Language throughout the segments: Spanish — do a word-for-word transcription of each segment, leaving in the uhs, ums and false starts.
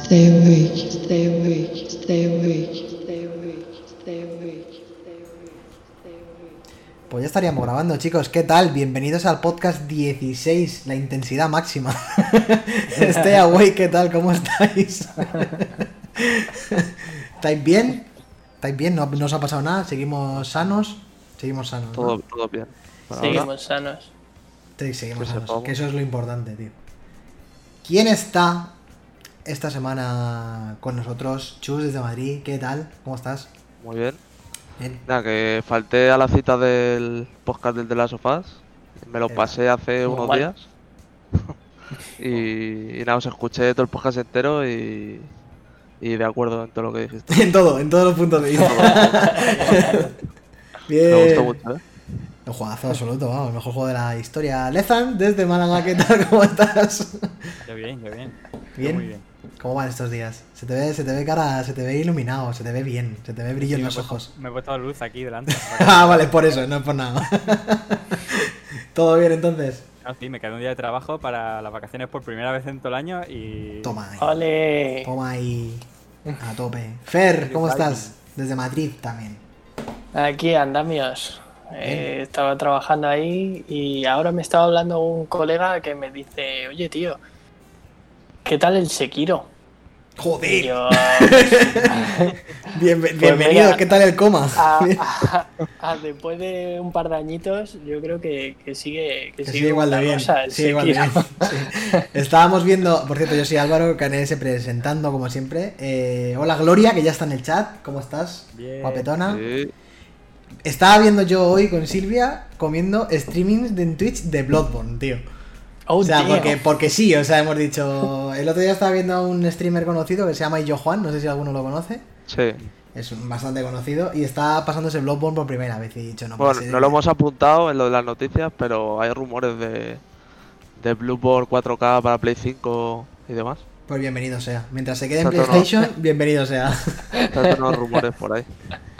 Stay awake, stay awake, stay awake, stay awake, stay awake, stay awake, stay awake. Pues ya estaríamos grabando, chicos. ¿Qué tal? Bienvenidos al podcast dieciséis, la intensidad máxima. Stay awake, ¿qué tal? ¿Cómo estáis? ¿Estáis bien? ¿Estáis bien? ¿No, no os ha pasado nada? ¿Seguimos sanos? Seguimos sanos, ¿no? Todo, todo bien. Por Seguimos ahora. sanos. Sí, seguimos Que sanos. sepamos. Que eso es lo importante, tío. ¿Quién está esta semana con nosotros? Chus, desde Madrid. ¿Qué tal? ¿Cómo estás? Muy bien. Bien. Nada, que falté a la cita del podcast del de las sofás. Me lo Eh, pasé hace muy unos mal. días. y, y nada, os escuché todo el podcast entero y, y de acuerdo en todo lo que dijiste. En todo, en todos los puntos de vista. Bien. Me gustó mucho, ¿eh? Un juegazo absoluto, vamos, el mejor juego de la historia. Lezan, desde Málaga, ¿qué tal? ¿Cómo estás? Qué bien, qué bien. Bien. Muy bien. ¿Cómo van estos días? Se te ve, se te ve cara, se te ve iluminado, se te ve bien, se te ve brillo Sí, en me, he los puesto, ojos. me he puesto la luz aquí delante. Ah, vale, por eso, no es por nada. ¿Todo bien entonces? No, sí, me quedé un día de trabajo para las vacaciones por primera vez en todo el año y... Toma ahí. ¡Ole! Toma ahí. A tope. Fer, ¿cómo Igual. estás? Desde Madrid también. Aquí andamios. Eh, estaba trabajando ahí y ahora me estaba hablando un colega que me dice, oye tío, ¿qué tal el Sekiro? Y ¡Joder! yo, Bien- Pues bienvenido, mira, ¿qué tal el coma? a- a- a- después de un par de añitos, yo creo que, que sigue que Que sigue sigue igual de una bien. rosa el Sigue igual de Sekiro. bien. Sí. Estábamos viendo, por cierto, yo soy Álvaro, Canese presentando como siempre. Eh, hola Gloria, que ya está en el chat. ¿Cómo estás? Bien. Guapetona. Sí. Estaba viendo yo hoy con Silvia comiendo streamings de en Twitch de Bloodborne, tío. Oh, O sea, tío. porque, porque sí, o sea, hemos dicho. El otro día estaba viendo a un streamer conocido que se llama Illo Juan, no sé si alguno lo conoce. Sí. Es un- bastante conocido y está pasándose Bloodborne por primera vez. Y he dicho, no puede Bueno, ser. no lo hemos apuntado en lo de las noticias, pero hay rumores de, de Blueborne cuatro K para Play cinco y demás. Pues bienvenido sea. Mientras se quede en Tanto no. PlayStation, bienvenido sea. Están unos rumores por ahí.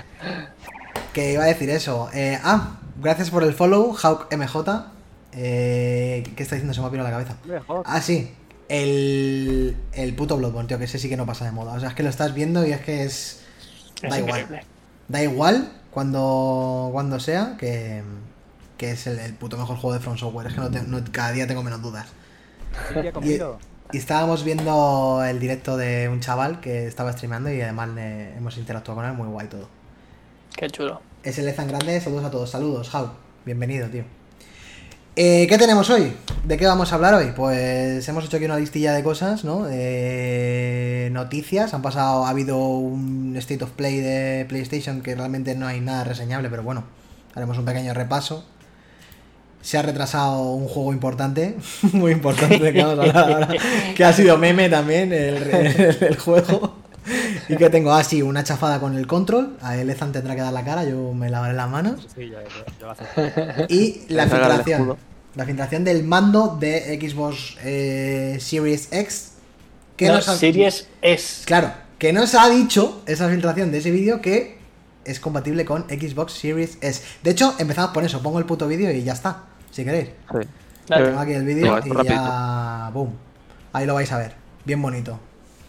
Que iba a decir eso. Eh, ah, gracias por el follow, Hawk M J. Eh, ¿Qué está diciendo? Se me ha pirado la cabeza. Hombre, joder. Ah, sí. El, el puto Bloodborne, tío, que ese sí que no pasa de moda. O sea, es que lo estás viendo y es que es. Es Da igual. increíble. Da igual cuando, cuando sea que, que es el, el puto mejor juego de From Software. Es que no te- no- cada día tengo menos dudas. Silvia comiendo. Y estábamos viendo el directo de un chaval que estaba streameando y además le- hemos interactuado con él, muy guay todo. Qué chulo. Es el Ezan Grande, saludos a todos, saludos, How, bienvenido, tío. Eh, ¿Qué tenemos hoy? ¿De qué vamos a hablar hoy? Pues hemos hecho aquí una listilla de cosas, ¿no? Eh, noticias, han pasado, ha habido un State of Play de PlayStation que realmente no hay nada reseñable, pero bueno, haremos un pequeño repaso. Se ha retrasado un juego importante, muy importante, de que vamos a hablar ahora, que ha sido meme también el, el- el juego. Y que tengo así una chafada con el control, a el Ezan tendrá que dar la cara, yo me lavaré las manos. Sí, yo, yo, yo lo acepto. Y la Le saca el filtración, escudo. la filtración del mando de Xbox eh, Series X. Que No, nos ha- Series S. Claro, que nos ha dicho esa filtración de ese vídeo que es compatible con Xbox Series S. De hecho, empezamos por eso, pongo el puto vídeo y ya está, si queréis. Sí. Dale. Tengo aquí el vídeo Venga, y rapidito. ya... ¡Boom! Ahí lo vais a ver, bien bonito.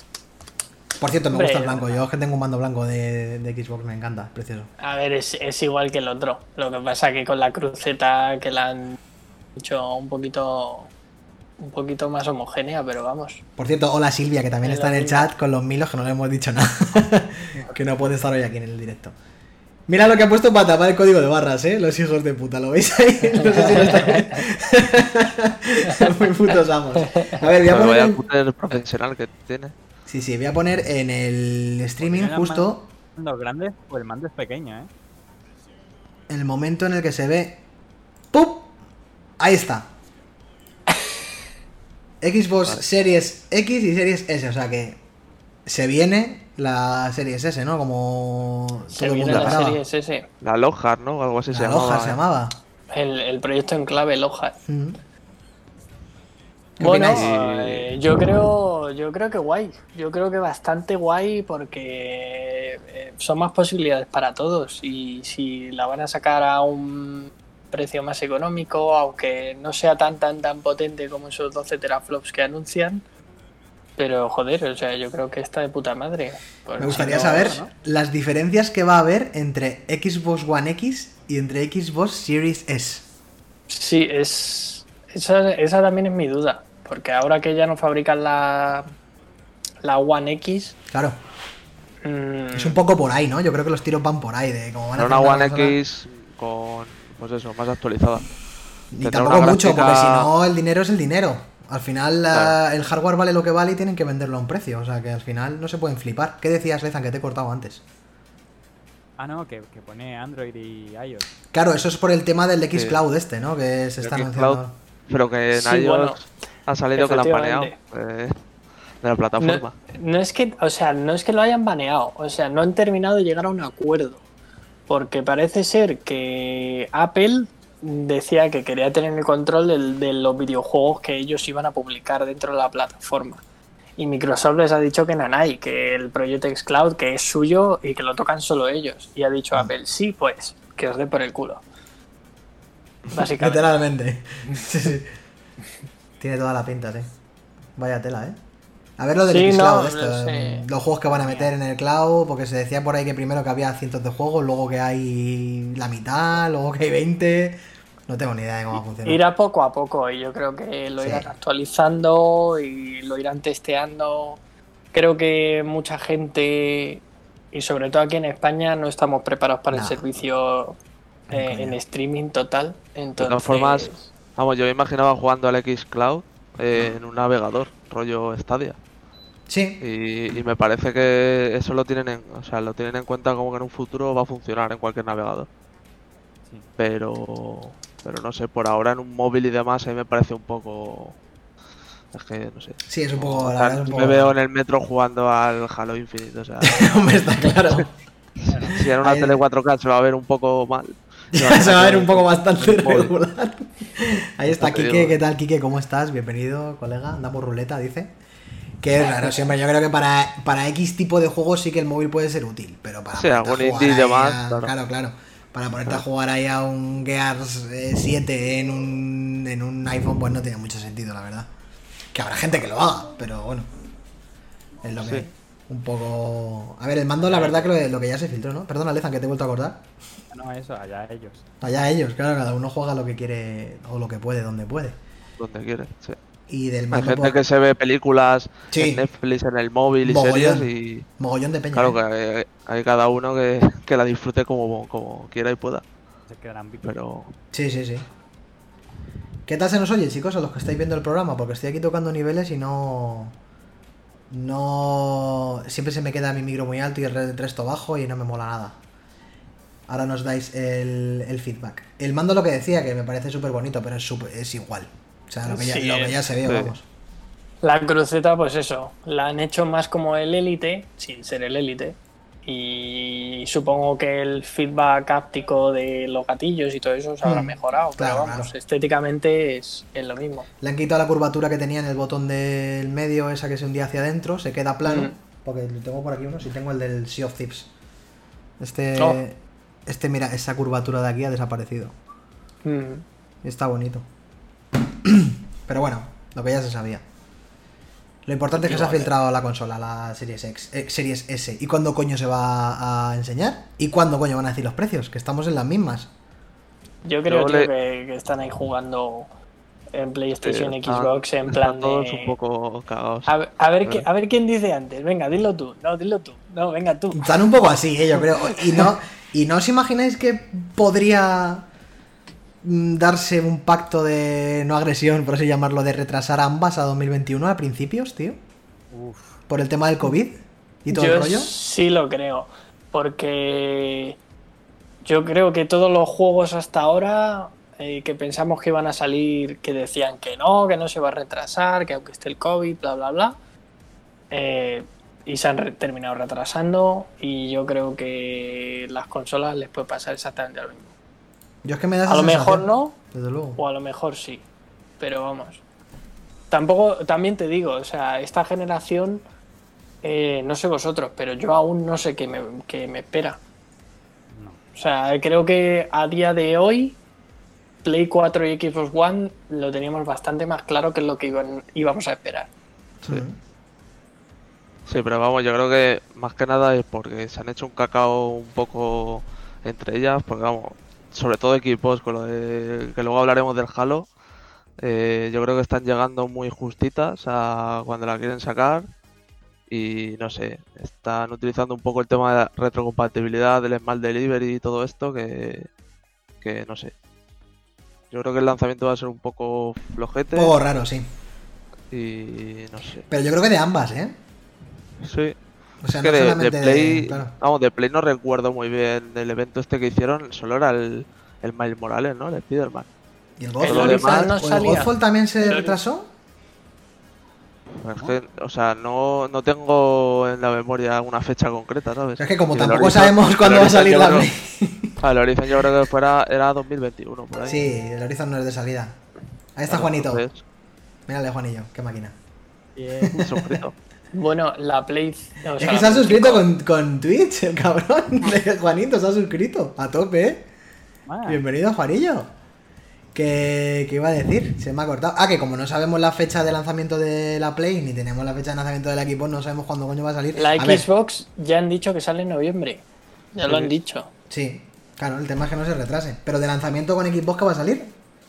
Por cierto, me Hombre, gusta el blanco, yo es que tengo un mando blanco de, de Xbox, me encanta, es precioso. A ver, es, es igual que el otro. Lo que pasa que con la cruceta que la han hecho un poquito un poquito más homogénea, pero vamos. Por cierto, hola Silvia, que también Es está la en el misma. chat con los milos, que no le hemos dicho nada. Que no puede estar hoy aquí en el directo. Mira lo que ha puesto para tapar el código de barras, ¿eh? Los hijos de puta, ¿lo veis ahí? No sé si lo estáis... Son muy putos amos. A ver, voy a Pero poner... vaya en- cúter profesional que tiene. Sí, sí, voy a poner en el streaming ¿Tiene justo mando grande? Pues el mando es pequeño, ¿eh? el momento en el que se ve... ¡Pum! Ahí está. Xbox Vale. Series X y Series S, o sea que se viene la Series S, ¿no? Como Se todo el viene mundo la esperaba. Series S. La Lohar, ¿no? Algo así se La llamaba. Loja se llamaba. El, el proyecto en clave Loja. Mm. ¿Qué Bueno, opináis? eh, yo creo, yo creo que guay. Yo creo que bastante guay porque eh, son más posibilidades para todos y si la van a sacar a un precio más económico, aunque no sea tan tan tan potente como esos doce teraflops que anuncian, Pero joder, o sea, yo creo que está de puta madre. Pues Me gustaría si no, saber ¿no? las diferencias que va a haber entre Xbox One X y entre Xbox Series S. Sí, es. Esa, esa también es mi duda. Porque ahora que ya no fabrican la. La One X. Claro, mmm, es un poco por ahí, ¿no? Yo creo que los tiros van por ahí, de cómo van a Pero hacer una una One consola. X con, pues eso, más actualizada. Ni Tendrá tampoco una mucho, porque si gráfica- no, el dinero es el dinero. Al final, la- Claro. el hardware vale lo que vale y tienen que venderlo a un precio. O sea, que al final no se pueden flipar. ¿Qué decías, Lezan, que te he cortado antes? Ah, no, que, que pone Android y iOS. Claro, eso es por el tema del X Sí. Cloud este, ¿no? Que se está Xcloud, anunciando. Pero que en Sí, iOS bueno, ha salido que lo han baneado efectivamente. eh, de la plataforma. No, no es que, o sea, no es que lo hayan baneado, o sea, no han terminado de llegar a un acuerdo. Porque parece ser que Apple decía que quería tener el control del- de los videojuegos que ellos iban a publicar dentro de la plataforma. Y Microsoft les ha dicho que nanay, que el proyecto xCloud, que es suyo y que lo tocan solo ellos. Y ha dicho Apple, sí, pues, que os dé por el culo. Básicamente. Literalmente. Sí, sí. Tiene toda la pinta, sí. Vaya tela, ¿eh? A ver lo del Sí, Xcloud, no, esto, no sé. los juegos que van a meter en el cloud, porque se decía por ahí que primero que había cientos de juegos, luego que hay la mitad, luego que hay veinte. No tengo ni idea de cómo funciona. Irá poco a poco y yo creo que lo Sí. irán actualizando y lo irán testeando. Creo que mucha gente, y sobre todo aquí en España, no estamos preparados para No. el servicio eh, Ni en coña. streaming total. Entonces, De todas formas, vamos, yo me imaginaba jugando al Xcloud eh, en un navegador, rollo Stadia. Sí, Y, y me parece que eso lo tienen en, o sea, lo tienen en cuenta como que en un futuro va a funcionar en cualquier navegador. Sí. Pero, pero no sé, por ahora en un móvil y demás a mí me parece un poco, es que no sé. sí, es un poco. O La sea, verdad es un me poco- veo en el metro jugando al Halo Infinite, o sea, Hombre, está claro. si en una Ahí- tele cuatro K se va a ver un poco mal. Se va a ver un poco bastante el móvil. regular. Ahí está Eso te Quique, digo. ¿qué tal, Quique? ¿Cómo estás? Bienvenido, colega. Andamos ruleta, dice. Que raro, siempre. Yo creo que para, para X tipo de juegos sí que el móvil puede ser útil, pero para Sí, ponerte a algún jugar indie y ahí demás, a- claro. claro, claro. Para ponerte a Claro. jugar ahí a un Gears eh, siete en un, en un iPhone, pues no tiene mucho sentido, la verdad. Que habrá gente que lo haga, pero bueno. Es lo que Sí. hay. Un poco. A ver, el mando, la verdad que lo, lo que ya se filtró, ¿no? Perdona, Lezan, que te he vuelto a acordar. No, eso, allá ellos. Allá ellos, claro, cada uno juega lo que quiere o lo que puede, donde puede. Donde quiere, sí. Y del Hay mando, gente pues, que se ve películas Sí. en Netflix, en el móvil y Mogollón. series y mogollón de peña. claro ¿eh? que hay, hay cada uno que, que la disfrute como, como quiera y pueda. Se quedarán vivos. Pero Sí, sí, sí. ¿Qué tal se nos oye, chicos, a los que estáis viendo el programa? Porque estoy aquí tocando niveles y no... No... Siempre se me queda mi micro muy alto y el re- el resto bajo y no me mola nada. Ahora nos dais el, el feedback. El mando lo que decía, que me parece súper bonito, pero es, súper- es igual. O sea, lo que ya, Sí, lo que ya se ve, sí. vamos. La cruceta, pues eso, la han hecho más como el Elite, sin ser el Elite. Y supongo que el feedback áptico de los gatillos y todo eso se habrá Mm, mejorado. claro, pero vamos, claro. estéticamente es, es lo mismo. Le han quitado la curvatura que tenía en el botón del medio, esa que se hundía hacia adentro, se queda plano. Mm. Porque tengo por aquí uno, si tengo el del Sea of Thieves. Este, Oh. este, mira, esa curvatura de aquí ha desaparecido. Mm. Está bonito. Pero bueno, lo que ya se sabía. Lo importante es que se ha Igual, filtrado la consola, la Series X, eh, Series S. ¿Y cuándo coño se va a enseñar? ¿Y cuándo coño van a decir los precios? Que estamos en las mismas. Yo creo, Yo tío, le- que, que están ahí jugando en PlayStation, Sí, están- Xbox, en están plan todos de... un poco cagados. A, ver- a ver, Sí. qué- a ver quién dice antes. Venga, dilo tú. No, dilo tú. No, venga tú. Están un poco así, eh, yo creo. Y no, y no os imagináis que podría mm, darse un pacto de no agresión, por así llamarlo, de retrasar ambas a dos mil veintiuno a principios, tío. Uf. Por el tema del COVID y todo Yo el rollo. sí lo creo. Porque yo creo que todos los juegos hasta ahora eh, que pensamos que iban a salir, que decían que no, que no se va a retrasar, que aunque esté el COVID, bla, bla, bla. eh, y se han re- terminado retrasando. Y yo creo que las consolas les puede pasar exactamente lo mismo. Yo es que me da esa A lo mejor sensación, no, desde luego. o a lo mejor sí. Pero vamos. Tampoco, también te digo, o sea, esta generación, eh, no sé vosotros, pero yo aún no sé qué me, qué me espera. No. O sea, creo que a día de hoy, Play cuatro y Xbox One lo teníamos bastante más claro que es lo que iban, íbamos a esperar. Sí. Ujú. Sí, pero vamos, yo creo que más que nada es porque se han hecho un cacao un poco entre ellas, porque vamos, sobre todo equipos, con lo de que luego hablaremos del Halo, eh, yo creo que están llegando muy justitas a cuando la quieren sacar y no sé, están utilizando un poco el tema de la retrocompatibilidad del Smart Delivery y todo esto que, que no sé. Yo creo que el lanzamiento va a ser un poco flojete Un poco raro, sí. y no sé. Pero yo creo que de ambas, ¿eh? Sí. O sea, Es que no de, solamente de Play, de... Claro. vamos, de Play no recuerdo muy bien del evento este que hicieron, solo era el, el Miles Morales, ¿no? El Spider-Man. ¿Y el El Godfall? Horizon no ¿O el salía. Godfall también se El- retrasó? Es que, o sea, no, no tengo en la memoria una fecha concreta, ¿sabes? Es que como Y el tampoco Horizon- sabemos el cuándo va a Horizon salir yo la creo- Play. Ah, el Horizon yo creo que fuera, era dos mil veintiuno, por ahí. Sí, el Horizon no es de salida. Ahí está Claro, Juanito. entonces, Mírale, Juanillo, qué máquina. Bien. suscrito. Bueno, la Play. o Es sea, que la se ha Play suscrito cinco. con, con Twitch, el cabrón de Juanito, se ha suscrito. A tope, ¿eh? Ah, Bienvenido, Juanillo. ¿Qué, ¿Qué iba a decir? Se me ha cortado. Ah, que como no sabemos la fecha de lanzamiento de la Play, ni tenemos la fecha de lanzamiento del equipo, no sabemos cuándo coño va a salir. La A ver, Xbox ya han dicho que sale en noviembre. Ya Sí. lo han dicho. sí, claro, el tema es que no se retrase. Pero de lanzamiento con Xbox, ¿qué va a salir?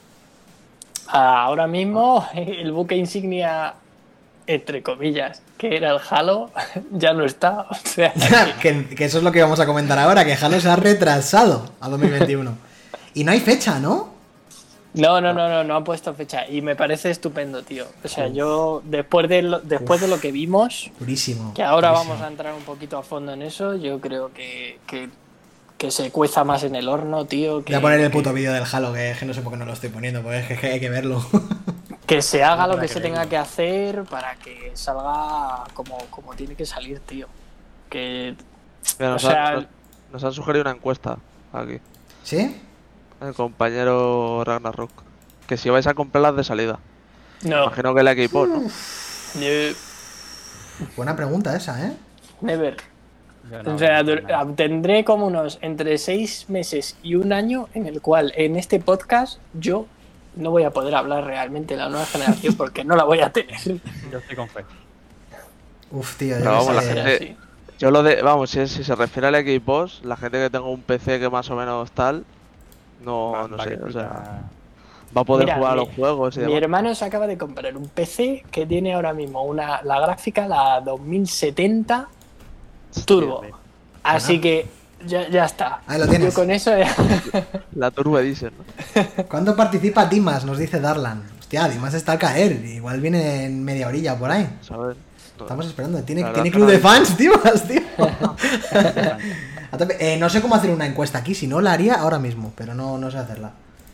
Ahora mismo, el buque insignia, entre comillas, que era el Halo, ya no está. O sea, que, que eso es lo que vamos a comentar ahora, que Halo se ha retrasado a dos mil veintiuno. Y no hay fecha, ¿no? no, no, no, no, no han puesto fecha. Y me parece estupendo, tío. O sea, yo, después de lo, después de lo que vimos, Durísimo. que ahora durísimo. vamos a entrar un poquito a fondo en eso, yo creo que, que, que se cueza más en el horno, tío. Que, Voy a poner el que- puto vídeo del Halo, que es que no sé por qué no lo estoy poniendo, porque es que, es que hay que verlo. Que se haga lo Habrá que que se verlo. tenga que hacer para que salga como, como tiene que salir, tío. Que. Mira, O nos, sea, han, nos- nos han sugerido una encuesta aquí, ¿Sí? el compañero Ragnarok. Que si vais a comprarlas de salida. no, Imagino que el equipo, ¿no? ne- Buena pregunta esa, ¿eh? never. yo no, O sea, no, dur- no. tendré como unos entre seis meses y un año en el cual en este podcast yo no voy a poder hablar realmente de la nueva generación porque no la voy a tener. Yo estoy con fe. Uf, tío, Pero yo vamos, qué la sé. gente- Así. Yo lo de, vamos, si, si se refiere al Xbox, la gente que tenga un P C que más o menos tal, no, Va- no va sé, que o sea, pica. va a poder Mira, jugar a mi- los juegos y Mi demás. hermano se acaba de comprar un P C que tiene ahora mismo una, la gráfica, la dos mil setenta Turbo. Dios mío. Así Ajá. que ya, ya está. Ahí lo tienes. Yo con eso ya- La Turbo Edition, ¿no? ¿Cuándo participa Dimas? Nos dice Darlan. Hostia, Dimas está al caer. Igual viene en media orilla por ahí. ¿Sabes? No. Estamos esperando. Tiene, La tiene verdad club que de no. fans, Dimas, tío. A tope. Eh, no sé cómo hacer una encuesta aquí. Si no, la haría ahora mismo. Pero no, no sé hacerla.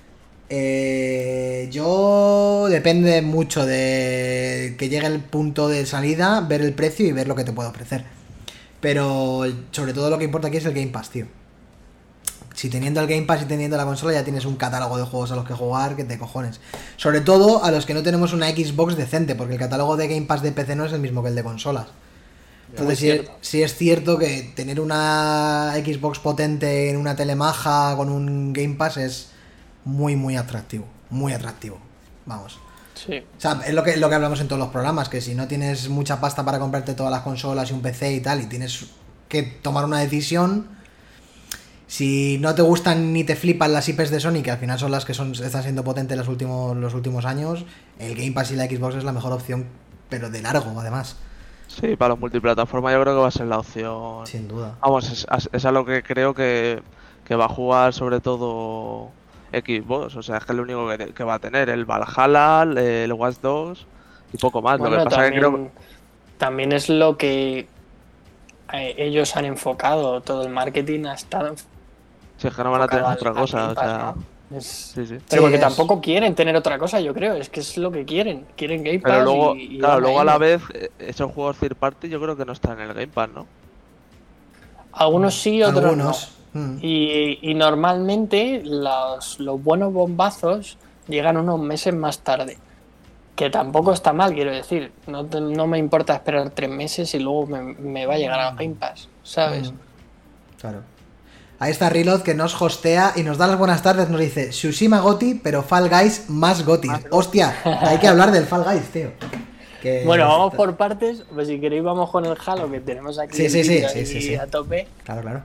Eh, yo depende mucho de que llegue el punto de salida, ver el precio y ver lo que te puedo ofrecer. Pero sobre todo lo que importa aquí es el Game Pass, tío. Si teniendo el Game Pass y teniendo la consola ya tienes un catálogo de juegos a los que jugar que te cojones. Sobre todo a los que no tenemos una Xbox decente, porque el catálogo de Game Pass de P C no es el mismo que el de consolas. Entonces sí, cierto. sí es cierto que tener una Xbox potente en una telemaja con un Game Pass es muy muy atractivo, muy atractivo. Vamos. Sí. O sea, es lo que, lo que hablamos en todos los programas, que si no tienes mucha pasta para comprarte todas las consolas y un P C y tal, y tienes que tomar una decisión, si no te gustan ni te flipan las I Pes de Sony, que al final son las que son están siendo potentes los últimos, los últimos años, el Game Pass y la Xbox es la mejor opción, pero de largo, además. Sí, para los multiplataformas yo creo que va a ser la opción. Sin duda. Vamos, es, es a lo que creo que, que va a jugar sobre todo Xbox. O sea, es que es lo único que, que va a tener. El Valhalla, el Watch Dogs y poco más. Bueno, lo que pasa es que también, creo también es lo que eh, ellos han enfocado. Todo el marketing ha estado si es que no van a tener enfocado otra al- cosa. al O Game sea, Pass, ¿no? Es- sí, sí. Pero Sí, porque es- tampoco quieren tener otra cosa, yo creo. Es que es lo que quieren. Quieren Game Pass Pero luego, y, y claro, van luego a ahí, la ¿no? vez, eh, esos juegos third party yo creo que no están en el Game Pass, ¿no? Algunos sí, otros Algunos. no. Mm. Y, y normalmente los, los buenos bombazos llegan unos meses más tarde. Que tampoco está mal, quiero decir. No, te- no me importa esperar tres meses y luego me, me va a llegar al Game Pass, ¿sabes? Mm. Claro. Ahí está Reload que nos hostea y nos da las buenas tardes. Nos dice Tsushima Goti, pero Fall Guys más Goti. Hostia, hay que hablar del Fall Guys, tío. Que Bueno, vamos está- por partes. Pues si queréis vamos con el Halo que tenemos aquí Sí, el sí, sí, vídeo sí, ahí sí, sí. a tope. Claro, claro.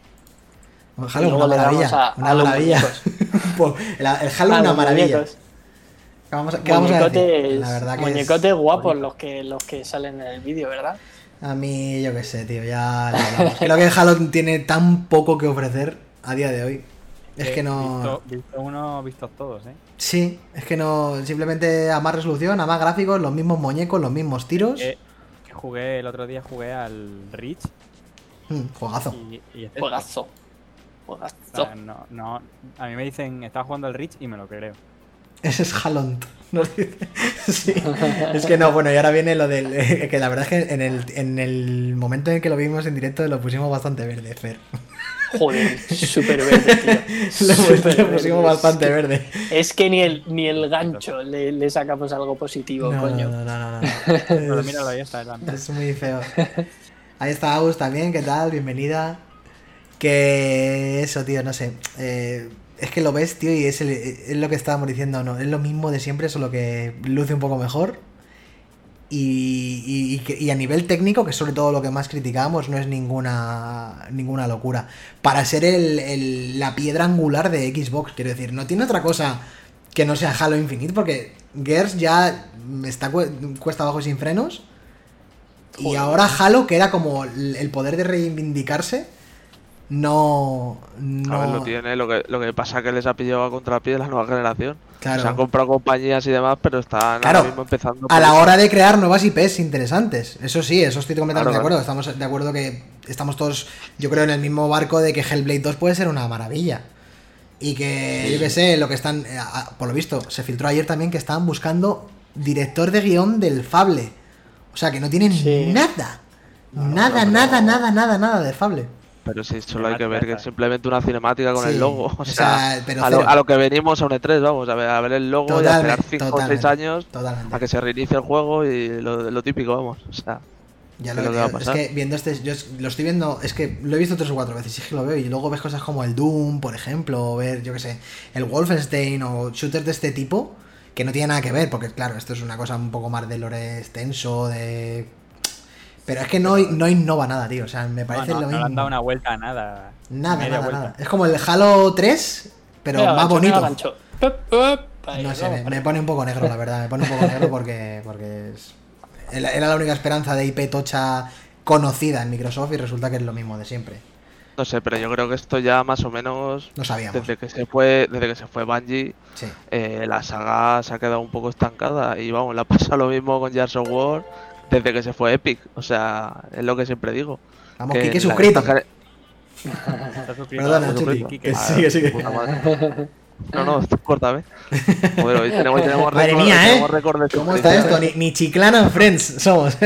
Un Y Halo, luego una le damos maravilla. a- una a los maravilla. Pues, el, el Halo, A una los maravilla. muñecos. ¿Qué vamos a, qué vamos a decir? Muñecotes, La verdad que muñecotes es guapos bonito. los que, los que salen en el vídeo, ¿verdad? A mí, yo qué sé, tío, ya lo hablamos. Creo que Halo tiene tan poco que ofrecer a día de hoy. Es que no... Visto, visto uno, vistos todos, ¿eh? Sí, es que no... Simplemente a más resolución, a más gráficos, los mismos muñecos, los mismos tiros. Que, que jugué el otro día, jugué al Reach Mm, juegazo. y, y es esto. Juegazo. O Juegazo. sea, no, no, a mí me dicen, estaba jugando al Reach y me lo creo. Ese es Halont. Nos dice. Sí. Es que no, bueno, y ahora viene lo del... eh, que la verdad es que en el, en el momento en que lo vimos en directo lo pusimos bastante verde, Fer. Joder, súper verde, tío. Lo, Súper lo verde. pusimos bastante Es que- verde. Es que ni el, ni el gancho le, le sacamos algo positivo, No, coño. no, no, no, no. Pero Es- míralo, ahí está, es la mitad. Es muy feo. Ahí está Agus también, ¿qué tal? Bienvenida. Que eso, tío, no sé. Eh, es que lo ves, tío, y es, el- es lo que estábamos diciendo, ¿no? Es lo mismo de siempre, solo que luce un poco mejor. Y, y- y que- y a nivel técnico, que es sobre todo lo que más criticamos, no es ninguna ninguna locura. Para ser el, el- la piedra angular de Xbox, quiero decir, no tiene otra cosa que no sea Halo Infinite, porque Gears ya está cu- cuesta abajo sin frenos. Y Joder. ahora Halo, que era como el el poder de reivindicarse, no... no... A ver, lo tiene, lo que, lo que pasa es que les ha pillado a contrapié la nueva generación. Claro. Se han comprado compañías y demás, pero están Claro, ahora mismo empezando. A por la eso. hora de crear nuevas I Pes interesantes. Eso sí, eso estoy completamente Claro, de acuerdo. Estamos de acuerdo que estamos todos, yo creo, en el mismo barco de que Hellblade dos puede ser una maravilla. Y que, yo qué sé, lo que están, eh, a- por lo visto, se filtró ayer también que estaban buscando director de guión del Fable. O sea, que no tienen Sí. nada. nada, pero- nada, nada, nada, nada de Fable. Pero sí, solo hay que Cinemática ver que esa. es simplemente una cinemática con Sí, el logo. O o sea, sea, pero a, lo, cero. a lo que venimos a un E tres, vamos, a ver, a ver el logo y a Totalmente, esperar cinco o seis totalmente, años totalmente. a que se reinicie el juego y lo, lo típico, vamos. O sea, Ya ¿Qué lo es lo que va a veo. Es pasar? que viendo este, yo es- lo estoy viendo, es que lo he visto tres o cuatro veces, y es que lo veo, y luego ves cosas como el Doom, por ejemplo, o ver, yo qué sé, el Wolfenstein o shooters de este tipo, que no tiene nada que ver, porque claro, esto es una cosa un poco más de lore extenso, de... Pero es que no, no innova nada, tío, o sea, me parece no, no, lo no le mismo. han dado una vuelta a nada. Nada, Media nada, vuelta. nada. Es como el Halo tres, pero Mira, más gancho, mira, bonito. gancho. Up, up, ahí, No sé, vamos me, para me allá. pone un poco negro, la verdad. Me pone un poco negro porque, porque es, era era la única esperanza de I P tocha conocida en Microsoft y resulta que es lo mismo de siempre. no sé, pero yo creo que esto ya más o menos No sabíamos. desde que se fue, desde que se fue Bungie, Sí. eh, la saga se ha quedado un poco estancada y vamos, le ha pasado lo mismo con Gears of War desde que se fue Epic. O sea, es lo que siempre digo. Vamos, que Kike, la- suscrito. esta gene- Está suscrito. Perdona, Está Chuti. suscrito. Que Ah, sigue, sigue. puta madre. No, no, esto córtame. Joder, hoy tenemos, tenemos Madre récord, mía, ¿eh? tenemos récord de ¿Cómo está suscripciones. esto? Ni, ni Chiclana en Friends somos.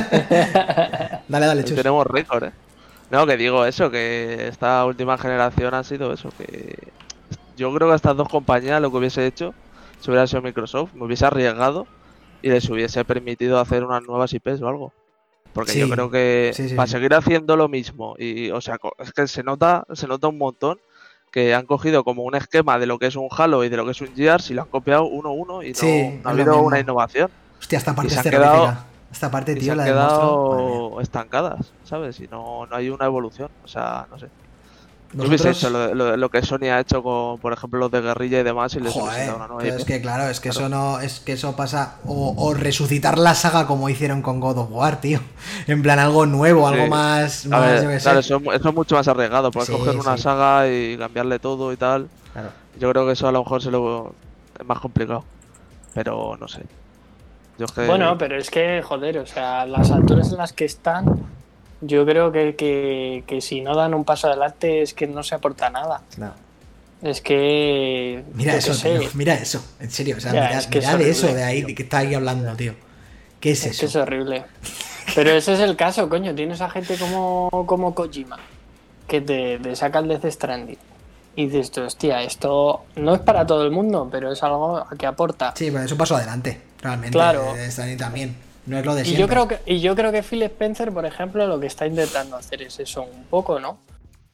Dale, dale, Hoy chus. tenemos récord, eh. No, que digo eso, que esta última generación ha sido eso, que yo creo que estas dos compañías lo que hubiese hecho, si hubiera sido Microsoft, me hubiese arriesgado y les hubiese permitido hacer unas nuevas I Pes o algo. Porque Sí, yo creo que sí, sí, para sí. seguir haciendo lo mismo, y o sea, co- es que se nota, se nota un montón que han cogido como un esquema de lo que es un Halo y de lo que es un Gears y lo han copiado uno a uno y no, Sí, no es ha lo habido mismo. una innovación. Hostia, esta parte se es han terrorífica. quedado- Esta parte, Y tío, se han la del monstruo. Madre mía. quedado estancadas, ¿sabes? Y no, no hay una evolución, o sea, no sé. No hubiese Vosotros- hecho lo, de- lo, de- lo que Sony ha hecho con, por ejemplo, los de Guerrilla y demás y les hubiese Joder, dado una nueva pero I P. es que claro, es que Claro. eso no, es que eso pasa, o, o resucitar la saga como hicieron con God of War, tío. En plan algo nuevo, algo Sí. más, A más, ver, yo qué sé. claro, eso, es mu- eso es mucho más arriesgado, puedes Sí, coger una sí. saga y cambiarle todo y tal. Claro. Yo creo que eso a lo mejor se lo es más complicado. Pero no sé. Yo es que Bueno, pero es que, joder, o sea, las alturas en las que están, yo creo que, que, que si no dan un paso adelante es que no se aporta nada. No. Es que. Mira yo eso, qué sé, tío, mira eso, en serio, o sea, Ya, mirad, es que es mirad de eso, horrible, de ahí, tío. de que está ahí hablando, tío. ¿Qué es Es que es eso? horrible. Pero ese es el caso, coño. Tienes a gente como, como Kojima que te, te saca el Death Stranding. Y dices tú, hostia, esto no es para todo el mundo, pero es algo que aporta. Sí, pero es un paso adelante, realmente. Claro. eh, Está ahí también. No es lo de Y siempre. yo creo que y yo creo que Phil Spencer, por ejemplo, lo que está intentando hacer es eso un poco, ¿no?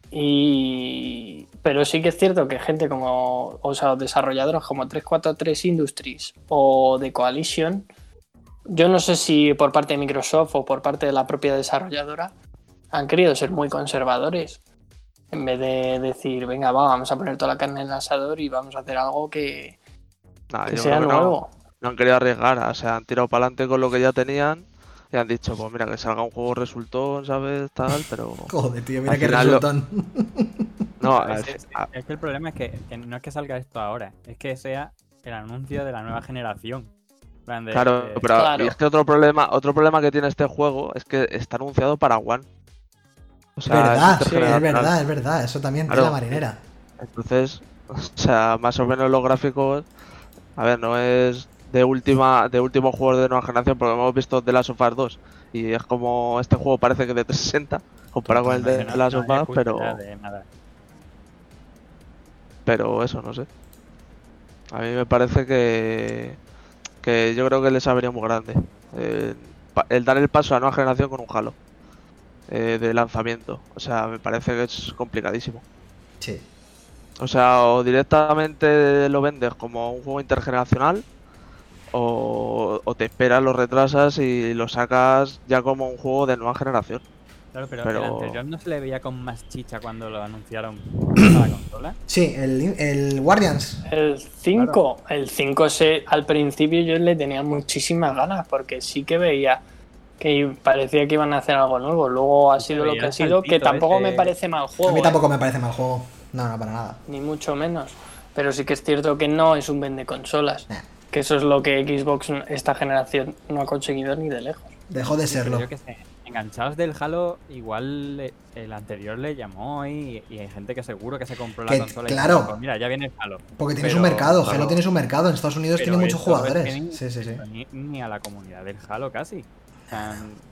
Y pero sí que es cierto que gente como, o sea, los desarrolladores como trescientos cuarenta y tres Industries o The Coalition yo no sé si por parte de Microsoft o por parte de la propia desarrolladora han querido ser muy conservadores. En vez de decir, venga, va, vamos a poner toda la carne en el asador y vamos a hacer algo que, Nah, que yo sea creo que no, nuevo. no han querido arriesgar, o sea, han tirado para adelante con lo que ya tenían y han dicho, pues mira, que salga un juego resultón, ¿sabes? Tal, pero... Joder, tío, mira Al qué final lo- resultón. No, Es, al- es- a- es que el problema es que, que no es que salga esto ahora, es que sea el anuncio de la nueva generación. En plan de- claro, de- pero Claro. y es que otro problema, otro problema que tiene este juego es que está anunciado para One. O Es sea, verdad, es es intergeneracional. verdad, es verdad. Eso también, Claro. tela marinera. Entonces, o sea, más o menos los gráficos, a ver, no es de última, de último juego de nueva generación, porque hemos visto The Last of Us dos y es como este juego parece que de trescientos sesenta comparado con el de que no- The Last no of hay Us, excusa pero, ya de nada. pero eso, no sé. A mí me parece que, que yo creo que les ha venido muy grande eh, pa- el dar el paso a la nueva generación con un Halo eh, de lanzamiento. O sea, me parece que es complicadísimo. Sí. O sea, o directamente lo vendes como un juego intergeneracional o, o te esperas, lo retrasas y lo sacas ya como un juego de nueva generación. Claro, pero, Pero- el anterior no se le veía con más chicha cuando lo anunciaron para la consola. Sí, el, el Guardians. El cinco, el cinco se, al principio yo le tenía muchísimas ganas porque sí que veía que parecía que iban a hacer algo nuevo. Luego ha Se sido lo veía que ha el sido, que saltito tampoco me ese. parece mal juego. A mí ¿eh? tampoco me parece mal juego. No, no, para nada. Ni mucho menos. Pero sí que es cierto que no es un vende consolas. Nah. Que eso es lo que Xbox esta generación no ha conseguido ni de lejos. Dejó de Sí, pero serlo. yo qué sé, enganchados del Halo, igual le- el anterior le llamó y, y hay gente que seguro que se compró la Que- consola claro. y dijo, "Pues mira, ya viene el Halo". Porque tienes Pero- un mercado. claro. Halo tiene su mercado. En Estados Unidos pero tiene muchos eso es jugadores. que ni- Sí, sí, sí. Ni, ni a la comunidad del Halo casi. O sea,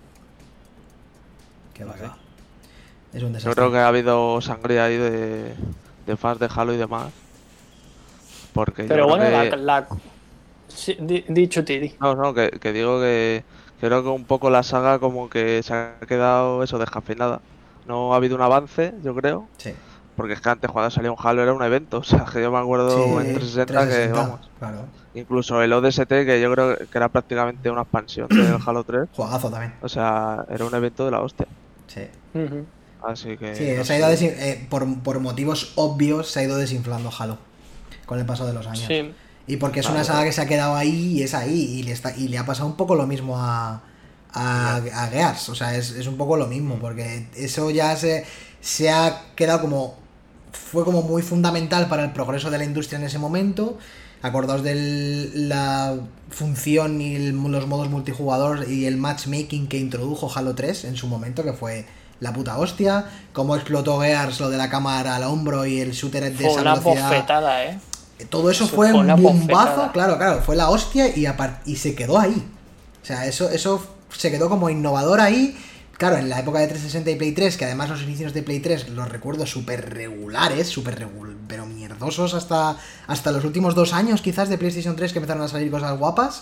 Qué no va, sé. qué va. Es un Yo desastre. creo que ha habido sangría ahí de, de fans de Halo y demás. Porque yo Pero creo bueno, que- la, la... Sí, di, dicho Tiri. No, no, que, que digo que creo que un poco la saga como que se ha quedado eso descafeinada. No ha habido un avance, yo creo, Sí. porque es que antes cuando salía un Halo era un evento, o sea, que yo me acuerdo Sí, en trescientos sesenta que, trescientos sesenta, vamos, Claro. incluso el O D S T que yo creo que era prácticamente una expansión del Halo tres, Juegazo también. o sea, era un evento de la hostia. Sí. Ujú. Así que... Sí, no se ha ido sé. desin- eh, por, por motivos obvios se ha ido desinflando Halo con el paso de los años. Sí. Y porque es Vale. una saga que se ha quedado ahí y es ahí. Y le, está, y le ha pasado un poco lo mismo a, a, a Gears. O sea, es, es un poco lo mismo. Porque eso ya se, se ha quedado como. Fue como muy fundamental para el progreso de la industria en ese momento. Acordaos de la función y el- los modos multijugador y el matchmaking que introdujo Halo tres en su momento, que fue la puta hostia. Cómo explotó Gears lo de la cámara al hombro y el shooter de Fue esa una velocidad. bofetada, ¿eh? Todo eso, Eso fue fue un una bombazo, bofetada. claro, claro, fue la hostia y, apar- y se quedó ahí. O sea, eso, eso se quedó como innovador ahí. Claro, en la época de trescientos sesenta y Play tres, que además los inicios de Play tres los recuerdo súper regulares, súper regul pero mierdosos hasta, hasta los últimos dos años quizás de PlayStation tres que empezaron a salir cosas guapas.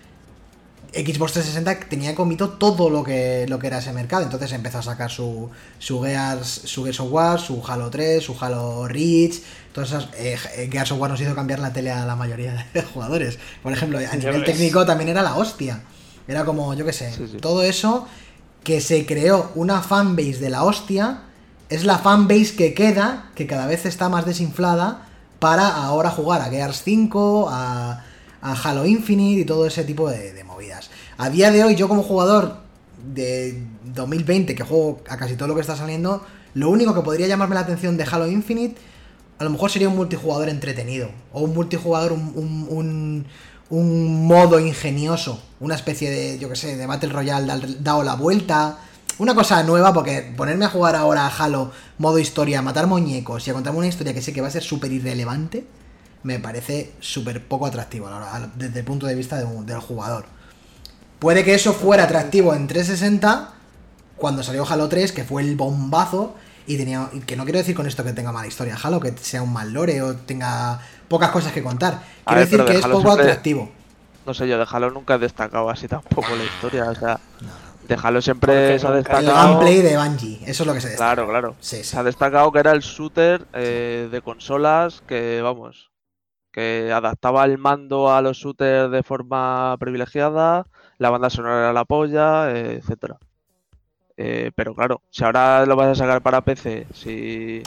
Xbox trescientos sesenta tenía comido todo lo que, lo que era ese mercado, entonces empezó a sacar su, su Gears, su Gears of War, su Halo tres, su Halo Reach, todas esas. Eh, Gears of War nos hizo cambiar la tele a la mayoría de jugadores. Por ejemplo, a Ya nivel ves. técnico también era la hostia. Era como, yo qué sé, Sí, sí. todo eso que se creó una fanbase de la hostia, es la fanbase que queda, que cada vez está más desinflada, para ahora jugar a Gears cinco, a, a Halo Infinite y todo ese tipo de, de movidas. A día de hoy, yo como jugador de dos mil veinte, que juego a casi todo lo que está saliendo, lo único que podría llamarme la atención de Halo Infinite, a lo mejor sería un multijugador entretenido, o un multijugador, un, un, un, un modo ingenioso, una especie de, yo que sé, de Battle Royale dal- dado la vuelta, una cosa nueva, porque ponerme a jugar ahora a Halo modo historia, matar muñecos y a contarme una historia que sé que va a ser súper irrelevante, me parece súper poco atractivo la verdad, desde el punto de vista de un- del jugador. Puede que eso fuera atractivo en trescientos sesenta, cuando salió Halo tres, que fue el bombazo, y tenía, y que no quiero decir con esto que tenga mala historia Halo, que sea un mal lore o tenga pocas cosas que contar. A Quiero ver, decir pero que de es Halo poco siempre- atractivo. No sé, yo de Halo nunca he destacado así tampoco la historia, o sea, de Halo Porque siempre se ha nunca- El destacado... gameplay de Bungie, eso es lo que se destaca. Claro, claro. Sí, sí. Se ha destacado que era el shooter eh, de consolas que, vamos, que adaptaba el mando a los shooters de forma privilegiada, la banda sonora era la polla, eh, etcétera. Eh, pero claro, si ahora lo vas a sacar para P C, si,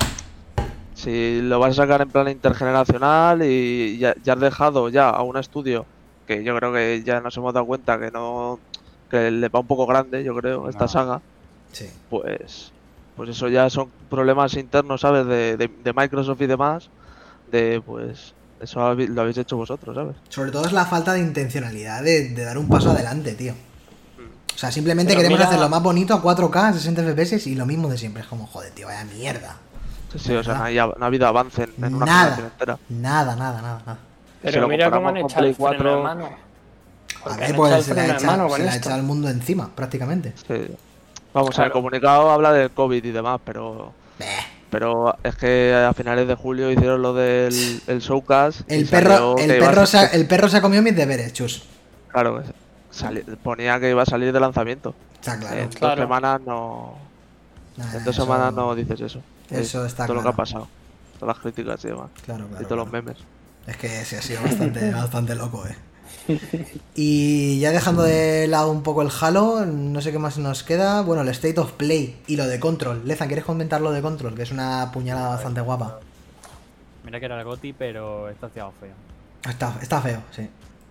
si lo vas a sacar en plan intergeneracional y ya, ya has dejado ya a un estudio que yo creo que ya nos hemos dado cuenta que no que le va un poco grande, yo creo, esta No. saga, Sí. pues pues eso ya son problemas internos, ¿sabes? De, de, de Microsoft y demás, de pues eso habéis- lo habéis hecho vosotros, ¿sabes? Sobre todo es la falta de intencionalidad de, de dar un paso adelante, tío. O sea, simplemente Pero queremos mira- hacerlo más bonito a cuatro K, sesenta F P S y lo mismo de siempre. Es como, joder, tío, vaya mierda. Sí, sí, o sea, no, hay, no ha habido avance en, en una Nada. generación entera. Nada, nada, nada, nada. Pero Si lo mira cómo han comparamos con echado el Play freno de cuatro, mano. A Porque ver, han pues echado se el le ha freno de echado, mano se con le ha esto. echado el mundo encima, prácticamente. Sí. Vamos, en el Claro. comunicado habla del COVID y demás, pero Beh. pero es que a finales de julio hicieron lo del el showcase. y El salió perro, que el, iba a perro se ha, ser- el perro se ha comido mis deberes, chus. Claro, sali- ponía que iba a salir de lanzamiento. Está claro. En Claro. dos semanas no. Nah, En dos eso- semanas no dices eso. eso Es está todo lo que claro. ha pasado. Todas las críticas y demás. Claro, claro, y todos los claro. memes. Es que sí ha sido bastante, bastante loco, eh. Y ya dejando de lado un poco el Halo, no sé qué más nos queda. Bueno, el State of Play y lo de Control. Lezan, ¿quieres comentar lo de Control? Que es una puñalada bastante guapa. Mira que era el GOTY, pero está haciendo feo. Está, está feo, sí.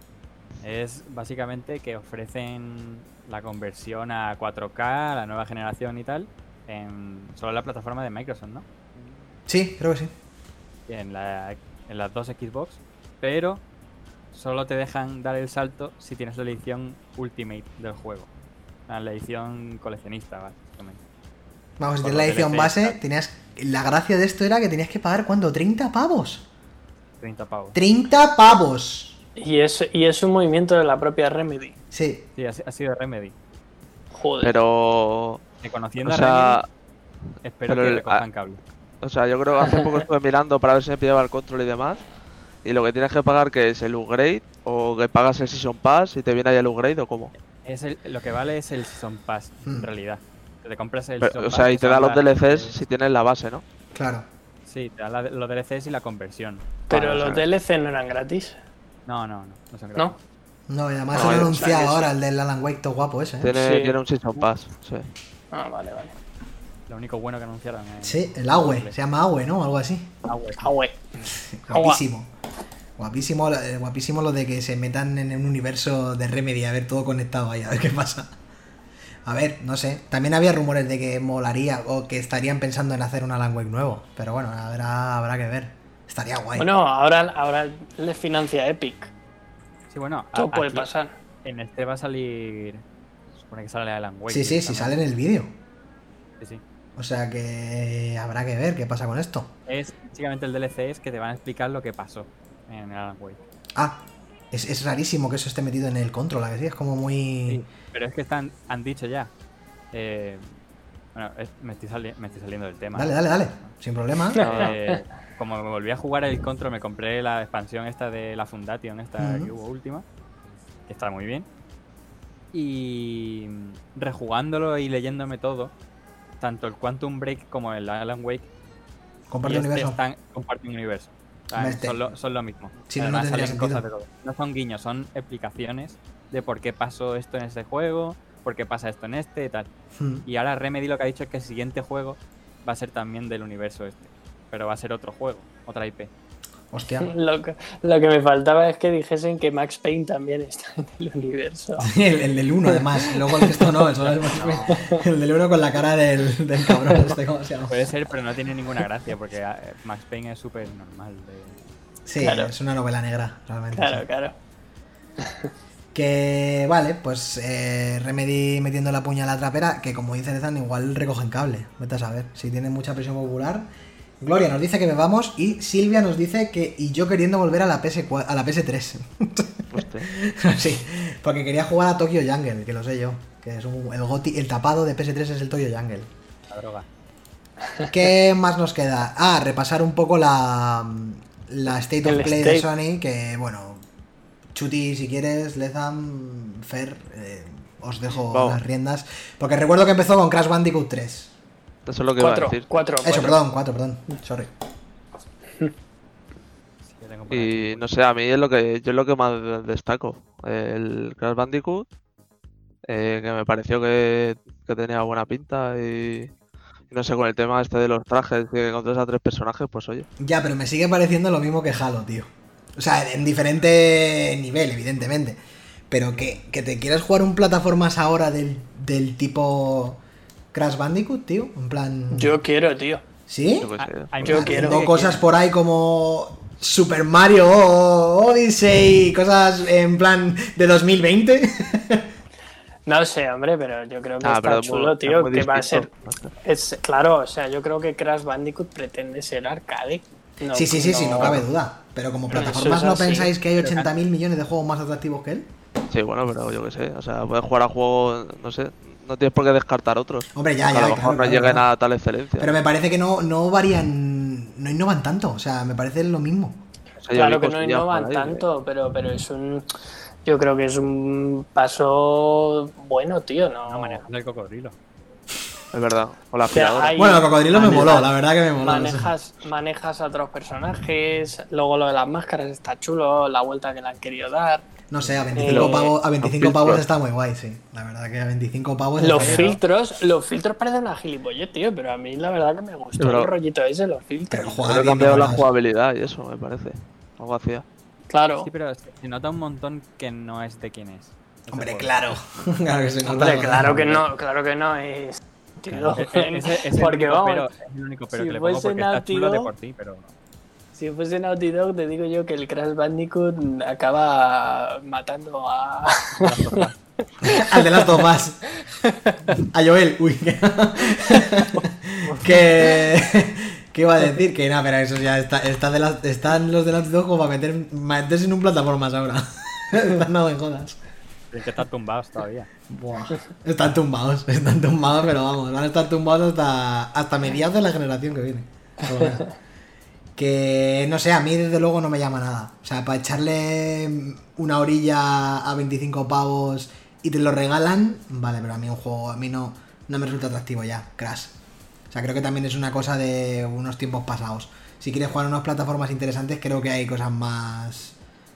Es básicamente que ofrecen la conversión a cuatro K, la nueva generación y tal, en solo en la plataforma de Microsoft, ¿no? Sí, creo que sí. Y En, la, en las dos Xbox, pero solo te dejan dar el salto si tienes la edición Ultimate del juego. O sea, la edición coleccionista, básicamente. Vamos, si Por tienes la los edición D L C, base, tal. tenías. La gracia de esto era que tenías que pagar, ¿cuánto? ¿treinta pavos? treinta pavos. ¡treinta pavos! Y es, y es un movimiento de la propia Remedy. Sí. Sí, ha, ha sido Remedy. Joder. Pero. Y conociendo O a sea. Remedy, espero pero que el- recojan cable. O sea, yo creo que hace poco estuve mirando para ver si me pillaba el control y demás. Y lo que tienes que pagar que es el upgrade o que pagas el Season Pass y te viene ahí el upgrade o cómo. Es el- lo que vale es el Season Pass, Hmm. en realidad. Te compras el Pero, Season o Pass, sea, y que te son da los las- D L Cs si tienes la base, ¿no? Claro. Sí, te da la- los D L Cs y la conversión. Pero Ah, los o sea, D L C no eran gratis. No, no, no. No son ¿No? gratis. No, y además No, se lo han o sea, anunciado que eso- ahora, el del Alan Wake, todo guapo ese, ¿eh? Tiene, Sí. tiene un Season Pass, sí. Ah, vale, vale. Lo único bueno que anunciaron es. Sí, el Aue, se llama Aue, ¿no? Algo así. Ah, bueno. Ah, güey. Guapísimo. Guapísimo, eh, guapísimo lo de que se metan en un universo de Remedy, a ver todo conectado ahí, a ver qué pasa. A ver, no sé. También había rumores de que molaría o que estarían pensando en hacer un Alan Wake nuevo. Pero bueno, habrá, habrá que ver. Estaría guay. Bueno, ahora, ahora le financia Epic. Sí, bueno. a- Todo puede aquí, pasar. En este va a salir. Se supone que sale Alan Wake. sí, sí, sí, sale en el vídeo. Sí, sí. O sea que habrá que ver qué pasa con esto. Es básicamente el D L C es que te van a explicar lo que pasó en Alan Wake. Ah, es, es rarísimo que eso esté metido en el control, ¿a que sí? Es como muy... Sí, pero es que están, han dicho ya. eh, bueno, es- me, estoy sali- me estoy saliendo del tema. Dale, dale, dale. Sin problema. Eh, como me volví a jugar el Control, me compré la expansión esta de la Fundation, esta Ujú. que hubo última, que está muy bien. Y mm, rejugándolo y leyéndome todo, tanto el Quantum Break como el Alan Wake, Comparte y el este universo. están comparten universo. O sea, Este. son, lo, son lo mismo. Si no, no Además, tendría salen sentido. cosas de todo. No son guiños, son explicaciones de por qué pasó esto en ese juego, por qué pasa esto en este y tal. Hmm. Y ahora Remedy lo que ha dicho es que el siguiente juego va a ser también del universo este. Pero va a ser otro juego, otra I P. Hostia. Lo que, lo que me faltaba es que dijesen que Max Payne también está en el universo. El, el del uno además. Luego el resto no, solo el, el del uno con la cara del, del cabrón este, ¿cómo se llama? Puede ser, pero no tiene ninguna gracia porque eh, Max Payne es súper normal. de- Sí, Claro. es una novela negra, realmente. Claro, sí. claro. Que vale, pues eh, Remedy metiendo la puña a la trapera, que como dice Nezan, igual recogen cable. Vete a saber. Si tiene mucha presión popular. Gloria nos dice que bebamos y Silvia nos dice que. Y yo queriendo volver a la P S cuatro, a la P S tres. Hostia. Sí, porque quería jugar a Tokyo Jungle, que lo sé yo. Que es un, el goti, el tapado de P S tres es el Tokyo Jungle. La droga. ¿Qué más nos queda? Ah, repasar un poco la, la State of El Play de state. Sony, que bueno, Chuti, si quieres, Lezam, Fer, eh, os dejo Vamos. las riendas. Porque recuerdo que empezó con Crash Bandicoot tres. Eso es lo que Cuatro, iba a decir. cuatro, Eso, cuatro. perdón, cuatro, perdón, sorry. Sí, yo tengo tengo por ahí. Y no sé, a mí es lo que yo es lo que más destaco. El Crash Bandicoot, eh, que me pareció que, que tenía buena pinta y, y no sé, con el tema este de los trajes, que encontrás a tres personajes, pues oye. Ya, pero me sigue pareciendo lo mismo que Halo, tío. O sea, en diferente nivel, evidentemente. Pero que, que te quieras jugar un plataformas ahora del, del tipo Crash Bandicoot, tío. En plan... Yo quiero, tío. ¿Sí? Yo qué sé. Ah, hay Yo mucha quiero. gente Tengo que cosas quiere. por ahí como Super Mario Odyssey, cosas en plan de dos mil veinte. No sé, hombre, pero yo creo que Ah, está pero es muy- chulo, es tío, muy que va a ser... distinto. Es, claro, o sea, yo creo que Crash Bandicoot pretende ser arcade. No, Sí, sí, sí, sí, no cabe duda. Pero como plataformas, Eso ¿no es así. pensáis que hay ochenta mil millones de juegos más atractivos que él? Sí, bueno, pero yo qué sé. O sea, puedes jugar a juegos, no sé, no tienes por qué descartar otros. Hombre, ya, Que ya, a lo claro, mejor no claro, lleguen claro. a tal excelencia. Pero me parece que no, no varían, no innovan tanto. O sea, me parece lo mismo. O sea, yo Claro vi que no cosillas innovan por ahí, tanto, pero, pero es un... Yo creo que es un paso bueno, tío, ¿no? No, manejando el cocodrilo. Es verdad, con la sea, aspiradora. hay- Bueno, el cocodrilo me manejas- moló, la verdad que me moló. Manejas, manejas a otros personajes, luego lo de las máscaras está chulo, la vuelta que le han querido dar. No sé, a veinticinco, Eh, pavos, a veinticinco los pavos filtros. está muy guay, sí. La verdad que a veinticinco pavos... Los está- filtros, los filtros parecen una gilipollez, tío, pero a mí la verdad que me gustó Pero- el rollito ese, los filtros. Pero Pero juega he bien, cambiado no la jodas. jugabilidad y eso, me parece. Algo hacía. Claro. Sí, pero se nota un montón que no es de quién es. ese Hombre, juego. claro. Claro que se nota. Hombre, claro que no, claro que no es. Tío, E- e- Ese, ese es el porque único vamos, pero, es el único pero si que le pongo fuese porque está chulo de Naughty por sí, pero si fuese Naughty Dog, te digo yo que el Crash Bandicoot acaba matando a. Al de las dos más. A Joel. Uy. que... ¿Qué iba a decir? Que nada, pero eso ya está, está de las, están los de las dos como para meter, meterse en un plataformas ahora. Están no me jodas. es que está tumbados todavía. Buah. Están tumbados, están tumbados, pero vamos, van a estar tumbados hasta, hasta mediados de la generación que viene. Pero bueno. Que no sé, a mí desde luego no me llama nada. O sea, para echarle una orilla a veinticinco pavos y te lo regalan, vale, pero a mí un juego, a mí no, no me resulta atractivo ya, Crash. O sea, creo que también es una cosa de unos tiempos pasados. Si quieres jugar en unas plataformas interesantes, creo que hay cosas más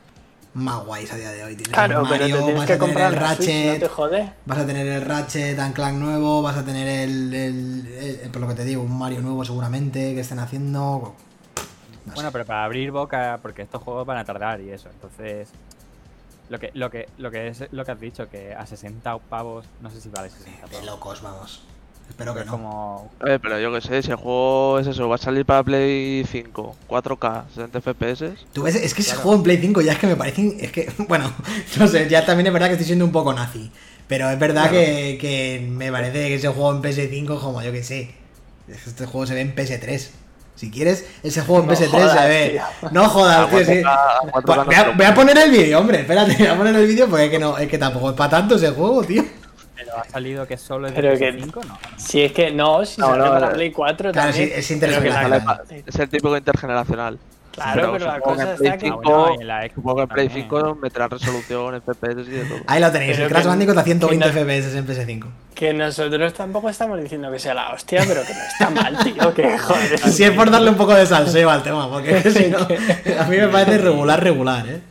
más guays a día de hoy. Tienes Claro, el pero Mario, te tienes vas que a tener comprar el la Switch, Ratchet, no te jode. vas a tener el Ratchet and Clank nuevo, vas a tener el, el, el- el- por lo que te digo, un Mario nuevo seguramente que estén haciendo. No Bueno, sé. pero para abrir boca, porque estos juegos van a tardar y eso, entonces lo que lo que lo que es lo que has dicho, que a sesenta pavos, no sé si vale sesenta De pavos. locos, vamos. Espero que Es no. como Eh, pero yo qué sé, si el juego es eso, va a salir para Play cinco, cuatro K, sesenta F P S. Tú ves, es que ese juego en Play cinco ya es que me parecen. Es que, bueno, no sé, ya también es verdad que estoy siendo un poco nazi. Pero es verdad que, que me parece que ese juego en P S cinco, como yo que sé. Este juego se ve en P S tres. Si quieres, ese juego en No P S tres se jodas, ve. tío. No jodas, A tío, sí. cuatro K, a cuatro K no Voy a, te lo voy a poner el vídeo, hombre. Espérate, voy a poner el vídeo porque es que no, es que tampoco es para tanto ese juego, tío. pero ha salido que solo es de Pero P S que- cinco, no. Si es que no, si No, sale no, para no. Play cuatro Claro, también. sí, es pero que la- intergeneracional. Sale pa- Es el típico intergeneracional. Claro, pero la supongo que cosa en Play está que- Ah, cinco, bueno, y en la Xbox supongo que en Play también. cinco meterá resolución, F P S y de todo. Ahí lo tenéis, Pero el Crash que- Bandicoot a ciento veinte que no- F P S en P S cinco. Que nosotros tampoco estamos diciendo que sea la hostia, pero que no está mal, tío. Que joder. Si es por darle un poco de salseo al tema, porque si no, a mí me parece regular, regular, ¿eh?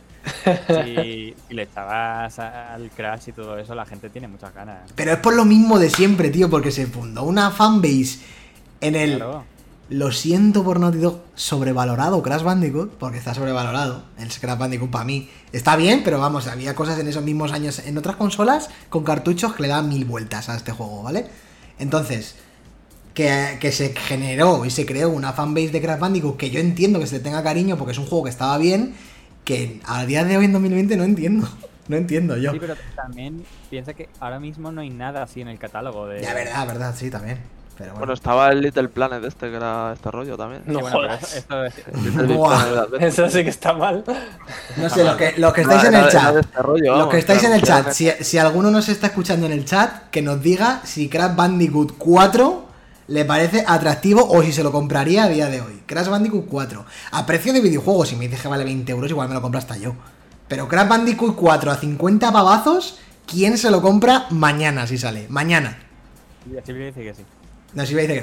Si, si le echabas al Crash y todo eso, la gente tiene muchas ganas. Pero es por lo mismo de siempre, tío, porque se fundó una fanbase en el... Claro. Lo siento por Naughty Dog, sobrevalorado Crash Bandicoot, porque está sobrevalorado. El Crash Bandicoot para mí está bien, pero vamos, había cosas en esos mismos años en otras consolas con cartuchos que le daban mil vueltas a este juego, ¿vale? Entonces, que, que se generó y se creó una fanbase de Crash Bandicoot que yo entiendo que se le tenga cariño porque es un juego que estaba bien, que a día de hoy en dos mil veinte no entiendo. No entiendo yo. Sí, pero también piensa que ahora mismo no hay nada así en el catálogo de. Ya, verdad, verdad, sí, también. Pero Bueno, bueno. estaba el Little Planet este, que era este rollo también. No Sí, bueno, pero jodas. eso- esto es- Little Big Buah. Planet Adventure. Eso sí que está mal. No sé, los que, los que estáis Era- en el era- era chat. de este rollo, Los vamos, que estáis en el claro, chat, si, si alguno nos está escuchando en el chat, que nos diga si Crash Bandicoot cuatro le parece atractivo o si se lo compraría a día de hoy. Crash Bandicoot cuatro. A precio de videojuego, si me dices que vale veinte euros, igual me lo compro hasta yo. Pero Crash Bandicoot cuatro a cincuenta pavazos, ¿quién se lo compra mañana si sale? Mañana. Sí, así dice que sí. No, si me dice que no.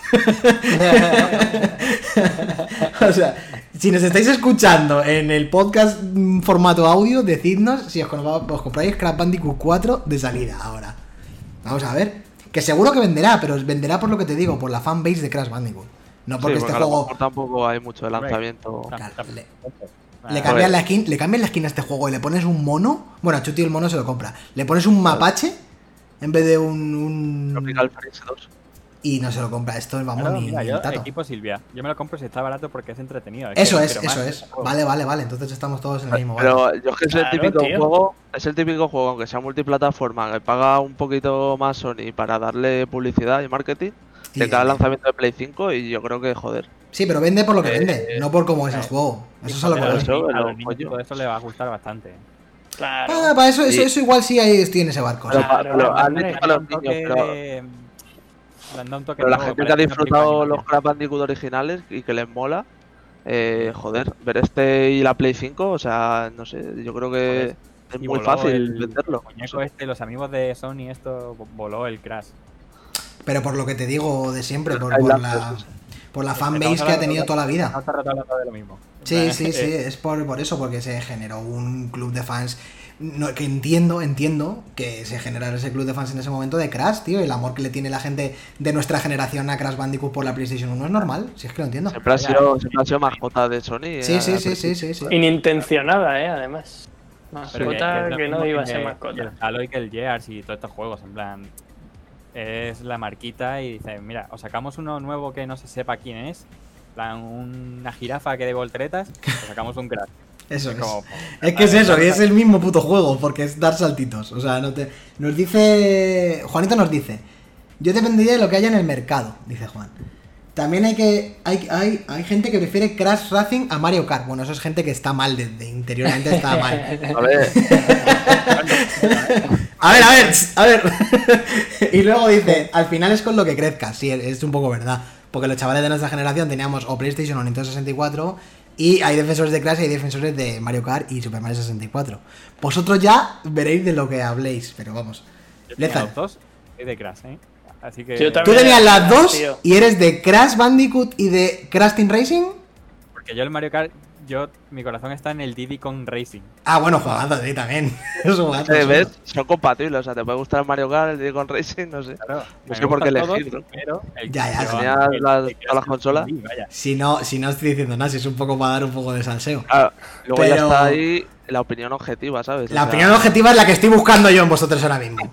O sea, si nos estáis escuchando en el podcast mm, formato audio, decidnos si os, os compráis Crash Bandicoot cuatro de salida ahora. Vamos a ver. Que seguro que venderá, pero venderá por lo que te digo, por la fanbase de Crash Bandicoot. No porque Sí, este porque a lo juego... mejor tampoco hay mucho de lanzamiento. Claro, le, Ah, le cambias la skin, le cambias la skin a este juego y le pones un mono. Bueno, a Chuti el mono se lo compra. Le pones un mapache en vez de un. Tropical un... Freeze dos. Y no se lo compra. Esto vamos Claro, ni, mira, ni yo, el tato. equipo Silvia. Yo me lo compro si está barato porque es entretenido. Eso que es, quiero eso más de es. este juego. Vale, vale, vale. Entonces estamos todos en el mismo. Pero Vale. yo es que es el Claro, típico tío. juego, es el típico juego, aunque sea multiplataforma, que paga un poquito más Sony para darle publicidad y marketing Y de cada vende. lanzamiento de Play cinco y yo creo que, joder. Sí, pero vende por lo que Eh, vende, no por cómo es el eh, juego. Eso es Sí, a lo que pero voy. eso, a pero, los niños coño. todo eso le va a gustar bastante. Claro. Ah, para eso, eso, Sí. eso igual sí ahí estoy en ese barco. o sea, Pero, pa- Claro, pero han hombre. dicho a los Un toque niños, pero, de- le han dado un toque pero la nuevo, gente que ha parece una disfrutado película los animada. Crash Bandicoot originales y que les mola, eh, joder, ver este y la Play cinco, o sea, no sé, yo creo que es Y muy voló fácil el venderlo. no muñeco sé. este, los amigos de Sony, esto vo- voló el Crash. pero por lo que te digo de siempre, por, Hay por lapsos, la, sí. por la Estamos fanbase que ha hablando tenido de- toda la vida. Estamos todo el rato hablando de lo mismo. Sí, En plan, sí, sí, eh, es por, por eso, porque se generó un club de fans. No, que entiendo, entiendo que se generara ese club de fans en ese momento de Crash, tío. El amor que le tiene la gente de nuestra generación a Crash Bandicoot por la PlayStation uno es normal, si es que lo entiendo. Siempre ha sido, siempre ha sido mascota de Sony. Sí, eh, sí, a- sí, sí, sí, sí. Inintencionada, eh, además. pero Mascota es lo que no mismo iba a que- ser que mascota. el Halo y que el Gears y todos estos juegos, en plan. Es la marquita y dice, mira, os sacamos uno nuevo que no se sepa quién es. En plan, una jirafa que de volteretas, os sacamos un Crash. Eso es. Como, Es que es eso, y es el mismo puto juego, porque es dar saltitos. O sea, no te. Nos dice. Juanito nos dice. Yo dependería de lo que haya en el mercado, dice Juan. También hay que. Hay, hay, hay gente que prefiere Crash Racing a Mario Kart. Bueno, eso es gente que está mal, de, de interiormente está mal. A ver, A ver, a ver, a ver. Y luego dice, al final es con lo que crezcas. Sí, es un poco verdad. Porque los chavales de nuestra generación teníamos o PlayStation o Nintendo sesenta y cuatro. Y hay defensores de Crash y hay defensores de Mario Kart y Super Mario sesenta y cuatro. Vosotros ya veréis de lo que habléis, pero vamos. yo tenía Lezan, los dos y de Crash, ¿eh? Así que. Yo tú también. tenías las dos Tío. y eres de Crash Bandicoot y de Crash Team Racing. Porque yo el Mario Kart, yo, mi corazón está en el Diddy Kong Racing. Ah, bueno, jugazo, sí, también. Es un jugazo, eh, sí. ¿ves? Son compatibles, o sea, te puede gustar el Mario Kart, el Digon Racing, no sé. Claro, No sé me por qué gustan elegir, todos, ¿no? pero el Ya, ya, yo- tenías el- las- el que todas las es consolas. Diddy, vaya. Si no, si no estoy diciendo nada, si es un poco para dar un poco de salseo. Claro, luego ya Pero- está ahí la opinión objetiva, ¿sabes? O La sea, opinión objetiva es la que estoy buscando yo en vosotros ahora mismo.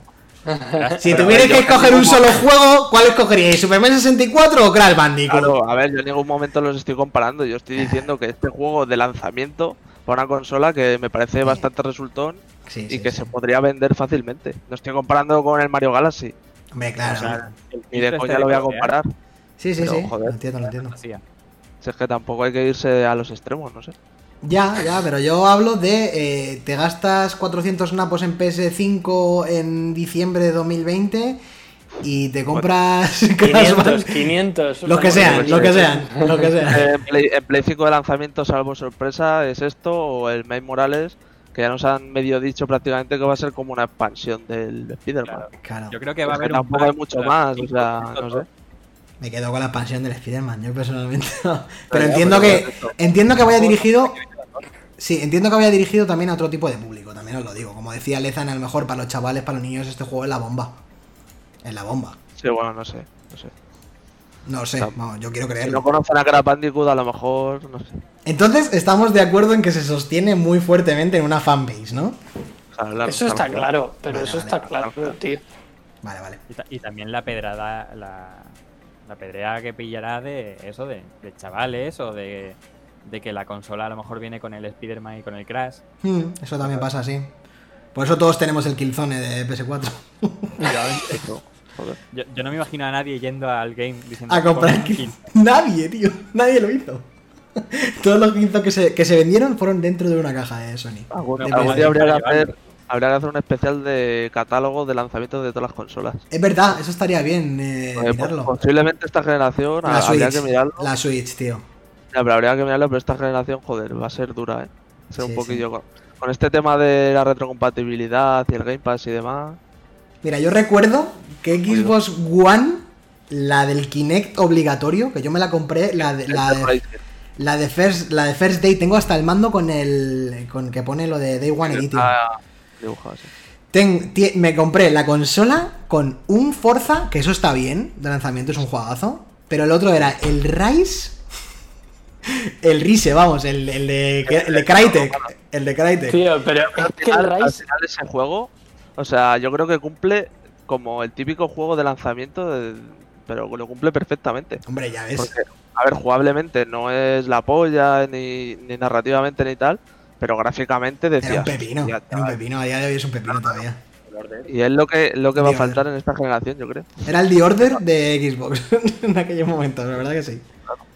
Si Pero tuvierais yo que escoger como- un solo juego, ¿cuál escogeríais? ¿Superman sesenta y cuatro o Crash Bandicoot? Claro, a ver, yo en ningún momento los estoy comparando. Yo estoy diciendo que este juego de lanzamiento para una consola que me parece bastante resultón Sí, y sí, que sí. se podría vender fácilmente. No estoy comparando con el Mario Galaxy. Hombre, claro. O sea, el Ni de filtro coña este lo voy a bloquear, comparar. sí, sí, pero, sí. joder. Lo entiendo, lo entiendo. fantasía. Si es que tampoco hay que irse a los extremos, no sé. Ya, ya, pero yo hablo de. eh, te gastas cuatrocientos napos en P S cinco en diciembre de dos mil veinte y te compras. Crash quinientos, Bandicoot. quinientos. Lo que sean, lo que sean, lo que sean. En Play, en Play cinco de lanzamiento, salvo sorpresa, es esto o el Miles Morales, que ya nos han medio dicho prácticamente que va a ser como una expansión del Spider-Man. Claro. Claro, Yo creo que va a Es que haber un tampoco hay pack mucho para más, o cinco, sea, esto no todo. sé. me quedo con la expansión del Spider-Man, yo personalmente. no. Pero Pero ya, entiendo pero que. es esto. Entiendo que vaya dirigido. Sí, entiendo que vaya dirigido también a otro tipo de público, también os lo digo. Como decía Lezan, a lo mejor para los chavales, para los niños, este juego es la bomba. Es la bomba. Sí, bueno, no sé. No sé. No lo sé, Claro. vamos, yo quiero Si creerlo. no conocen a Crash Bandicoot, a lo mejor, no sé. Entonces, estamos de acuerdo en que se sostiene muy fuertemente en una fanbase, ¿no? Claro, claro, Eso está claro. claro, pero Vale, eso vale, está vale, claro, claro. tío. Vale, vale. Y, ta- y también la pedrada, la, la pedrea que pillará de eso, de, de chavales o de, de que la consola a lo mejor viene con el Spider-Man y con el Crash. Hmm, eso también pasa así. Por eso todos tenemos el Killzone de P S cuatro. Eso, joder. Yo, yo no me imagino a nadie yendo al game diciendo A comprar "Pon un Kill- kill". Nadie, tío. Nadie lo hizo. Todos los Killzone que se, que se vendieron fueron dentro de una caja de Sony. Algún, De algún PlayStation. día habría que, Para hacer, habría que hacer un especial de catálogo de lanzamientos de todas las consolas. Es verdad, eso estaría bien eh, Eh, po- mirarlo. posiblemente esta generación La habría Switch, que mirarlo. la Switch, tío. Ya, pero habría que mirarlo, pero esta generación, joder, va a ser dura, ¿eh? Va a ser Sí, un poquillo con, con este tema de la retrocompatibilidad y el Game Pass y demás. Mira, yo recuerdo que Xbox One La del Kinect obligatorio, que yo me la compré, la de, la de, la de First, la de First Day, tengo hasta el mando con el con que pone lo de Day One Edition. Ah, dibujado, sí. Ten, tie- me compré la consola con un Forza, que eso está bien, de lanzamiento es un juegazo, pero el otro era el Rise, el Rise, vamos, el, el de el de Crytek, el de Crytek. Tío, pero Al es que el final, al Rise. final ese juego, o sea, yo creo que cumple como el típico juego de lanzamiento, de- pero lo cumple perfectamente. Hombre, ya ves. Porque, a ver, jugablemente no es la polla, ni, ni narrativamente ni tal, pero gráficamente Era decías... un pepino, "Hostia, era un chaval". pepino, a día de hoy es un pepino todavía. Y es lo que, lo que va a The faltar Order. en esta generación, yo creo. Era el The Order de Xbox en aquellos momentos, la verdad que sí.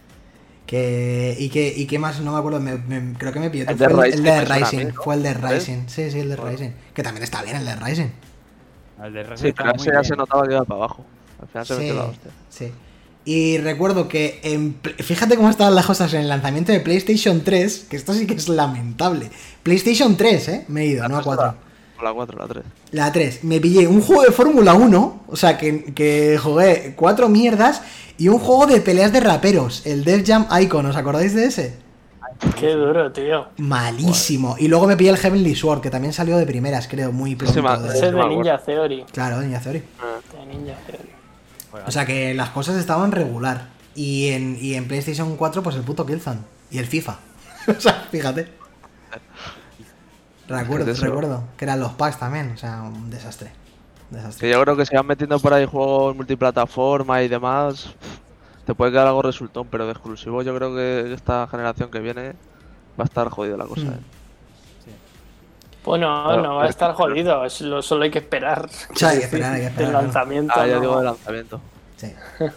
Que, y, que, ¿Y qué más? No me acuerdo, me- me- creo que me pilló. El Fue de el, Rising, el de me suena a Rising, mí, ¿no? fue el de ¿Ves? Rising, sí, sí, el de Bueno. Rising. Que también está bien el de Rising. El de Resident Sí, está pero muy ese ya bien. se notaba que iba para abajo. Al final se Sí, metió la hostia. sí. Y recuerdo que, en, pl- fíjate cómo estaban las cosas en el lanzamiento de PlayStation tres, que esto sí que es lamentable. PlayStation tres, ¿eh? Me he ido, no a cuatro. O la cuatro, la tres. La tres. Me pillé un juego de Fórmula uno, o sea, que, que jugué cuatro mierdas, y un juego de peleas de raperos, el Def Jam Icon, ¿os acordáis de ese? Qué duro, tío. Malísimo. Y luego me pillé el Heavenly Sword, que también salió de primeras, creo, muy pronto. ma- de- Ese es de me acuerdo. Ninja Theory. Claro, Ninja Theory. De Ninja Theory. O sea que las cosas estaban regular. Y en, y en PlayStation cuatro, pues el puto Killzone. Y el FIFA. O sea, fíjate. Recuerdo, ¿Qué es eso? recuerdo. Que eran los packs también. O sea, un desastre. Desastre. Que yo creo que si van metiendo por ahí juegos multiplataforma y demás, te puede quedar algo resultón, pero de exclusivo yo creo que esta generación que viene va a estar jodida la cosa. Mm. ¿eh? Bueno, Claro, no va a es- estar jodido, es lo- solo hay que esperar. O sea, hay que esperar, hay que esperar, Del claro. lanzamiento. Ah, ya no. digo de lanzamiento. Sí.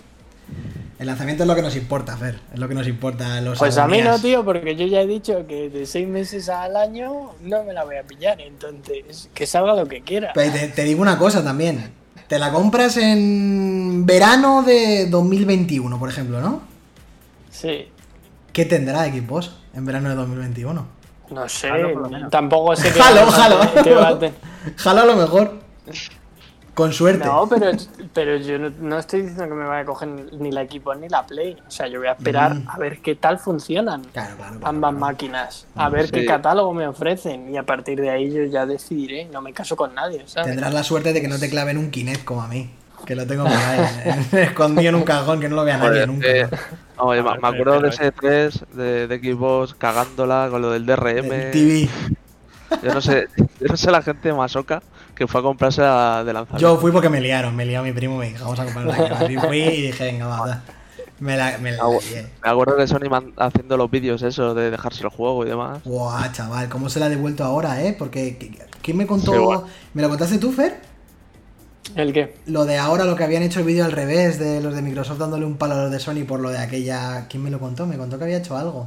El lanzamiento es lo que nos importa, Fer. Es lo que nos importa. Los Pues a mí no, agonías. tío, porque yo ya he dicho que de seis meses al año no me la voy a pillar, entonces que salga lo que quiera. Pero te, te digo una cosa también. Te la compras en verano de dos mil veintiuno, por ejemplo, ¿no? Sí, ¿Qué tendrá Xbox en verano de dos mil veintiuno? no sé, Jalo, por lo menos. tampoco sé qué Jalo, va a jalo. tener- qué va a tener. Jalo a lo mejor. Con suerte. No, pero, pero yo no, no estoy diciendo que me vaya a coger ni la Xbox ni la Play. O sea, yo voy a esperar Mm. a ver qué tal funcionan Claro, claro. claro, ambas claro. máquinas. A ver Sí. qué catálogo me ofrecen. Y a partir de ahí yo ya decidiré. No me caso con nadie, ¿sabes? Tendrás la suerte de que no te claven un Kinect como a mí. Que lo tengo por ahí, eh, escondido en un cajón que no lo vea nadie Joder, nunca. eh, oye, me, Ah, me acuerdo pero de ese tres de, de Xbox cagándola con lo del D R M. El T V. Yo no sé, yo no sé la gente masoca que fue a comprarse la de lanzamiento. Yo fui porque me liaron, me lió mi primo, me dijo, vamos a comprar una Y fui y dije, venga, va, da. Me la, me la Ah, lié. Me acuerdo que Sony man- haciendo los vídeos esos de dejarse el juego y demás. Buah, chaval, ¿cómo se la ha devuelto ahora, eh? Porque, ¿qui- ¿quién me contó? Sí, bueno. ¿Me lo contaste tú, Fer? ¿El qué? Lo de ahora, lo que habían hecho el vídeo al revés, de los de Microsoft dándole un palo a los de Sony por lo de aquella... ¿Quién me lo contó? Me contó que había hecho algo.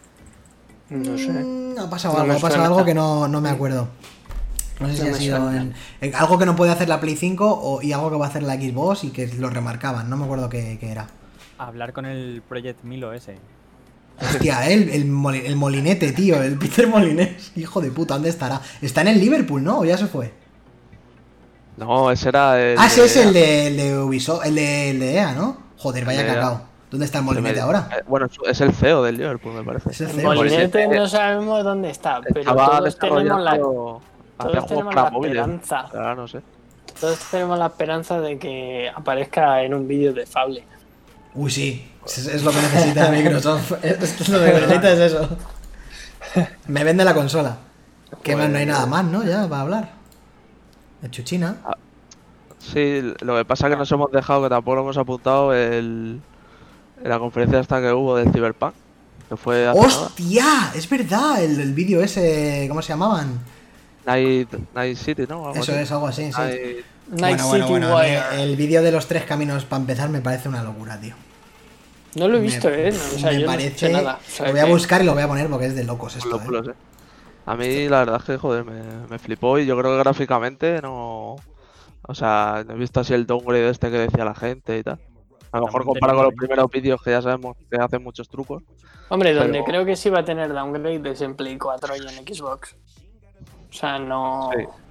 No sé. Mm, ha pasado No algo, me ha pasado suena. algo que no, no me acuerdo. No sé si No ha me sido suena. en, en algo que no puede hacer la Play cinco o, y algo que va a hacer la Xbox y que lo remarcaban. No me acuerdo qué, qué era. Hablar con el Project Milo ese. Hostia, el, el, moli- el molinete, tío, el Peter Molinés. Hijo de puta, ¿dónde estará? Está en el Liverpool, ¿no? ¿O ya se fue? No, ese era el. Ah, ese es el de, el de Ubisoft, el de, el de E A, ¿no? Joder, vaya El de E A. cacao. ¿Dónde está el se me- molinete ahora? eh, Bueno, es el C E O del Liverpool, me parece. Es el El C E O. molinete Molinete. no sabemos dónde está, pero Estaba todos tenemos la, desarrollando. Hacía todos juegos tenemos para la móviles. esperanza. Ahora no sé. todos tenemos la esperanza de que aparezca en un vídeo de Fable. Uy, sí. Es, es lo que necesita Microsoft. Es, es lo que necesita es eso. Me vende la consola. ¿Qué más? No hay nada más, ¿no? Ya, para hablar. El chuchina. Sí, lo que pasa es que nos hemos dejado, que tampoco lo hemos apuntado, el, en la conferencia esta que hubo del Cyberpunk. Que fue hace nada. ¡Hostia! Es verdad, el, el vídeo ese. ¿Cómo se llamaban? Night, Night City, ¿no? Algo Eso así. es, algo así, sí. Night- Night bueno, bueno, City bueno. a mí Wire. El vídeo de los tres caminos, para empezar, me parece una locura, tío. No lo he Me- visto, ¿eh? No, o sea, me yo parece. no sé nada. O sea, lo voy a que- buscar y lo voy a poner porque es de locos Con esto, los ¿eh? culos, eh. A mí la verdad es que, joder, me, me flipó y yo creo que gráficamente no... O sea, no he visto así el downgrade este que decía la gente y tal. A lo mejor Estamos comparado con los teniendo- primeros vídeos que ya sabemos que hacen muchos trucos. Hombre, donde pero- creo que sí va a tener downgrade es en Play cuatro y en Xbox. O sea, no. Sí.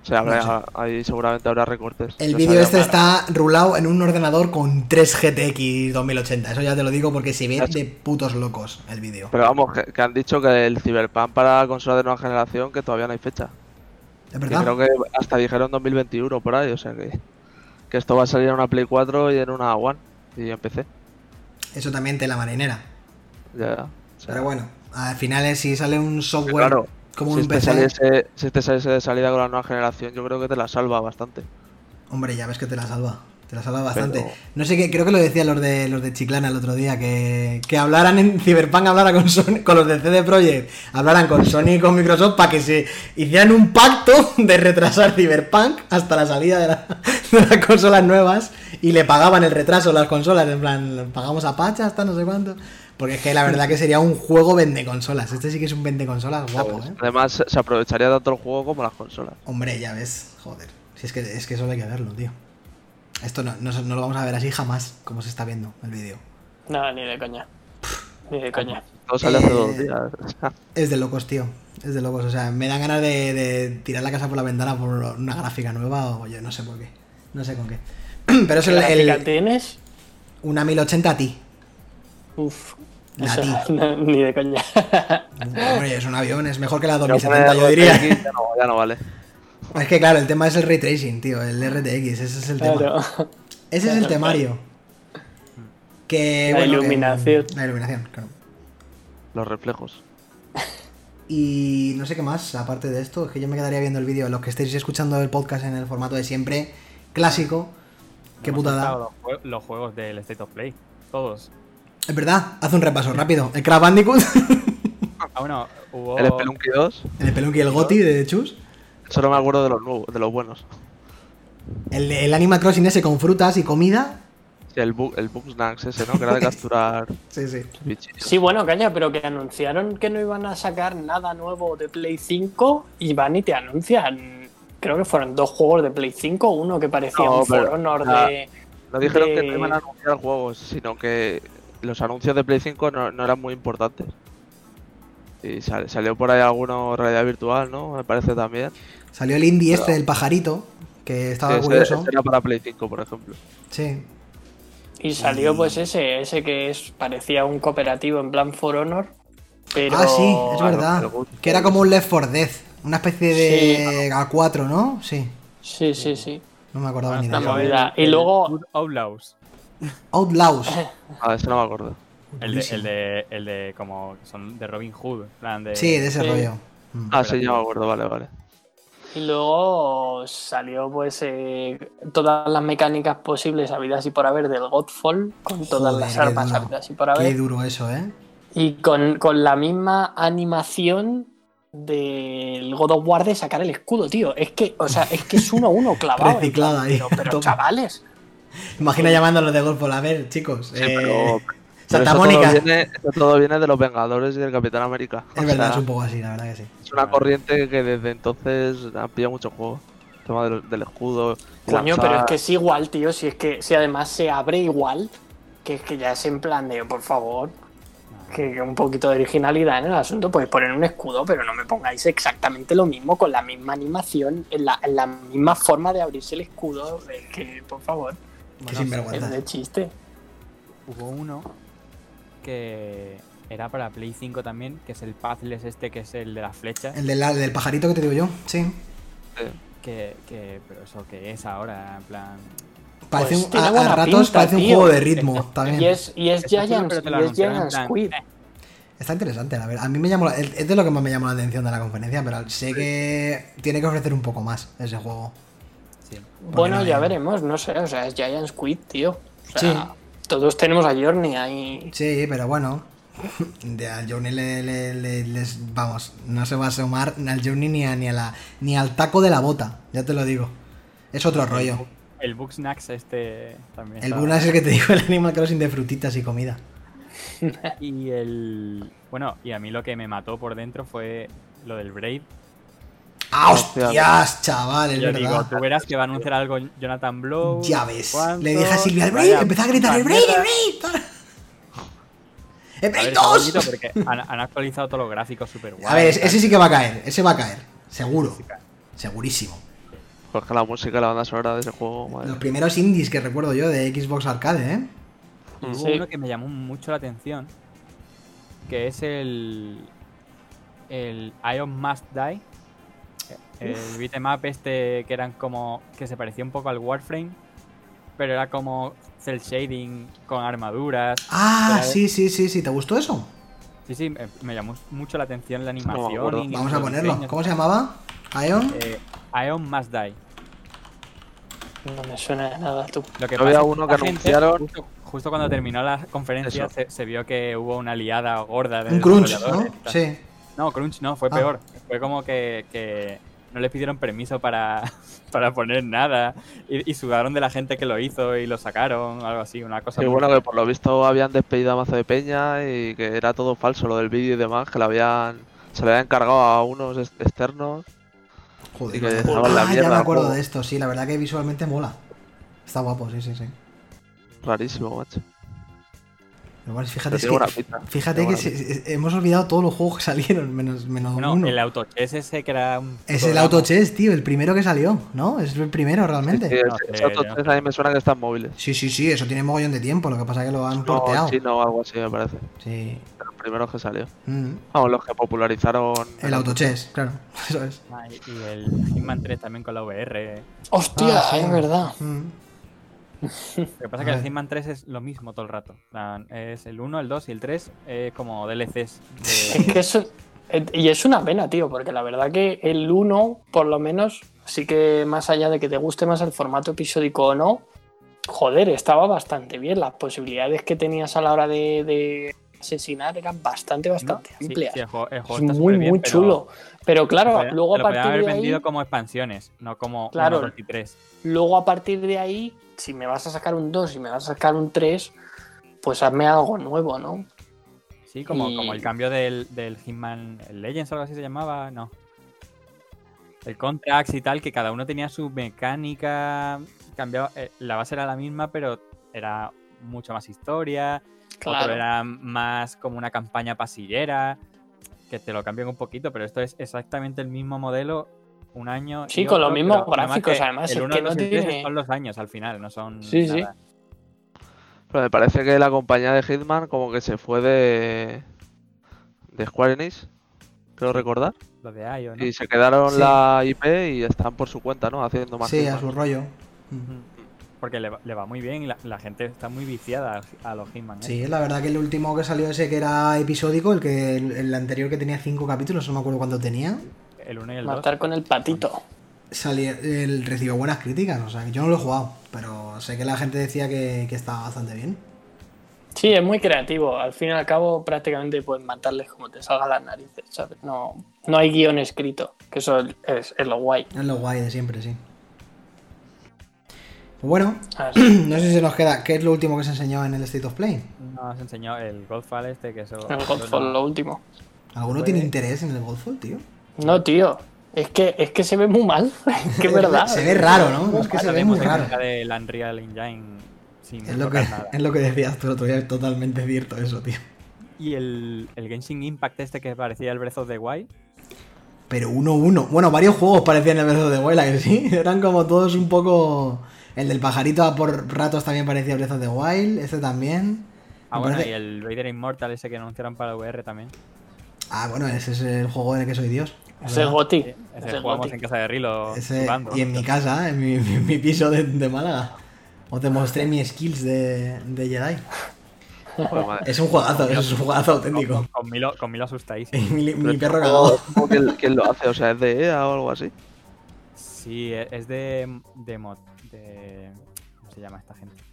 O sea, habrá- No ahí seguramente habrá recortes. El Yo vídeo sabía este más. está rulado en un ordenador con tres G T X dos mil ochenta. Eso ya te lo digo porque se ve Eso. de putos locos el vídeo. Pero vamos, que, que han dicho que el Cyberpunk para consolas de nueva generación que todavía no hay fecha. ¿Es Que verdad? creo que hasta dijeron dos mil veintiuno por ahí, o sea que, que esto va a salir en una Play cuatro y en una One y en P C. Eso también te la marinera. Ya, o sea, Pero bueno, al final es si sale un que software claro, como si un este, P C. saliese, si este saliese de salida con la nueva generación, yo creo que te la salva bastante. Hombre, ya ves que te la salva. Te la salva bastante. Pero- No sé qué, creo que lo decían los de los de Chiclana el otro día, que, que hablaran en Cyberpunk, hablara con Sony, con los de C D Projekt, hablaran con Sony y con Microsoft para que se hicieran un pacto de retrasar Cyberpunk hasta la salida de, la- de las consolas nuevas y le pagaban el retraso a las consolas, en plan, pagamos a Pacha hasta no sé cuánto. Porque es que la verdad que sería un juego vende consolas. Este sí que es un vende consolas guapo, ¿eh? Además, se- se aprovecharía tanto el juego como las consolas. Hombre, ya ves, joder. Si es que, es que eso hay que verlo, tío. Esto no, no, no lo vamos a ver así jamás, como se está viendo el vídeo. No, ni de coña. Ni de coña. Todo sale hace Eh, dos días. Es de locos, tío. Es de locos. O sea, me dan ganas de, de tirar la casa por la ventana por una gráfica nueva o yo no sé por qué. No sé con qué. Pero es ¿Qué el, gráfica el- tienes? una mil ochenta Ti. Uf. La Eso, Ti. no, ni de coña. Hombre, es un avión, es mejor que la dos Ya mil setenta, con yo el diría. R T X Ya no, ya no vale. Es que claro, el tema es el ray tracing, tío. El R T X, ese es el tema. Claro. Ese es el temario. Que, La bueno, que- iluminación. la iluminación, claro. Los reflejos. Y no sé qué más, aparte de esto, es que yo me quedaría viendo el vídeo. Los que estéis escuchando el podcast en el formato de siempre, clásico, qué Hemos putada. saltado Los, jue- los juegos del State of Play, todos. Es verdad, haz un repaso rápido. El Crash Bandicoot, Ah, bueno, hubo. El Spelunky dos, el Pelunky y el Goti de Chus, solo me acuerdo de los nuevos, de los buenos. el, el Animal Crossing ese con frutas y comida. Sí, el, bu el Bugsnax ese, ¿no? Que era de capturar Sí, sí. bichillos. Sí, bueno, calla, pero que anunciaron que no iban a sacar nada nuevo de Play cinco y van y te anuncian. Creo que fueron dos juegos de Play cinco, uno que parecía No, un pero- For Honor ah, de. No dijeron de- que no iban a anunciar juegos, sino que los anuncios de Play cinco no, no eran muy importantes. Y sal- salió por ahí alguno realidad virtual, ¿no? Me parece también. Salió el indie Pero- este del pajarito, que estaba Sí, ese- curioso. ese era para Play cinco, por ejemplo. Sí. Y salió pues ese, ese que es parecía un cooperativo en plan For Honor. Pero... Ah, sí, es verdad. pero- Que era como un Left four Dead, una especie de A cuatro, ¿no? Sí. Sí, sí, sí. No me acordaba ni de Una eso. movida. Y el luego- Good Outlaws. Outlaws. Ah, ese no me acuerdo. El de, Buenísimo. el de, el de como son de Robin Hood, en plan de. Sí, de ese Sí. rollo. Mm. Ah, sí, ya me acuerdo, vale, vale. Y luego salió pues eh, todas las mecánicas posibles habidas y por haber del Godfall, con todas Joder, las qué armas duro. habidas y por Qué haber. duro eso, ¿eh? Y con, con la misma animación del God of War de sacar el escudo, tío. Es que, o sea, es que es uno a uno clavado. en Reciclado plan, ahí, Pero, pero toma. chavales. Imagina llamándolos de golfo. A ver, chicos. Sí, eh, pero, pero Santa eso Mónica. Todo viene, eso todo viene de los Vengadores y del Capitán América. Es O verdad, sea, es un poco así, la verdad que sí. es una corriente que desde entonces han pillado mucho juego. El tema del, del escudo. y Coño, lanzar- pero es que es igual, tío. Si es que si además se abre igual, que es que ya es en plan de, por favor, que, que un poquito de originalidad en el asunto. Podéis poner un escudo, pero no me pongáis exactamente lo mismo, con la misma animación, en la, en la misma forma de abrirse el escudo. Es que, por favor, Qué es sinvergüenza. de chiste. Hubo uno que era para Play cinco también, que es el Pathless este, que es el de las flechas. El del, del pajarito que te digo yo, sí. Sí. Que, que, pero eso que es ahora, en plan. Parece Pues un, tiene a, a buena ratos pinta, parece un tío. juego de ritmo también. Y es, y es Está chulo, Giants, pero te lo y es anunciaron en Giants plan, Squid. eh, Está interesante, la verdad. A mí me llamó la- es de lo que más me llamó la atención de la conferencia, pero sé que tiene que ofrecer un poco más ese juego. sí. Bueno, no ya hay- veremos, no sé, o sea, es Giant Squid, tío. O sea, Sí. todos tenemos a Journey ahí. Sí, pero bueno. De al Journey le, le- le- les vamos, no se va a sumar al Journey ni a, ni a la ni al taco de la bota, ya te lo digo. Es otro rollo. El Bugsnax este también. El estaba- Buna es el que te digo, el Animal Crossing de frutitas y comida. Y el. Bueno, y a mí lo que me mató por dentro fue lo del Braid. ¡Ah, hostias, chaval! Es Yo verdad. digo, tú verás que va a anunciar algo Jonathan Blow. Ya ves. ¿cuánto? Le dije a Silvia, el Vaya Braid, empezó a gritar, ¡el Braid, el mierda. Braid! ¡El A ver, Braid está bonito dos! porque han, han actualizado todos los gráficos súper guay. A ver, ese sí que va a caer, ese va a caer. Seguro. Segurísimo. Pues que la música y la banda sonora de ese juego, madre. Los primeros indies que recuerdo yo de Xbox Arcade, ¿eh? Y hubo Sí. uno que me llamó mucho la atención, que es el el Ion Must Die, el beat'em up este que eran como que se parecía un poco al Warframe, pero era como cel shading con armaduras. Ah, Era de- sí, sí, sí, sí. ¿Te gustó eso? Sí, sí, me, me llamó mucho la atención la me animación. acuerdo. y Vamos a los ponerlo. diseños. ¿Cómo se llamaba? ¿Ion? Eh, Ion Must Die. No me suena de nada, tú. Lo que Yo había pasa es que uno la que gente, anunciaron- Justo, justo cuando terminó la conferencia Eso. se, se vio que hubo una liada gorda de Un crunch, ¿no? desarrolladores y tal. Sí. No, crunch no, fue Ah. peor. Fue como que, que no les pidieron permiso para, para poner nada y, y sudaron de la gente que lo hizo y lo sacaron, algo así, una cosa Y muy bueno, fea. que por lo visto habían despedido a mazo de peña y que era todo falso lo del vídeo y demás, que lo habían, se le habían encargado a unos ex- externos. Joder. Y que no- dejaban la ah, ya mierda me al acuerdo juego. de esto, sí. La verdad que visualmente mola. Está guapo, sí, sí, sí. Rarísimo, macho. Pero bueno, fíjate, Pero es tiene buena que, pinta. fíjate Tiene que buena se- se- hemos olvidado todos los juegos que salieron, menos, menos Bueno, uno. el autochess ese que era un Es el programa- Auto Chess, tío, el primero que salió, ¿no? Es el primero realmente. Sí, Sí, No ese- sé, ese otro yo- tres a mí me suena que están móviles. sí, sí, eso tiene mogollón de tiempo, lo que pasa es que lo han No, porteado. chino o algo así, me parece. Sí. De los primeros que salió. Mm. Vamos, los que popularizaron. El Auto Chess, claro, eso es. Ah, y y el Hitman tres también con la V R. Hostia, Ah, sí. es verdad. Mm. Lo que pasa A es que el ver. Hitman tres es lo mismo todo el rato. En plan, es el uno, el dos y el tres eh, como D L Cs. Es De... que eso. eh, Y es una pena, tío, porque la verdad que el uno, por lo menos, sí que más allá de que te guste más el formato episódico o no, joder, estaba bastante bien. Las posibilidades que tenías a la hora de, de asesinar eran bastante, bastante ¿no? Sí, amplias. sí, el juego, el juego Es está muy, superbién, muy pero chulo. Pero te claro, podía- luego a te lo podían partir haber de ahí. vendido como expansiones, no como Claro. uno, dos y tres. Luego a partir de ahí, si me vas a sacar un dos y me vas a sacar un tres, pues hazme algo nuevo, ¿no? Sí, como, Y- como el cambio del, del Hitman el Legends o algo así se llamaba, no. El Contrax y tal, que cada uno tenía su mecánica, cambiaba, eh, la base era la misma, pero era mucho más historia, otro Claro. era más como una campaña pasillera, que te lo cambian un poquito, pero esto es exactamente el mismo modelo, un año. Sí, y con los otro, mismos pero nada más gráficos, que además, El es uno, que el dos no y el tres tiene- son los años al final, no son. Sí, sí. nada. Pero me parece que la compañía de Hitman como que se fue de. de Square Enix, creo Sí. recordar. Los de I O, ¿no? Y se quedaron Sí. la I P y están por su cuenta, ¿no? Haciendo más Sí, a Hitman. su rollo. Mm. Mm. Porque le, va- le va muy bien y la, la gente está muy viciada a, a los Hitman. ¿eh? Sí, la verdad que el último que salió ese que era episódico, el que el, el anterior que tenía cinco capítulos, no me acuerdo cuánto tenía, El uno y el dos. Matar con el patito. salía, el, recibió buenas críticas, o sea, que yo no lo he jugado, pero sé que la gente decía que, que estaba bastante bien. Sí, es muy creativo. Al fin y al cabo, prácticamente puedes matarles como te salga las narices, ¿sabes? No, no hay guión escrito, que eso es, es lo guay. Es lo guay de siempre, sí. Pues bueno, Así. no sé si se nos queda, ¿qué es lo último que se enseñó en el State of Play? Nos enseñó el Godfall este, que eso. El eso Godfall, no- lo último. ¿Alguno Pues- tiene interés en el Godfall, tío? No, tío. Es que, es que se ve muy mal. Es que es verdad. Se ve raro, ¿no? Es que se Ahora ve muy vemos raro. en caja del Unreal Engine sin Es lo, que, tocar nada. es lo que decías tú el otro día, es totalmente cierto eso, tío. Y el, el Genshin Impact este que parecía el Breath of the Wild. Pero uno uno. Bueno, varios juegos parecían el Breath of the Wild, ¿a que sí? Eran como todos un poco... El del pajarito a por ratos también parecía Breath of the Wild, este también. Ah, Me bueno, parece- y el Vader Immortal ese que anunciaron para V R también. Ah, bueno, ese es el juego en el que soy Dios. Es el Goti. Sí, Es ese el jugamos Goti. en casa de Rilo Ese- jugando. y en mi casa, en mi, mi- mi piso de, de Málaga. Os demostré mis skills de, de Jedi. Joder, madre. Es un juegazo, es un juegazo auténtico. Con, con Milo, con Milo asustadísimo. mi, mi Pero este perro juego, cagado. ¿cómo ¿Quién, quién lo hace? O sea, ¿es de E A o algo así? Sí, e- es de. de, mod- de ¿cómo se llama esta gente?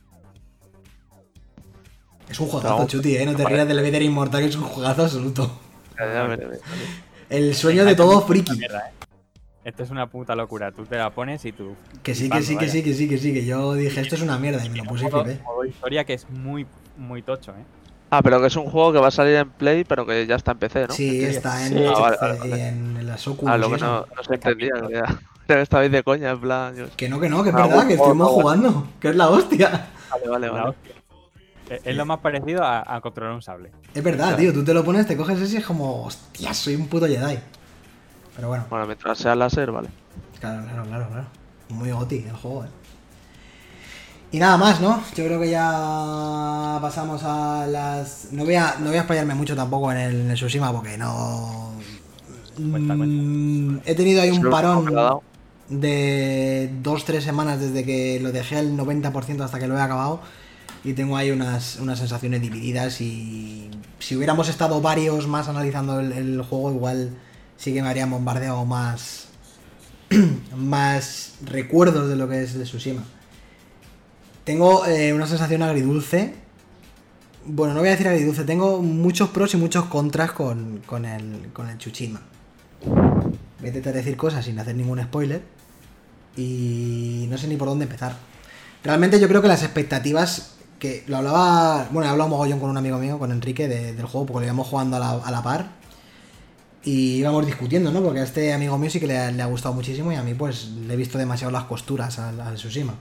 Es un juegazo, No, Chuti, ¿eh? No te rías del Vader Inmortal, que es un juegazo absoluto. Ya, ya veré, veré. El sueño de todo friki. Mierda, ¿eh? Esto es una puta locura. Tú te la pones y tú. Que sí, que sí, que sí, que sí, que sí, que yo dije, esto es una mierda y me lo puse y Modo, flipé. modo historia que es muy, muy tocho, ¿eh? Ah, pero que es un juego que va a salir en Play, pero que ya está en P C, ¿no? Sí, está en, Sí. Ah, vale, H C vale, vale. y en las Oculus Ah, lo y que eso. no, no se entendía. Que ya, creo que estabais de coña, en plan. yo- Que no, que no, que es Ah, verdad, bueno, que estuvimos bueno, jugando, que es la hostia. Vale, vale, La vale. hostia. Es es lo más parecido a, a controlar un sable. Es verdad, tío, tú te lo pones, te coges ese y es como, hostia, soy un puto Jedi. Pero bueno, Bueno, mientras sea láser, vale. claro, claro, claro, claro. Muy goti el juego, eh. Y nada más, ¿no? Yo creo que ya pasamos a las... No voy a, no voy a explayarme mucho tampoco en el, en el Tsushima porque no... Cuenta, cuenta. Mm, He tenido ahí un Solo parón me ha dado. de dos tres semanas desde que lo dejé al noventa por ciento hasta que lo he acabado. Y tengo ahí unas, unas sensaciones divididas y si hubiéramos estado varios más analizando el, el juego, igual sí que me habrían bombardeado más, más recuerdos de lo que es el Tsushima. Tengo eh, una sensación agridulce. Bueno, no voy a decir agridulce, tengo muchos pros y muchos contras con, con, el, con el Tsushima. Voy a intentar decir cosas sin hacer ningún spoiler y no sé ni por dónde empezar. Realmente yo creo que las expectativas, que lo hablaba, bueno, he hablado mogollón con un amigo mío, con Enrique, de, del juego, porque lo íbamos jugando a la, a la par y íbamos discutiendo, ¿no? Porque a este amigo mío sí que le, le ha gustado muchísimo y a mí pues le he visto demasiado las costuras al, al Tsushima.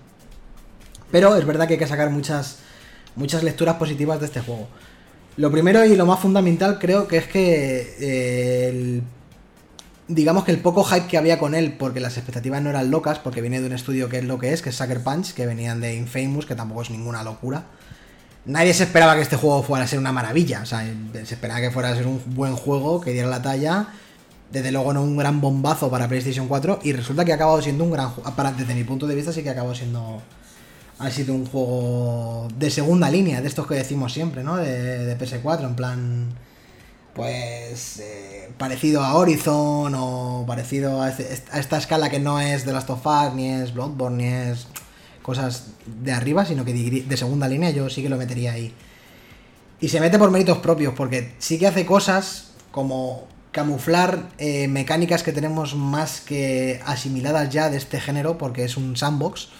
Pero es verdad que hay que sacar muchas, muchas lecturas positivas de este juego. Lo primero y lo más fundamental creo que es que eh, el, digamos que el poco hype que había con él, porque las expectativas no eran locas, porque viene de un estudio que es lo que es, que es Sucker Punch, que venían de Infamous, que tampoco es ninguna locura. Nadie se esperaba que este juego fuera a ser una maravilla, o sea, se esperaba que fuera a ser un buen juego, que diera la talla, desde luego no un gran bombazo para PlayStation cuatro, y resulta que ha acabado siendo un gran juego, desde mi punto de vista sí que ha acabado siendo... Ha sido un juego de segunda línea, de estos que decimos siempre, ¿no? De, de P S cuatro, en plan... Pues... Eh, parecido a Horizon o parecido a, este, a esta escala que no es The Last of Us, ni es Bloodborne, ni es cosas de arriba, sino que de, de segunda línea yo sí que lo metería ahí. Y se mete por méritos propios, porque sí que hace cosas como camuflar eh, mecánicas que tenemos más que asimiladas ya de este género, porque es un sandbox,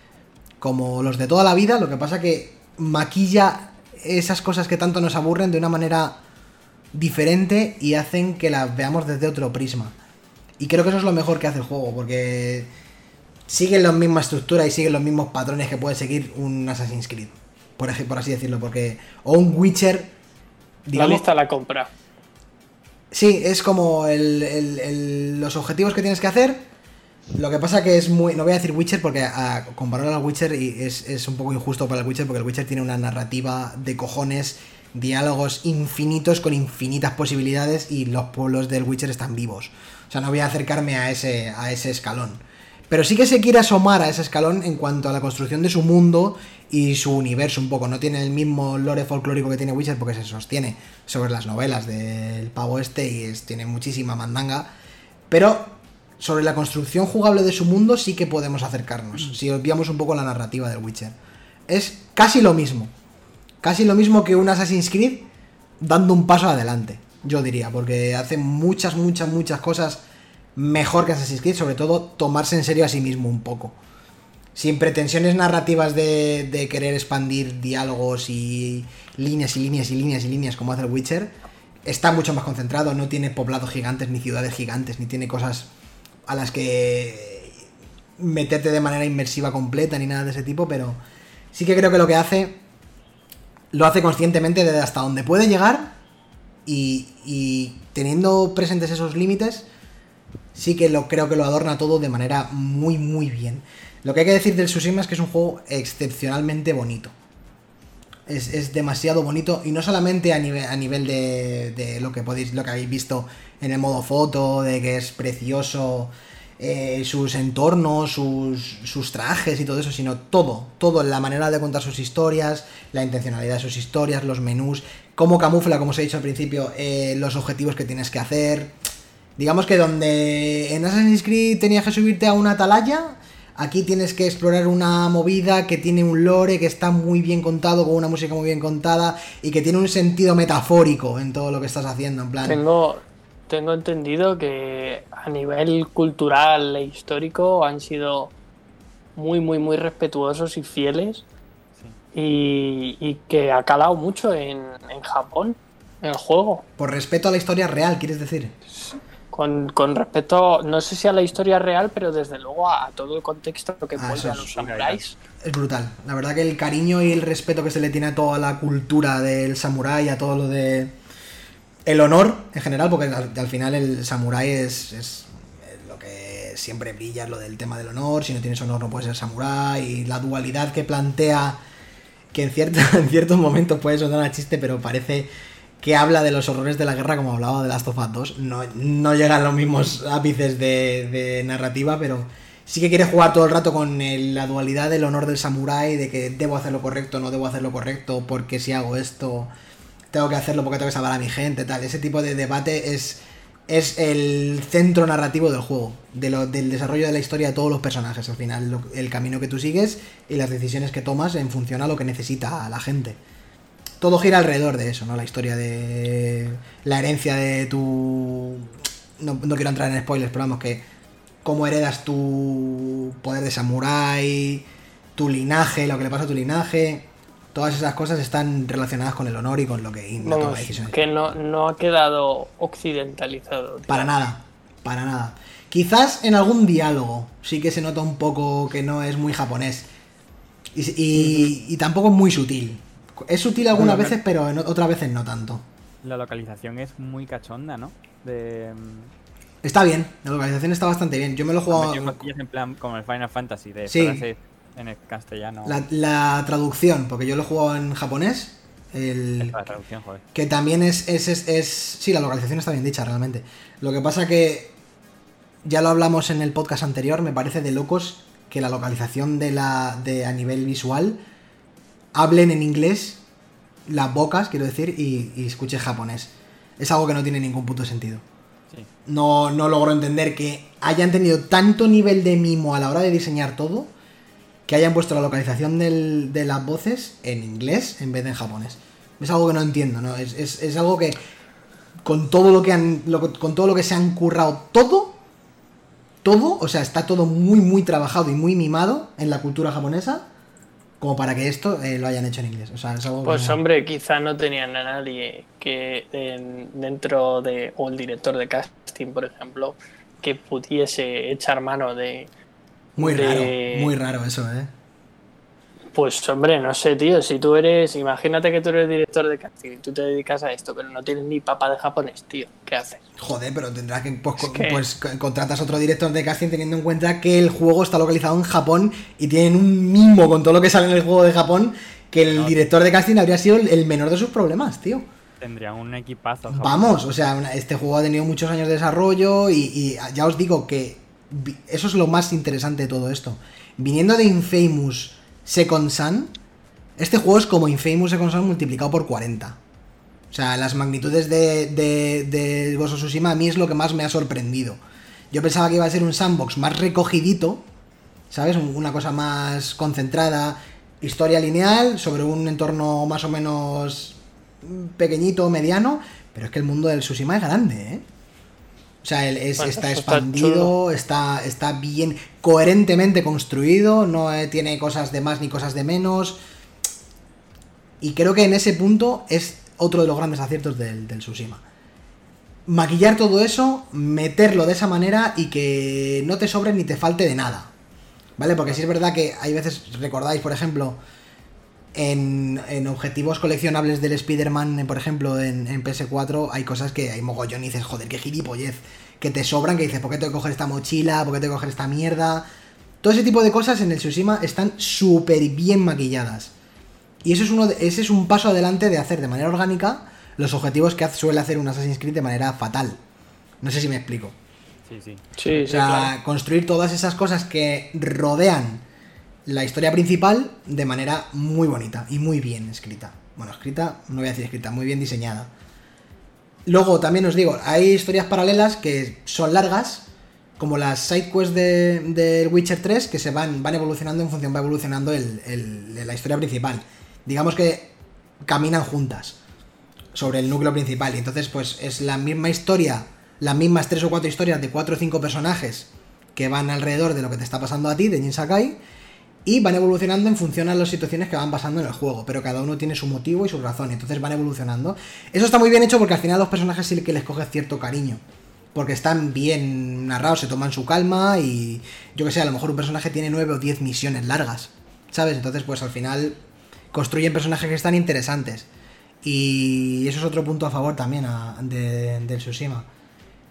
como los de toda la vida, lo que pasa que maquilla esas cosas que tanto nos aburren de una manera diferente y hacen que las veamos desde otro prisma. Y creo que eso es lo mejor que hace el juego, porque siguen la misma estructura y siguen los mismos patrones que puede seguir un Assassin's Creed, por, ej- por así decirlo, porque o un Witcher, digamos, La lista a la compra. sí, es como el, el- el- los objetivos que tienes que hacer. Lo que pasa que es muy... No voy a decir Witcher porque a compararlo al Witcher y es, es un poco injusto para el Witcher, porque el Witcher tiene una narrativa de cojones, diálogos infinitos con infinitas posibilidades y los pueblos del Witcher están vivos. O sea, no voy a acercarme a ese, a ese escalón. Pero sí que se quiere asomar a ese escalón en cuanto a la construcción de su mundo y su universo un poco. No tiene el mismo lore folclórico que tiene Witcher porque se sostiene sobre las novelas del pavo este y es, tiene muchísima mandanga. Pero sobre la construcción jugable de su mundo sí que podemos acercarnos, si obviamos un poco la narrativa del Witcher. Es casi lo mismo. Casi lo mismo que un Assassin's Creed dando un paso adelante, yo diría, porque hace muchas, muchas, muchas cosas mejor que Assassin's Creed, sobre todo tomarse en serio a sí mismo un poco. Sin pretensiones narrativas de, de querer expandir diálogos y líneas y líneas y líneas y líneas como hace el Witcher. Está mucho más concentrado, no tiene poblados gigantes, ni ciudades gigantes, ni tiene cosas a las que meterte de manera inmersiva completa, ni nada de ese tipo, pero sí que creo que lo que hace, lo hace conscientemente de hasta donde puede llegar y, y teniendo presentes esos límites, sí que lo creo que lo adorna todo de manera muy, muy bien. Lo que hay que decir del Tsushima es que es un juego excepcionalmente bonito. Es, es demasiado bonito y no solamente a nivel, a nivel de, de lo que podéis, lo que habéis visto en el modo foto, de que es precioso, eh, sus entornos, sus, sus trajes y todo eso, sino todo, todo, la manera de contar sus historias, la intencionalidad de sus historias, los menús, cómo camufla, como os he dicho al principio, eh, los objetivos que tienes que hacer. Digamos que donde en Assassin's Creed tenías que subirte a una atalaya, aquí tienes que explorar una movida que tiene un lore que está muy bien contado, con una música muy bien contada y que tiene un sentido metafórico en todo lo que estás haciendo, en plan... Tengo, tengo entendido que a nivel cultural e histórico han sido muy, muy, muy respetuosos y fieles, Sí. y, y que ha calado mucho en, en Japón, en el juego. Por respeto a la historia real, ¿quieres decir? Con, con respecto, no sé si a la historia real, pero desde luego a, a todo el contexto que Ah, envuelve eso a es- los samuráis. Es brutal. La verdad que el cariño y el respeto que se le tiene a toda la cultura del samurái, a todo lo de... El honor, en general, porque al, al final el samurái es, es lo que pues siempre brillas lo del tema del honor, si no tienes honor no puedes ser samurái, y la dualidad que plantea, que en, cierto, en ciertos momentos puede sonar a chiste, pero parece que habla de los horrores de la guerra como hablaba de Last of Us dos. No, no llegan los mismos ápices de, de narrativa, pero sí que quiere jugar todo el rato con el, la dualidad del honor del samurái, de que debo hacer lo correcto, no debo hacer lo correcto, porque si hago esto tengo que hacerlo porque tengo que salvar a mi gente, tal. Ese tipo de debate es, es el centro narrativo del juego, de lo, del desarrollo de la historia de todos los personajes. Al final, lo, el camino que tú sigues y las decisiones que tomas en función a lo que necesita la gente. Todo gira alrededor de eso, ¿no? La historia de la herencia de tu... No, no quiero entrar en spoilers, pero vamos, que cómo heredas tu poder de samurái, tu linaje, lo que le pasa a tu linaje. Todas esas cosas están relacionadas con el honor y con lo que... Vamos, toma de decisiones. que no, no ha quedado occidentalizado. Tío. Para nada, para nada. Quizás en algún diálogo sí que se nota un poco que no es muy japonés. Y, y, y tampoco es muy sutil. Es sutil algunas Bueno, veces, pero en otras veces no tanto. La localización es muy cachonda, ¿no? De... Está bien, la localización está bastante bien. Yo me lo he Han jugado... metido cosillas en plan como el Final Fantasy, de Sí. frases en el castellano. La, la traducción, porque yo lo he jugado en japonés. El... Esta, la traducción, joder. Que también es, es, es, es... Sí, la localización está bien dicha, realmente. Lo que pasa que... Ya lo hablamos en el podcast anterior, me parece de locos que la localización de la de a nivel visual hablen en inglés las bocas, quiero decir, y, y escuche japonés. Es algo que no tiene ningún puto sentido. Sí. No, no logro entender que hayan tenido tanto nivel de mimo a la hora de diseñar todo, que hayan puesto la localización del, de las voces en inglés en vez de en japonés. Es algo que no entiendo, ¿no? Es, es, es algo que con todo lo que han. Lo, con todo lo que se han currado, todo. Todo, o sea, está todo muy, muy trabajado y muy mimado en la cultura japonesa, como para que esto eh, lo hayan hecho en inglés. O sea, es algo Pues que... hombre, quizá no tenían a nadie que en- dentro de, o el director de casting, por ejemplo, que pudiese echar mano de... Muy de- raro, muy raro eso, ¿eh? Pues hombre, no sé, tío, si tú eres, imagínate que tú eres director de casting y tú te dedicas a esto, pero no tienes ni papa de japonés, tío, ¿qué haces? Joder, pero tendrás que, pues, Es co- que- pues co- contratas otro director de casting teniendo en cuenta que el juego está localizado en Japón y tienen un mimo con todo lo que sale en el juego de Japón, que el No. director de casting habría sido el, el menor de sus problemas, tío. Tendrían un equipazo. Vamos, o sea, una- este juego ha tenido muchos años de desarrollo y, y ya os digo que vi- eso es lo más interesante de todo esto. Viniendo de Infamous Second Son, este juego es como Infamous Second Son multiplicado por cuarenta. O sea, las magnitudes de, de, de Ghost of Tsushima a mí es lo que más me ha sorprendido. Yo pensaba que iba a ser un sandbox más recogidito, ¿sabes? Un- Una cosa más concentrada, historia lineal, sobre un entorno más o menos pequeñito, mediano, pero es que el mundo del Tsushima es grande, ¿eh? O sea, el- es- Bueno, está eso está expandido, chulo. está, está bien coherentemente construido, no eh, tiene cosas de más ni cosas de menos. Y creo que en ese punto es otro de los grandes aciertos del, del Tsushima. Maquillar todo eso, meterlo de esa manera y que no te sobre ni te falte de nada. ¿Vale? Porque sí es verdad que hay veces, recordáis, por ejemplo, en, en objetivos coleccionables del Spider-Man, por ejemplo, en, en P S cuatro, hay cosas que hay mogollón y dices, joder, qué gilipollez, que te sobran, que dices, ¿por qué tengo que coger esta mochila? ¿Por qué tengo que coger esta mierda? Todo ese tipo de cosas en el Tsushima están súper bien maquilladas. Y eso es uno de- ese es un paso adelante de hacer de manera orgánica los objetivos que haz- suele hacer un Assassin's Creed de manera fatal. No sé si me explico. Sí, sí. Sí, O sí, sea, claro. construir todas esas cosas que rodean la historia principal de manera muy bonita y muy bien escrita. Bueno, escrita, no voy a decir escrita, muy bien diseñada. Luego, también os digo, hay historias paralelas que son largas, como las sidequests de, de Witcher tres, que se van, van evolucionando en función, va evolucionando el, el- la historia principal. Digamos que caminan juntas sobre el núcleo principal, y entonces pues es la misma historia, las mismas tres o cuatro historias de cuatro o cinco personajes que van alrededor de lo que te está pasando a ti, de Jin Sakai, y van evolucionando en función a las situaciones que van pasando en el juego, pero cada uno tiene su motivo y su razón, y entonces van evolucionando. Eso está muy bien hecho porque al final a los personajes sí que les coge cierto cariño, porque están bien narrados, se toman su calma, y yo que sé, a lo mejor un personaje tiene nueve o diez misiones largas, ¿sabes? Entonces pues al final construyen personajes que están interesantes, y eso es otro punto a favor también a- de, del Tsushima.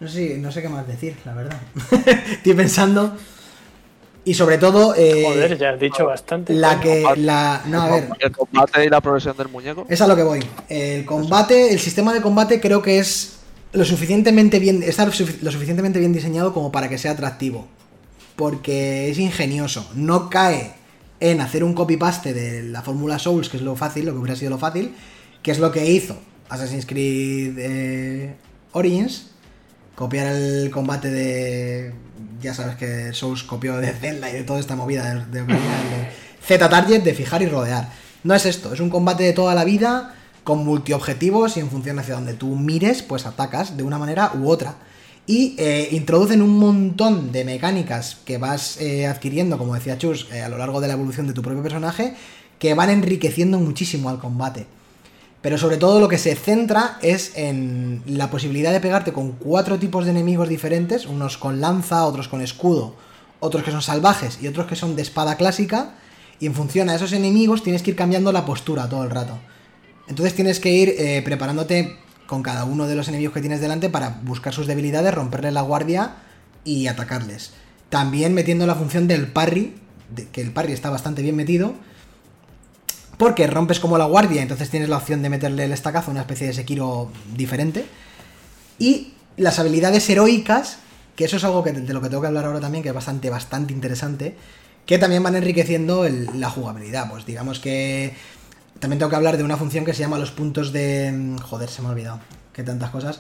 No sé, no sé qué más decir, la verdad. Estoy pensando. Y sobre todo. Eh, Joder, ya has dicho bastante. La coño. que. La, no, a ver. El combate y la progresión del muñeco. Es a lo que voy. El combate, el sistema de combate creo que es lo suficientemente bien. Está lo suficientemente bien diseñado como para que sea atractivo. Porque es ingenioso. No cae en hacer un copy-paste de la fórmula Souls, que es lo fácil, lo que hubiera sido lo fácil, que es lo que hizo Assassin's Creed eh, Origins. Copiar el combate de... Ya sabes que Souls copió de Zelda y de toda esta movida de, de, de Z-Target, de fijar y rodear. No es esto, es un combate de toda la vida, con multiobjetivos y en función hacia donde tú mires, pues atacas de una manera u otra. Y eh, introducen un montón de mecánicas que vas eh, adquiriendo, como decía Chus, eh, a lo largo de la evolución de tu propio personaje, que van enriqueciendo muchísimo al combate. Pero sobre todo lo que se centra es en la posibilidad de pegarte con cuatro tipos de enemigos diferentes, unos con lanza, otros con escudo, otros que son salvajes y otros que son de espada clásica, y en función a esos enemigos tienes que ir cambiando la postura todo el rato. Entonces tienes que ir eh, preparándote con cada uno de los enemigos que tienes delante para buscar sus debilidades, romperle la guardia y atacarles. También metiendo la función del parry, de, que el parry está bastante bien metido, porque rompes como la guardia, entonces tienes la opción de meterle el estacazo, una especie de Sekiro diferente. Y las habilidades heroicas, que eso es algo que, de lo que tengo que hablar ahora también, que es bastante, bastante interesante, que también van enriqueciendo el, la jugabilidad. Pues digamos que también tengo que hablar de una función que se llama los puntos de... Joder, se me ha olvidado, que tantas cosas.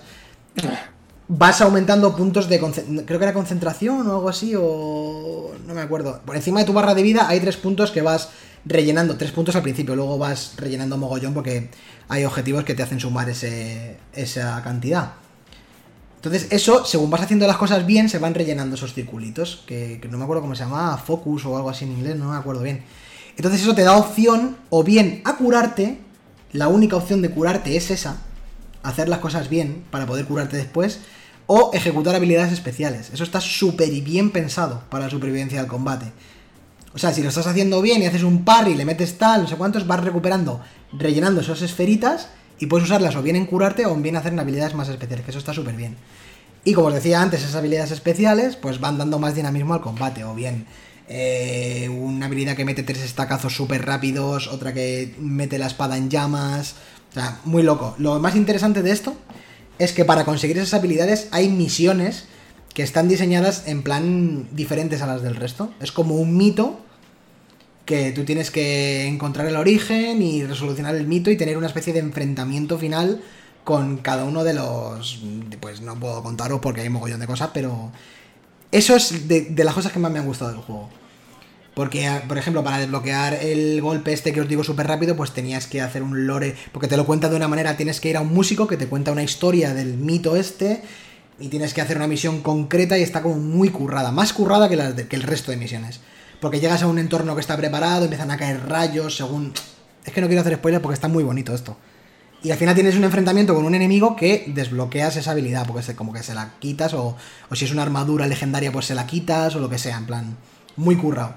Vas aumentando puntos de... Creo que era concentración o algo así, o... no me acuerdo. Por encima de tu barra de vida hay tres puntos que vas rellenando, tres puntos al principio, luego vas rellenando mogollón porque hay objetivos que te hacen sumar ese, esa cantidad. Entonces eso, según vas haciendo las cosas bien, se van rellenando esos circulitos, que, que no me acuerdo cómo se llama, focus o algo así en inglés, no me acuerdo bien. Entonces eso te da opción o bien a curarte, la única opción de curarte es esa, hacer las cosas bien para poder curarte después, o ejecutar habilidades especiales. Eso está súper bien pensado para la supervivencia del combate. O sea, si lo estás haciendo bien y haces un parry y le metes tal, no sé cuántos, vas recuperando, rellenando esas esferitas y puedes usarlas o bien en curarte o bien hacer en habilidades más especiales, que eso está súper bien. Y como os decía antes, esas habilidades especiales pues van dando más dinamismo al combate, o bien eh, una habilidad que mete tres estacazos súper rápidos, otra que mete la espada en llamas, o sea, muy loco. Lo más interesante de esto es que para conseguir esas habilidades hay misiones que están diseñadas en plan diferentes a las del resto. Es como un mito que tú tienes que encontrar el origen y resolucionar el mito y tener una especie de enfrentamiento final con cada uno de los... Pues no puedo contaros porque hay un mogollón de cosas, pero eso es de, de las cosas que más me han gustado del juego. Porque, por ejemplo, para desbloquear el golpe este que os digo súper rápido, pues tenías que hacer un lore, porque te lo cuenta de una manera, tienes que ir a un músico que te cuenta una historia del mito este, y tienes que hacer una misión concreta y está como muy currada, más currada que, las de, que el resto de misiones. Porque llegas a un entorno que está preparado, empiezan a caer rayos, según... Es que no quiero hacer spoiler porque está muy bonito esto. Y al final tienes un enfrentamiento con un enemigo que desbloqueas esa habilidad, porque se, como que se la quitas, o, o si es una armadura legendaria, pues se la quitas, o lo que sea, en plan, muy currado.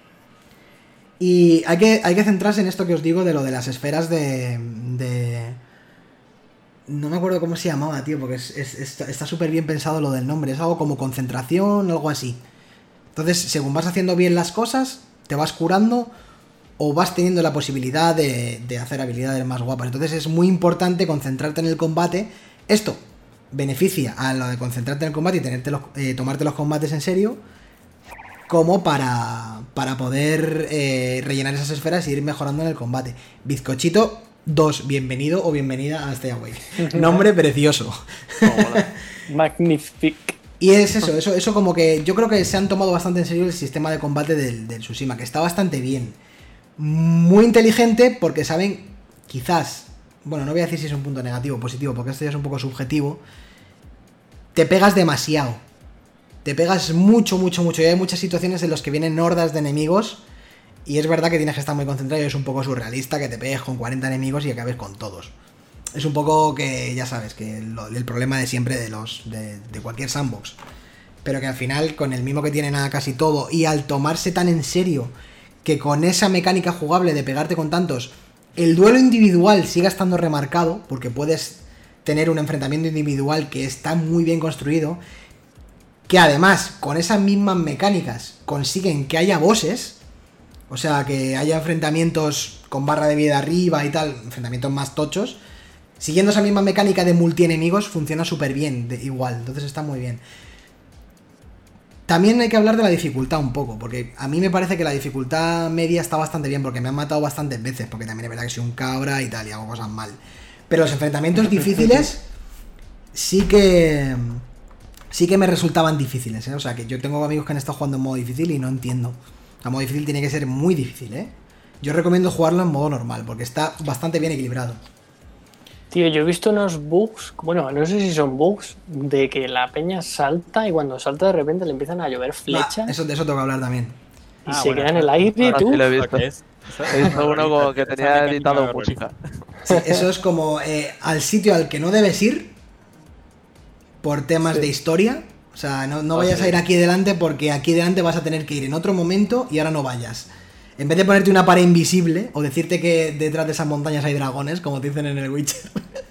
Y hay que, hay que centrarse en esto que os digo de lo de las esferas de... de... No me acuerdo cómo se llamaba, tío, porque es, es, está súper bien pensado lo del nombre. Es algo como concentración, algo así. Entonces, según vas haciendo bien las cosas, te vas curando o vas teniendo la posibilidad de, de hacer habilidades más guapas. Entonces es muy importante concentrarte en el combate. Esto beneficia a lo de concentrarte en el combate y tenerte los, eh, tomarte los combates en serio, como para, para poder eh, rellenar esas esferas y ir mejorando en el combate. Bizcochito dos, bienvenido o bienvenida a Stay Awake. Nombre precioso. Magnifique. Y es eso, eso, eso como que yo creo que se han tomado bastante en serio el sistema de combate del, del Tsushima, que está bastante bien. Muy inteligente porque saben, quizás, bueno, no voy a decir si es un punto negativo o positivo, porque esto ya es un poco subjetivo, te pegas demasiado. Te pegas mucho, mucho, mucho. Y hay muchas situaciones en las que vienen hordas de enemigos. Y es verdad que tienes que estar muy concentrado y es un poco surrealista que te pegues con cuarenta enemigos y acabes con todos. Es un poco que, ya sabes, que lo, el problema de siempre de los de, de cualquier sandbox. Pero que al final, con el mismo que tienen a casi todo, y al tomarse tan en serio que con esa mecánica jugable de pegarte con tantos, el duelo individual siga estando remarcado, porque puedes tener un enfrentamiento individual que está muy bien construido, que además con esas mismas mecánicas consiguen que haya bosses, o sea, que haya enfrentamientos con barra de vida arriba y tal, enfrentamientos más tochos, siguiendo esa misma mecánica de multi-enemigos funciona súper bien, de, igual, entonces está muy bien. También hay que hablar de la dificultad un poco, porque a mí me parece que la dificultad media está bastante bien, porque me han matado bastantes veces, porque también es verdad que soy un cabra y tal, y hago cosas mal. Pero los enfrentamientos difíciles sí que... sí que me resultaban difíciles, ¿eh? O sea, que yo tengo amigos que han estado jugando en modo difícil y no entiendo. O sea, modo difícil tiene que ser muy difícil, ¿eh? Yo recomiendo jugarlo en modo normal, porque está bastante bien equilibrado. Tío, yo he visto unos bugs, bueno, no sé si son bugs, de que la peña salta y cuando salta de repente le empiezan a llover flechas. Ah, eso, de eso tengo que hablar también. Y Ah, se bueno, queda en el eso- aire, Ahora tú. sí lo he ¿Lo visto. que es? Eso- He visto uno como que Esa tenía mecánica editado me música. Sí, eso es como eh, al sitio al que no debes ir por temas Sí. de historia. O sea, no, no Ah, vayas sí. a ir aquí delante porque aquí delante vas a tener que ir en otro momento y ahora no vayas. En vez de ponerte una pared invisible o decirte que detrás de esas montañas hay dragones, como te dicen en el Witcher.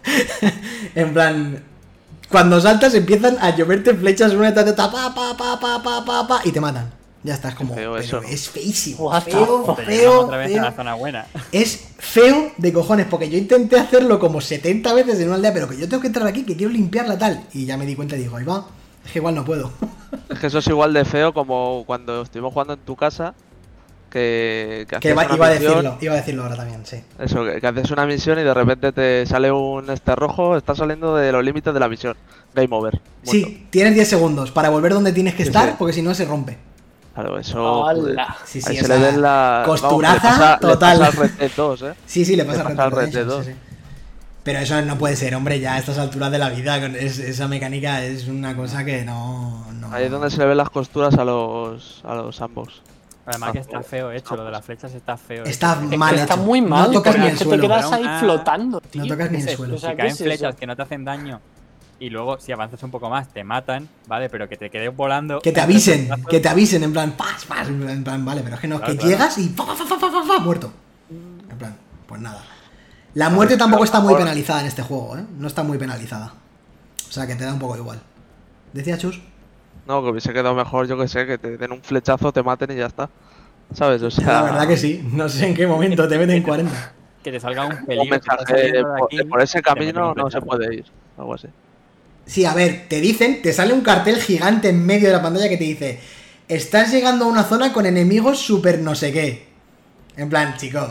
En plan, cuando saltas empiezan a lloverte flechas una detrás de otra, pa, pa, pa, pa, pa, pa, pa, y te matan. Ya está, es como... Qué feo pero eso, ¿no? es feísimo. What the Feo, fuck. Te llevamos feo, otra vez feo. a la zona buena. Es feo de cojones, porque yo intenté hacerlo como setenta veces en una aldea, pero que yo tengo que entrar aquí, que quiero limpiarla tal. Y ya me di cuenta y digo, ahí va, es que igual no puedo. Es que eso es igual de feo como cuando estuvimos jugando en tu casa, que, que Que hacías iba, una iba a misión, decirlo, iba a decirlo ahora también, sí. Eso, que, que haces una misión y de repente te sale un este rojo, estás saliendo de los límites de la misión. Game over. muerto. Sí, tienes diez segundos para volver donde tienes que Sí, estar, sí. porque si no se rompe. Claro, eso. ¡Hala! Sí, sí, Ahí o se sea, le ven la. costuraza vamos, le pasa- total. Le pasa al Red Dead dos, ¿eh? Sí, sí, le pasa Le a Red pasa al Dead Red Dead Redemption, dos. sí, sí. Pero eso no puede ser, hombre, ya a estas alturas de la vida, con es- esa mecánica es una cosa que no... no... Ahí es donde se le ven las costuras a los. a los ambos. Además Ah, que está feo hecho, lo de las flechas está feo. Está hecho. Es mal que está hecho. muy mal, No tocas porque ni es el que suelo. te quedas Pero ahí una- flotando, tío. No tocas ni el Ese- suelo. O sea, si ¿qué caen es flechas eso? que no te hacen daño y luego si avanzas un poco más te matan, ¿vale? Pero que te quedes volando. Que te avisen, que te avisen, en plan, pas, pas, en plan, vale, pero es que no, Claro, que claro. llegas y fa, fa, fa, fa, fa, fa, muerto. En plan, pues nada. La muerte tampoco está muy penalizada en este juego, ¿eh? No está muy penalizada. O sea, que te da un poco igual. ¿Decía Chus? No, que hubiese quedado mejor, yo que sé, que te den un flechazo, te maten y ya está. ¿Sabes? O sea. La verdad que sí. No sé en qué momento te meten cuarenta. Que te salga un Un peligro. que estás mensaje saliendo de por, aquí, por ese te meten camino un no se flechazo. puede ir. Algo así. Sí, a ver, te dicen, te sale un cartel gigante en medio de la pantalla que te dice: estás llegando a una zona con enemigos super no sé qué. En plan, chico.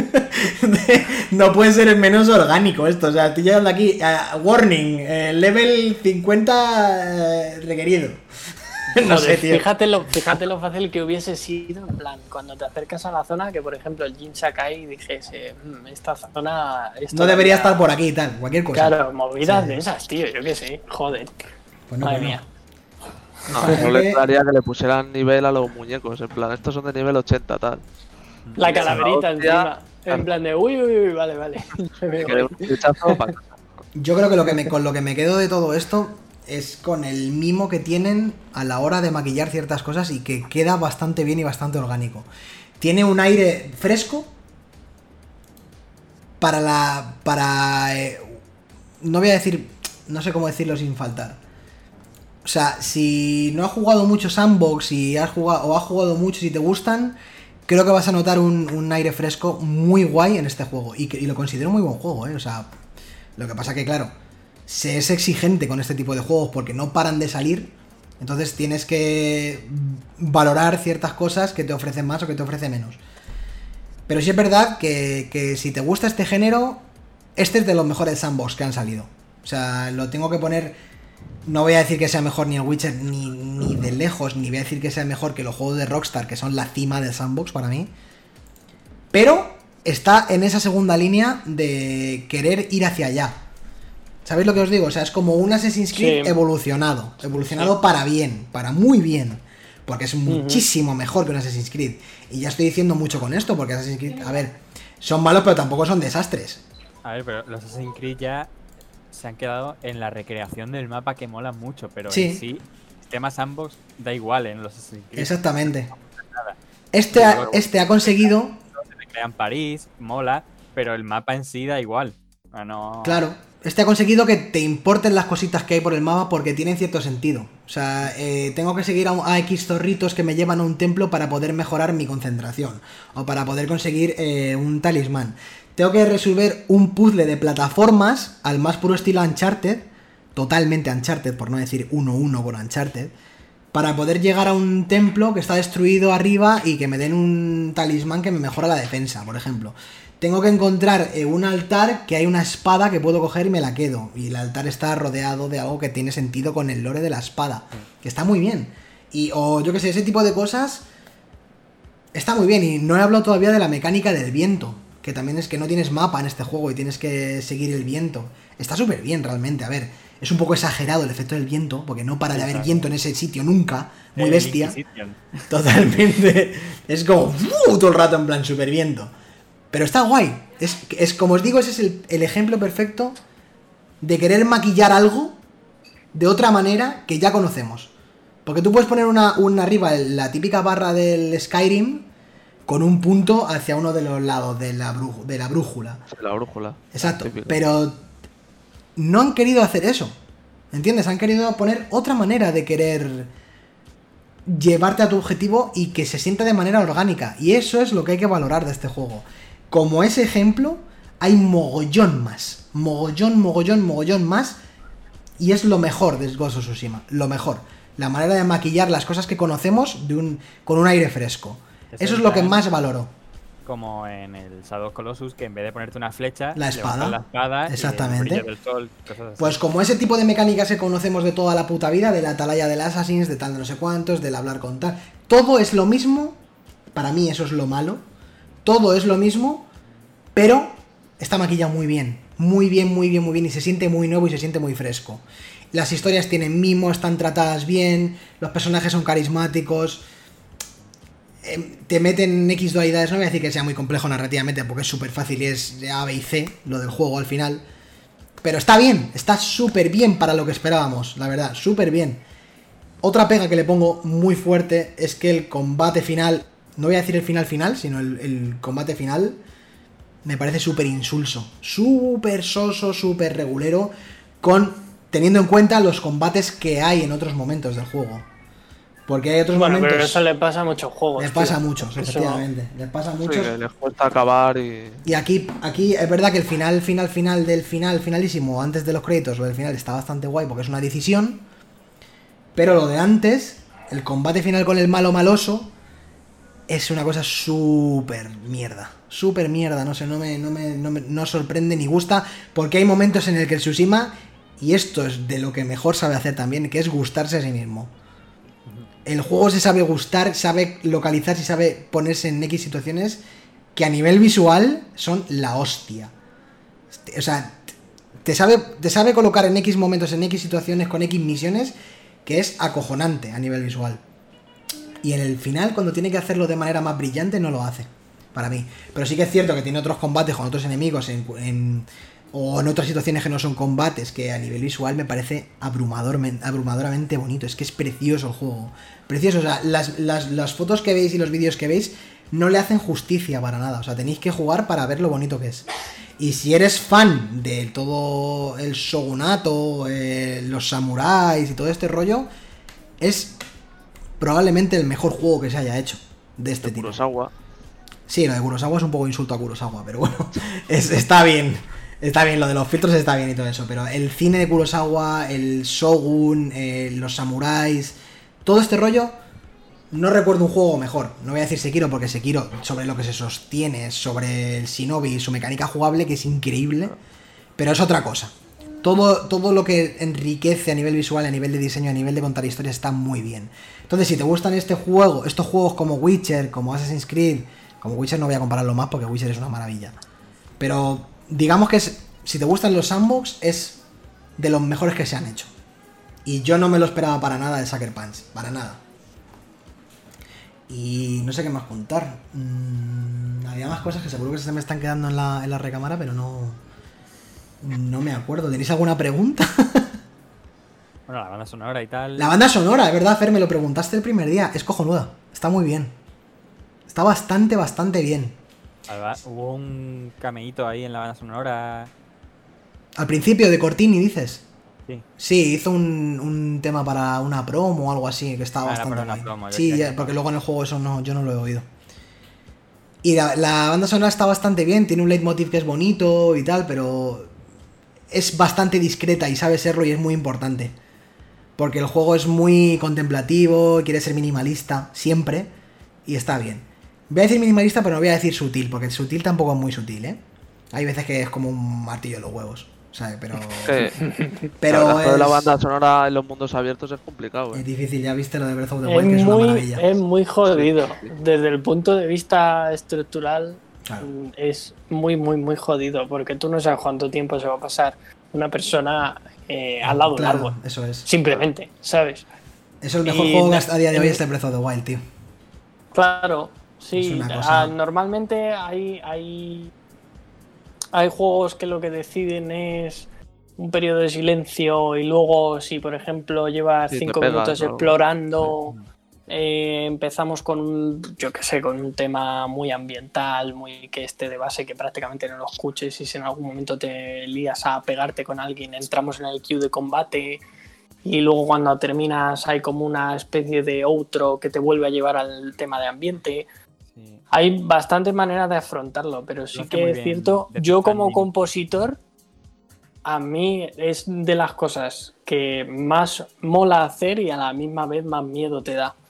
No puede ser menos orgánico esto. O sea, estoy llegando aquí. eh, warning, eh, level cincuenta eh, requerido. No sé, Joder, tío. Fíjate lo, fíjate lo fácil que hubiese sido, en plan, cuando te acercas a la zona, que por ejemplo el Jin Sakai dijese, "Mm, esta zona... esto No debería daría-". estar por aquí y tal, cualquier cosa. Claro, movidas Sí. de esas, tío, yo qué sé, joder. Pues no, Madre pues no. mía. No, Esta no le gente- daría que le pusieran nivel a los muñecos. En plan, estos son de nivel ochenta, tal. La calaverita hostia, encima, claro. en plan de, uy, uy, uy, vale, vale. Me veo Que de ahí. un flechazo pa' casa. Yo creo que, lo que me, con lo que me quedo de todo esto es con el mimo que tienen a la hora de maquillar ciertas cosas y que queda bastante bien y bastante orgánico. Tiene un aire fresco para la... para... eh, no voy a decir... no sé cómo decirlo sin faltar. O sea, si no has jugado mucho sandbox y has jugado, o has jugado mucho y te gustan, creo que vas a notar un, un aire fresco muy guay en este juego. Y, que, y lo considero muy buen juego, ¿eh? O sea, lo que pasa que, claro, se es exigente con este tipo de juegos porque no paran de salir. Entonces tienes que valorar ciertas cosas que te ofrecen más o que te ofrecen menos. Pero sí es verdad que, que si te gusta este género, este es de los mejores sandbox que han salido. O sea, lo tengo que poner... No voy a decir que sea mejor ni el Witcher ni, ni de lejos, ni voy a decir que sea mejor que los juegos de Rockstar, que son la cima del sandbox para mí. Pero está en esa segunda línea de querer ir hacia allá. ¿Sabéis lo que os digo? O sea, es como un Assassin's Creed Sí. evolucionado. Evolucionado Sí. para bien, para muy bien. Porque es muchísimo mejor que un Assassin's Creed. Y ya estoy diciendo mucho con esto, porque Assassin's Creed, a ver, son malos, pero tampoco son desastres. A ver, pero los Assassin's Creed ya se han quedado en la recreación del mapa que mola mucho, pero Sí. en sí, tema sandbox da igual en los Assassin's Creed. Exactamente. Nada. Este ha, este ha conseguido... Se recrea en París, mola, pero el mapa en sí da igual. Ah, no... Claro, este ha conseguido que te importen las cositas que hay por el mapa porque tienen cierto sentido. O sea, eh, tengo que seguir a, un- a X zorritos que me llevan a un templo para poder mejorar mi concentración. O para poder conseguir eh, un talismán. Tengo que resolver un puzzle de plataformas al más puro estilo Uncharted. Totalmente Uncharted, por no decir uno uno con Uncharted. Para poder llegar a un templo que está destruido arriba y que me den un talismán que me mejora la defensa, por ejemplo. Tengo que encontrar eh, un altar que hay una espada que puedo coger y me la quedo. Y el altar está rodeado de algo que tiene sentido con el lore de la espada. Que está muy bien. Y, o yo que sé, ese tipo de cosas está muy bien. Y no he hablado todavía de la mecánica del viento. Que también es que no tienes mapa en este juego y tienes que seguir el viento. Está súper bien realmente. A ver, es un poco exagerado el efecto del viento. Porque no para de haber Exacto. viento en ese sitio nunca. Muy El bestia. Inquisition. Totalmente. Es como ¡uh! Todo el rato en plan super viento. Pero está guay. Es, es como os digo, ese es el, el ejemplo perfecto de querer maquillar algo de otra manera que ya conocemos. Porque tú puedes poner una, una arriba, la típica barra del Skyrim, con un punto hacia uno de los lados de la, bru- de la brújula. La brújula. Exacto. Típico. Pero no han querido hacer eso. ¿Entiendes? Han querido poner otra manera de querer llevarte a tu objetivo y que se sienta de manera orgánica. Y eso es lo que hay que valorar de este juego. Como ese ejemplo, hay mogollón más. Mogollón, mogollón, mogollón más. Y es lo mejor de Ghost of Tsushima. Lo mejor. La manera de maquillar las cosas que conocemos de un, con un aire fresco. Es Eso es el lo que plan. más valoro. Como en el Shadow of Colossus, que en vez de ponerte una flecha, La le espada. botas la espada y Exactamente. el brillo del sol, cosas así. Pues como ese tipo de mecánicas que conocemos de toda la puta vida, de la atalaya del Assassins, de tal de no sé cuántos, del hablar con tal. Todo es lo mismo. Para mí eso es lo malo. Todo es lo mismo, pero está maquillado muy bien. Muy bien, muy bien, muy bien. Y se siente muy nuevo y se siente muy fresco. Las historias tienen mimo, están tratadas bien. Los personajes son carismáticos. Eh, te meten X dualidades. No voy a decir que sea muy complejo narrativamente, porque es súper fácil y es de A, B y C, lo del juego al final. Pero está bien, está súper bien para lo que esperábamos, la verdad, súper bien. Otra pega que le pongo muy fuerte es que el combate final, no voy a decir el final final, sino el, el combate final, me parece súper insulso. Súper soso, súper regulero, con teniendo en cuenta los combates que hay en otros momentos del juego. Porque hay otros Bueno, momentos... pero eso le pasa a muchos juegos. Les pasa a tío. muchos, Eso- efectivamente. Les pasa a Sí, muchos. que les cuesta acabar y. Y aquí, aquí es verdad que el final, final, final del final, finalísimo, antes de los créditos, lo del final está bastante guay porque es una decisión. Pero lo de antes, el combate final con el malo maloso, es una cosa súper mierda. Súper mierda, no sé, no me, no me, no me no sorprende ni gusta. Porque hay momentos en el que el Tsushima, y esto es de lo que mejor sabe hacer también, que es gustarse a sí mismo. El juego se sabe gustar, sabe localizarse y sabe ponerse en X situaciones que a nivel visual son la hostia. O sea, te sabe, te sabe colocar en X momentos, en X situaciones, con X misiones, que es acojonante a nivel visual. Y en el final, cuando tiene que hacerlo de manera más brillante, no lo hace. Para mí. Pero sí que es cierto que tiene otros combates con otros enemigos en, en- o en otras situaciones que no son combates, que a nivel visual me parece abrumadormente, abrumadoramente bonito. Es que es precioso el juego. Precioso. O sea, las, las, las fotos que veis y los vídeos que veis no le hacen justicia para nada. O sea, tenéis que jugar para ver lo bonito que es. Y si eres fan de todo el shogunato, eh, los samuráis y todo este rollo, es probablemente el mejor juego que se haya hecho de este tipo. Kurosawa. Sí, lo de Kurosawa es un poco insulto a Kurosawa, pero bueno, es- está bien. Está bien, lo de los filtros está bien y todo eso, pero el cine de Kurosawa, el Shogun, eh, los samuráis, todo este rollo, no recuerdo un juego mejor. No voy a decir Sekiro porque Sekiro, sobre lo que se sostiene, sobre el Shinobi y su mecánica jugable, que es increíble, pero es otra cosa. Todo, todo lo que enriquece a nivel visual, a nivel de diseño, a nivel de contar historias está muy bien. Entonces, si te gustan este juego, estos juegos como Witcher, como Assassin's Creed, como Witcher no voy a compararlo más porque Witcher es una maravilla. Pero digamos que es, si te gustan los sandbox, es de los mejores que se han hecho. Y yo no me lo esperaba para nada de Sucker Punch, para nada. Y no sé qué más contar. Mm, había más cosas que seguro que se me están quedando en la, en la recámara, pero no, no me acuerdo. ¿Tenéis alguna pregunta? Bueno, la banda sonora y tal. La banda sonora, es verdad, Fer, me lo preguntaste el primer día. Es cojonuda, está muy bien. Está bastante, bastante bien. Alba- Hubo un cameíto ahí en la banda sonora Al principio de Cortini, dices. Sí. Sí, hizo un, un tema para una promo o algo así, que estaba Ah, era bastante para una guay. promo, yo Sí, decía ya, que porque no. luego en el juego eso no, yo no lo he oído. Y la, la banda sonora está bastante bien, tiene un leitmotiv que es bonito y tal, pero es bastante discreta y sabe serlo y es muy importante. Porque el juego es muy contemplativo, quiere ser minimalista, siempre, y está bien. Voy a decir minimalista, pero no voy a decir sutil, porque sutil tampoco es muy sutil, ¿eh? Hay veces que es como un martillo de los huevos, ¿sabes? Pero... Que pero la verdad es que la es, banda sonora en los mundos abiertos es complicado, es ¿eh? difícil, ya viste lo de Breath of the Es Wild, que es una muy, maravilla. es muy jodido. Sí, sí. Desde el punto de vista estructural, Claro. mm, es muy, muy, muy jodido. Porque tú no sabes cuánto tiempo se va a pasar una persona eh, al lado Claro, del árbol. eso es. Simplemente, ¿sabes? Eso es el mejor Y juego na- a día de hoy, en- este Breath of the Wild, tío. Claro, Es sí. una cosa- ah, normalmente hay, hay, hay juegos que lo que deciden es un periodo de silencio y luego si, por ejemplo, llevas Sí, te cinco pegas minutos o algo. explorando, eh, empezamos con un, yo qué sé, con un tema muy ambiental, muy que esté de base, que prácticamente no lo escuches y si en algún momento te lías a pegarte con alguien, entramos en el queue de combate. Y luego cuando terminas hay como una especie de outro que te vuelve a llevar al tema de ambiente. Sí. Hay bastantes maneras de afrontarlo, pero sí hace que muy es bien cierto, Death yo como Stranding. compositor, a mí es de las cosas que más mola hacer y a la misma vez más miedo te da.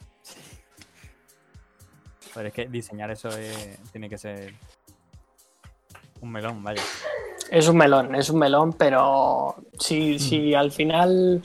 Pero es que diseñar eso eh, tiene que ser un melón, vaya. Es un melón, es un melón, pero si, si al final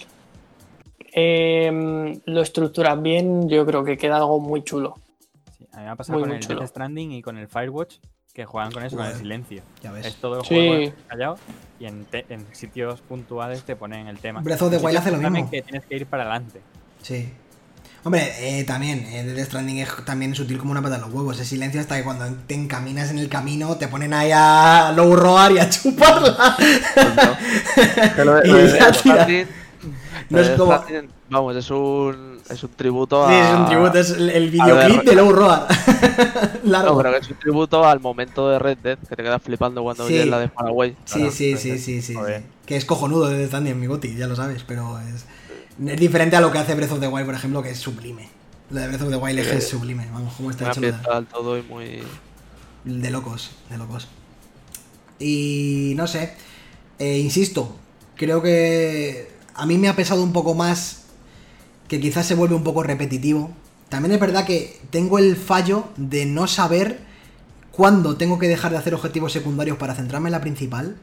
eh, lo estructuras bien, yo creo que queda algo muy chulo. Sí, a mí me ha pasado Muy, con muy el chulo. Death Stranding y con el Firewatch, que juegan con eso, con el Joder. silencio. Ya ves. Es todo el Sí. juego callado y en, te- en sitios puntuales te ponen el tema. Breath of the En Wild sitios hace lo también mismo. que tienes que ir para adelante. Sí. Hombre, eh, también, eh, Death Stranding es también sutil como una pata de los huevos. Es silencio hasta que cuando te encaminas en el camino te ponen ahí a low roar y a chuparla. Que lo de- Y lo de ya Death tira. Stranding- No lo es de Death como- Stranding, vamos, es un, es un tributo a... Sí, es un tributo, es el, el a videoclip ver, de low roar. Largo. No, pero que es un tributo al momento de Red Dead, que te quedas flipando cuando Sí. oyes la de Paraguay. Sí, Claro, sí, pues sí, es- sí, sí, joder. sí. Que es cojonudo de Death Stranding, mi goti, ya lo sabes, pero es, es diferente a lo que hace Breath of the Wild, por ejemplo, que es sublime. Lo de Breath of the Wild es, Sí. es sublime, vamos, cómo está Muy hecho lo de, ambiental todo y muy... de locos, de locos. Y no sé, eh, insisto, creo que a mí me ha pesado un poco más, que quizás se vuelve un poco repetitivo. También es verdad que tengo el fallo de no saber cuándo tengo que dejar de hacer objetivos secundarios para centrarme en la principal.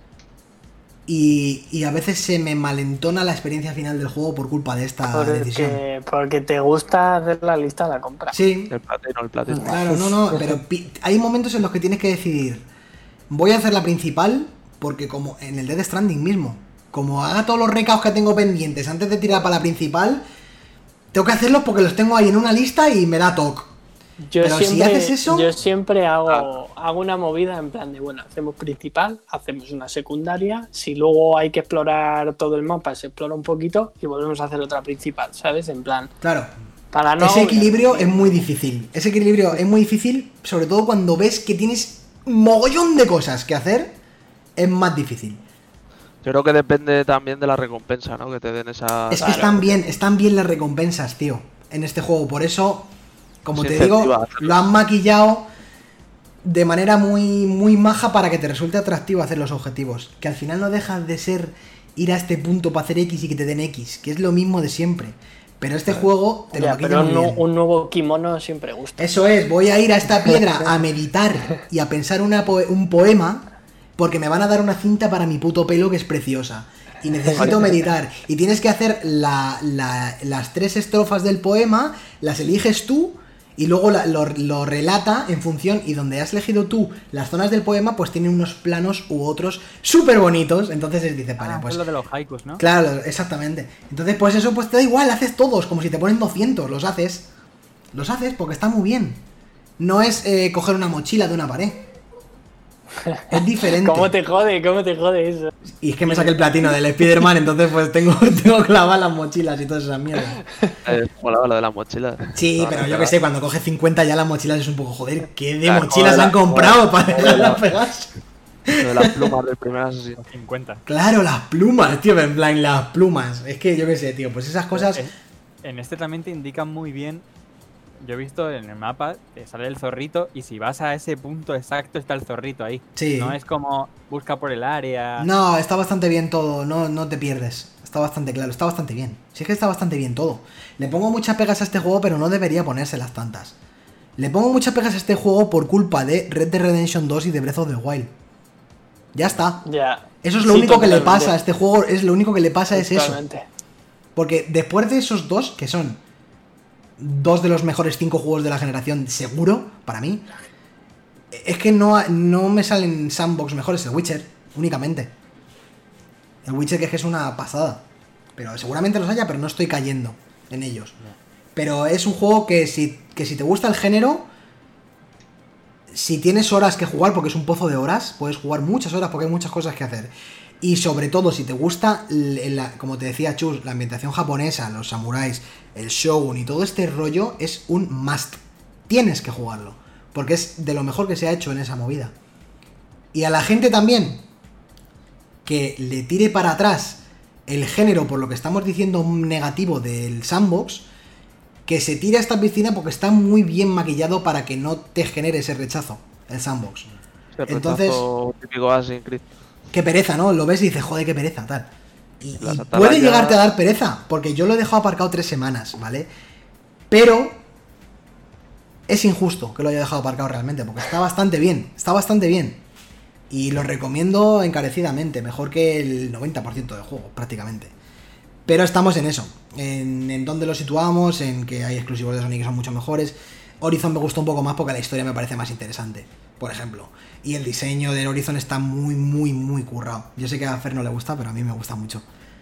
Y, y a veces se me malentona la experiencia final del juego por culpa de esta decisión. Porque, porque te gusta hacer la lista de la compra. Sí, El platino, el platino. claro, no, no, pero pi- hay momentos en los que tienes que decidir, voy a hacer la principal, porque como en el Death Stranding mismo, como haga todos los recados que tengo pendientes antes de tirar para la principal, tengo que hacerlos porque los tengo ahí en una lista y me da toque. Yo Pero si siempre, haces eso- yo siempre hago, hago una movida en plan de, bueno, hacemos principal, hacemos una secundaria, si luego hay que explorar todo el mapa, se explora un poquito y volvemos a hacer otra principal, ¿sabes? En plan, Claro, para no... ese equilibrio agobiar. es muy difícil. Ese equilibrio es muy difícil, sobre todo cuando ves que tienes un mogollón de cosas que hacer, es más difícil. Yo creo que depende también de la recompensa, ¿no? Que te den esa... Es que están bien, están bien las recompensas, tío, en este juego. Por eso, como Se te digo, incentiva a hacerlo. lo han maquillado de manera muy, muy maja para que te resulte atractivo hacer los objetivos. Que al final no dejas de ser ir a este punto para hacer X y que te den X, que es lo mismo de siempre. Pero este juego te lo Ya, maquilla pero muy un, bien. un nuevo kimono siempre gusta. Eso es, voy a ir a esta piedra a meditar y a pensar una poe- un poema porque me van a dar una cinta para mi puto pelo que es preciosa. Y necesito meditar. Y tienes que hacer la- la- las tres estrofas del poema, las eliges tú y luego la- lo, lo relata en función. Y donde has elegido tú las zonas del poema, pues tiene unos planos u otros súper bonitos. Entonces es, dice, vale, Ah, pues es lo de los haikus, ¿no? claro, exactamente. Entonces, pues eso pues te da igual, haces todos, como si te ponen doscientos, los haces. Los haces porque está muy bien. No es eh, coger una mochila de una pared. Es diferente. ¿Cómo te jode? ¿Cómo te jode eso? Y es que me saqué el platino del Spider-Man, entonces pues tengo, tengo clavadas las mochilas y todas esas mierdas. Eh, molaba lo de las mochilas. Sí, No, pero no, yo no. que sé, cuando coges cincuenta ya las mochilas es un poco joder. ¿Qué de Ah, mochilas joder, han comprado joder, para joder. dejarlas pegadas? Lo de las plumas del primer asesino. cincuenta. Claro, las plumas, tío, en plan, las plumas. Es que yo qué sé, tío, pues esas cosas... En, en este también te indican muy bien. Yo he visto en el mapa, te sale el zorrito y si vas a ese punto exacto está el zorrito ahí. Sí. No es como busca por el área. No, está bastante bien todo, no, no te pierdes. Está bastante claro, está bastante bien. Sí es que está bastante bien todo. Le pongo muchas pegas a este juego, pero no debería ponérselas tantas. Le pongo muchas pegas a este juego por culpa de Red Dead Redemption dos y de Breath of the Wild. Ya está. Ya. Eso es lo Sí, único que le totalmente. pasa a este juego, es lo único que le pasa es eso. Totalmente. Porque después de esos dos, que son dos de los mejores cinco juegos de la generación, seguro, para mí, es que no, no me salen sandbox mejores. El Witcher, únicamente. El Witcher que es que es una pasada. Pero seguramente los haya, pero no estoy cayendo en ellos. Pero es un juego que si, que si te gusta el género, si tienes horas que jugar, porque es un pozo de horas, puedes jugar muchas horas porque hay muchas cosas que hacer. Y sobre todo, si te gusta, la, como te decía Chus, la ambientación japonesa, los samuráis, el shogun y todo este rollo, es un must. Tienes que jugarlo, porque es de lo mejor que se ha hecho en esa movida. Y a la gente también, que le tire para atrás el género por lo que estamos diciendo negativo del sandbox, que se tire a esta piscina porque está muy bien maquillado para que no te genere ese rechazo, el sandbox. El Entonces, rechazo típico Assassin's Creed. qué pereza, ¿no? Lo ves y dices, joder, qué pereza, tal. Y, y Las puede atalayas- llegarte a dar pereza, porque yo lo he dejado aparcado tres semanas, ¿vale? Pero es injusto que lo haya dejado aparcado realmente, porque está bastante bien, está bastante bien. Y lo recomiendo encarecidamente, mejor que el noventa por ciento del juego, prácticamente. Pero estamos en eso, en, en dónde lo situamos, en que hay exclusivos de Sony que son mucho mejores. Horizon me gustó un poco más porque la historia me parece más interesante, por ejemplo. Y el diseño del Horizon está muy, muy, muy currado. Yo sé que a Fer no le gusta, pero a mí me gusta mucho.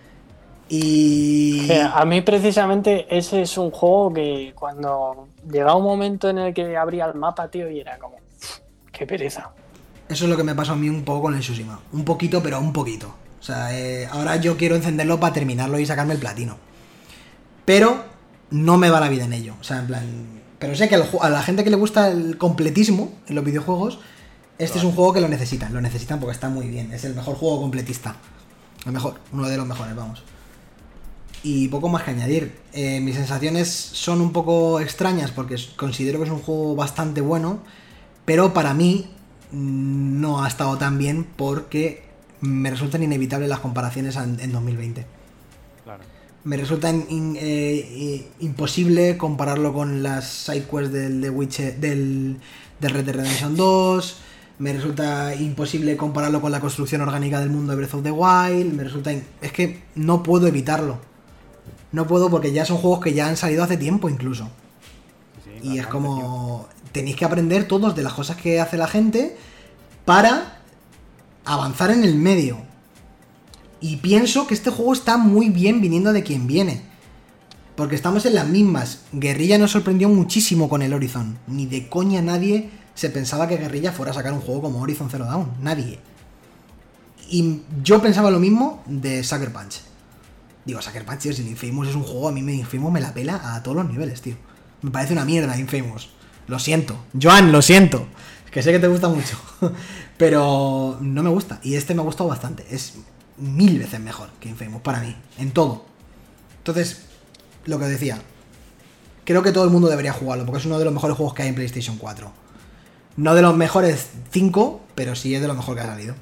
Y... Que a mí precisamente ese es un juego que cuando llegaba un momento en el que abría el mapa, tío, y era como, "Uf, qué pereza". Eso es lo que me pasó a mí un poco con el Tsushima. Un poquito, pero un poquito. O sea, eh, ahora yo quiero encenderlo para terminarlo y sacarme el platino. Pero no me va la vida en ello. O sea, en plan... Pero sé que al ju- a la gente que le gusta el completismo en los videojuegos, este es un juego que lo necesitan. Lo necesitan porque está muy bien. Es el mejor juego completista. El mejor. Uno de los mejores, vamos. Y poco más que añadir. Eh, mis sensaciones son un poco extrañas porque considero que es un juego bastante bueno. Pero para mí no ha estado tan bien porque me resultan inevitables las comparaciones en, en dos mil veinte. Claro. Me resulta in- in- eh, imposible compararlo con las sidequests del, de Witcher, del, del Red Dead Redemption dos. Me resulta imposible compararlo con la construcción orgánica del mundo de Breath of the Wild. Me resulta... in- Es que no puedo evitarlo. No puedo porque ya son juegos que ya han salido hace tiempo incluso. Sí, Y es totalmente, tío. como... Tenéis que aprender todos de las cosas que hace la gente para avanzar en el medio. Y pienso que este juego está muy bien viniendo de quien viene. Porque estamos en las mismas. Guerrilla nos sorprendió muchísimo con el Horizon. Ni de coña nadie se pensaba que Guerrilla fuera a sacar un juego como Horizon Zero Dawn. Nadie. Y yo pensaba lo mismo de Sucker Punch. Digo, Sucker Punch, tío, si el Infamous es un juego, a mí me Infamous me la pela a todos los niveles, tío. Me parece una mierda Infamous. Lo siento. Joan, lo siento. Es que sé que te gusta mucho. Pero no me gusta. Y este me ha gustado bastante. Es mil veces mejor que Infamous para mí. En todo. Entonces, lo que decía. Creo que todo el mundo debería jugarlo. Porque es uno de los mejores juegos que hay en PlayStation cuatro. No de los mejores cinco, pero sí es de lo mejor que ha salido.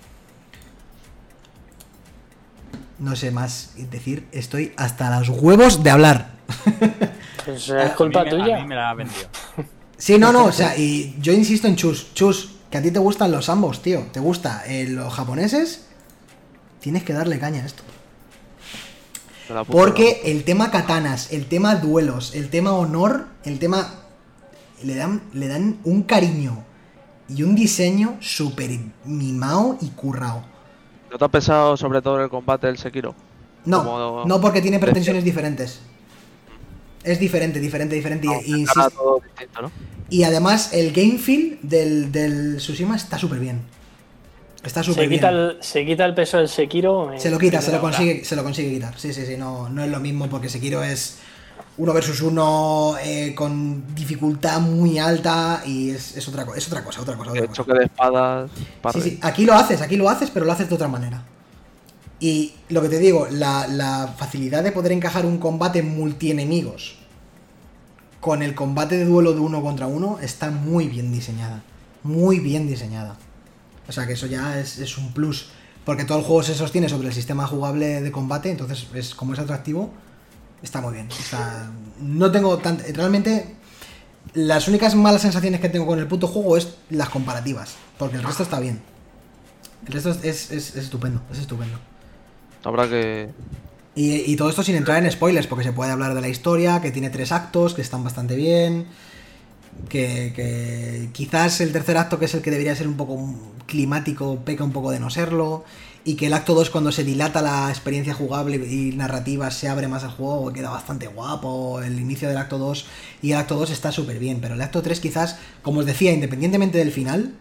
No sé más decir. Estoy hasta los huevos de hablar. Pues A es mí culpa me- tuya. A mí me la ha vendido. Sí, no, no, o sea, y yo insisto en Chus. Chus, que a ti te gustan los ambos, tío. ¿Te gusta eh, los japoneses? Tienes que darle caña a esto. Me la apunto, Porque el tema katanas, el tema duelos, el tema honor, el tema... Le dan, le dan un cariño y un diseño súper mimado y currao. ¿No te ha pesado sobre todo en el combate del Sekiro? No, Como- no porque tiene pretensiones diferentes. Es diferente, diferente, diferente. No, y, y cara insist- todo distinto, ¿no? y además el game feel del, del Tsushima está súper bien. Está súper Se bien. quita, el, se quita el peso del Sekiro. en Se lo quita, se lo primera hora. consigue, se lo consigue quitar. Sí, sí, sí, no, no es lo mismo porque Sekiro es uno versus uno eh, con dificultad muy alta y es, es, otra, es otra cosa, otra cosa. Otra El cosa. choque de espadas. Sí, sí, aquí lo haces, aquí lo haces, pero lo haces de otra manera. Y lo que te digo, la, la facilidad de poder encajar un combate multienemigos con el combate de duelo de uno contra uno está muy bien diseñada. Muy bien diseñada. O sea que eso ya es, es un plus. Porque todo el juego se sostiene sobre el sistema jugable de combate, entonces es como es atractivo, está muy bien. Está, no tengo tan... Realmente, las únicas malas sensaciones que tengo con el puto juego es las comparativas. Porque el resto está bien. El resto es, es, es, es estupendo, es estupendo. Habrá que... Y, y todo esto sin entrar en spoilers, porque se puede hablar de la historia, que tiene tres actos, que están bastante bien, que, que quizás el tercer acto, que es el que debería ser un poco climático, peca un poco de no serlo, y que el acto dos, cuando se dilata la experiencia jugable y narrativa, se abre más el juego, queda bastante guapo, el inicio del acto dos, y el acto dos está súper bien, pero el acto tres quizás, como os decía, independientemente del final,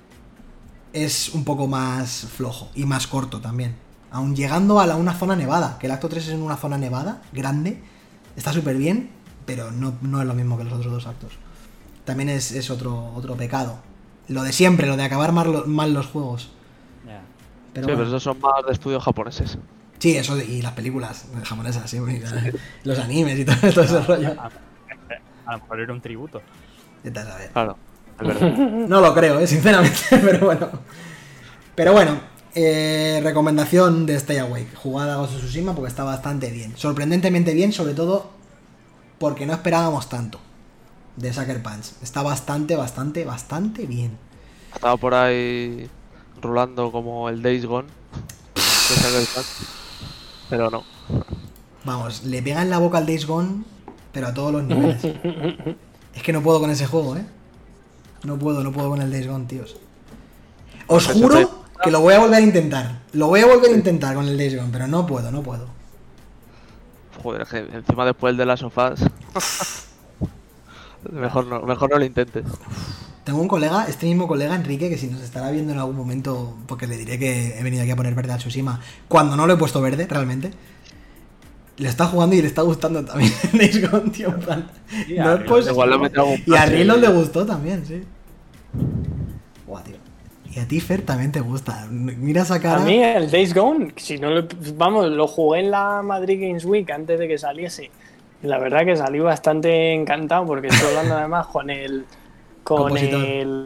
es un poco más flojo, y más corto también. Aún llegando a la, una zona nevada, que el acto tres es en una zona nevada, grande, está súper bien, pero no, no es lo mismo que los otros dos actos. También es, es otro, otro pecado. Lo de siempre, lo de acabar mal, lo- mal los juegos. Ya. Pero sí, bueno. pero esos son más de estudios japoneses. Sí, eso, y las películas japonesas, sí, y la- los animes y todo, todo ese rollo. A, a lo mejor era un tributo. Vete a saber. Claro, es verdad. No lo creo, eh, sinceramente, pero bueno. Pero bueno, eh, recomendación de Stay Awake. Jugada a Ghost of Tsushima porque está bastante bien. Sorprendentemente bien, sobre todo porque no esperábamos tanto de Sucker Punch. Está bastante, bastante, bastante bien. Estaba por ahí rulando como el Days Gone. de Sucker Punch, Pero no. Vamos, le pega en la boca al Days Gone, pero a todos los niveles. Es que no puedo con ese juego, ¿eh? No puedo, no puedo con el Days Gone, tíos. Os juro que lo voy a volver a intentar. Lo voy a volver a intentar con el Days Gone, pero no puedo, no puedo. Joder, es que encima después de las sofás. mejor, no, mejor no lo intentes. Tengo un colega, este mismo colega, Enrique, que si nos estará viendo en algún momento, porque le diré que he venido aquí a poner verde al Tsushima, cuando no lo he puesto verde, realmente. Le está jugando y le está gustando también el Days Gone, tío, en plan. Sí, No a es Rilo posible. igual le mete algún Y a pase. Rilo le gustó también, sí. Buah, tío. Y a ti, Fer, también te gusta. Mira esa cara. A mí el Days Gone, si no lo, vamos, lo jugué en la Madrid Games Week antes de que saliese. Y la verdad que salí bastante encantado porque estoy hablando además con el con Compositor. el,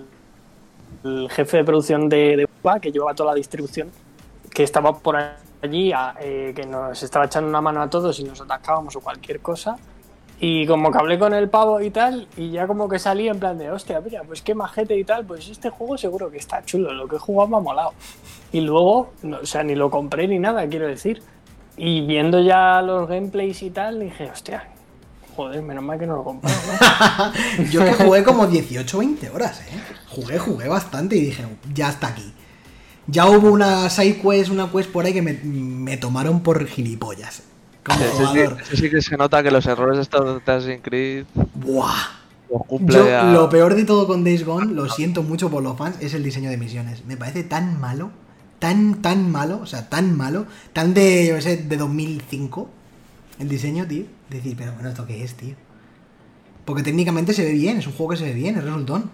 el jefe de producción de, de U A, que llevaba toda la distribución, que estaba por allí, a, eh, que nos estaba echando una mano a todos y nos atascábamos o cualquier cosa. Y como que hablé con el pavo y tal, y ya como que salí en plan de, hostia, mira, pues qué majete y tal, pues este juego seguro que está chulo, lo que he jugado me ha molado. Y luego, no, o sea, ni lo compré ni nada, quiero decir. Y viendo ya los gameplays y tal, dije, hostia, joder, menos mal que no lo compré, ¿no? Yo que jugué como dieciocho o veinte horas, eh. Jugué, jugué bastante y dije, ya está aquí. Ya hubo una side quest, una quest por ahí que me, me tomaron por gilipollas. Como Ese sí, jugador. ese sí que se nota que los errores estos de Assassin's Creed Buah. los cumple Yo, a- lo peor de todo con Days Gone, lo siento mucho por los fans, es el diseño de misiones. Me parece tan malo, tan, tan malo, o sea, tan malo, tan de, yo qué sé, de dos mil cinco, el diseño, tío. Decir, pero bueno, ¿esto qué es, tío? Porque técnicamente se ve bien, es un juego que se ve bien, es resultón.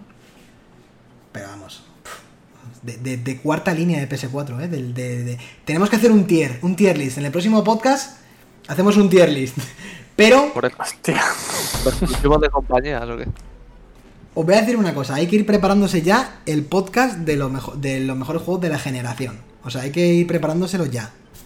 Pero vamos, de, de- de cuarta línea de P S cuatro, ¿eh? Del- de- de- Tenemos que hacer un tier, un tier list. En el próximo podcast hacemos un tier list. Pero por Hostia. exclusivos de compañías o qué. os voy a decir una cosa, hay que ir preparándose ya el podcast de, lo mejo- de los mejores juegos de la generación. O sea, hay que ir preparándoselo ya.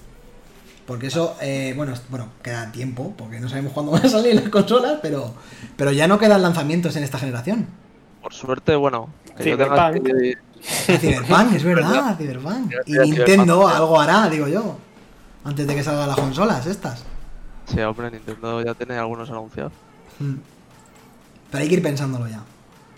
Porque eso, eh, bueno, es- bueno, queda tiempo, porque no sabemos cuándo van a salir las consolas, pero, pero ya no quedan lanzamientos en esta generación. Por suerte, bueno, que yo tenga Cyberpunk. aquí- Cyberpunk, es verdad, Cyberpunk. Y Cyberpunk, Nintendo Cyberpunk. algo hará, digo yo. Antes de que salgan las consolas estas. Sí, hombre, Nintendo ya tiene algunos anunciados. Mm. Pero hay que ir pensándolo ya.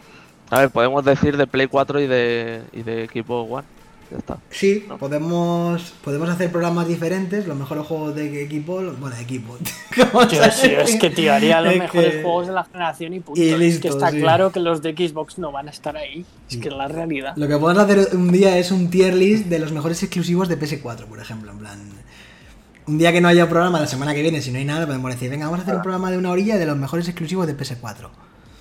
A ver, podemos decir de Play cuatro y de, y de equipo One. Ya está. Sí, ¿No? podemos podemos hacer programas diferentes, los mejores juegos de equipo, los- bueno, de equipo. Tío, sí, es que tío, haría los Es mejores que- juegos de la generación y punto. Y es listo, que está sí. claro que los de Xbox no van a estar ahí. Es Sí. que es la realidad. Lo que podemos hacer un día es un tier list de los mejores exclusivos de P S cuatro, por ejemplo, en plan. Un día que no haya programa, la semana que viene, si no hay nada, podemos decir, venga, vamos a hacer un programa de una orilla de los mejores exclusivos de P S cuatro.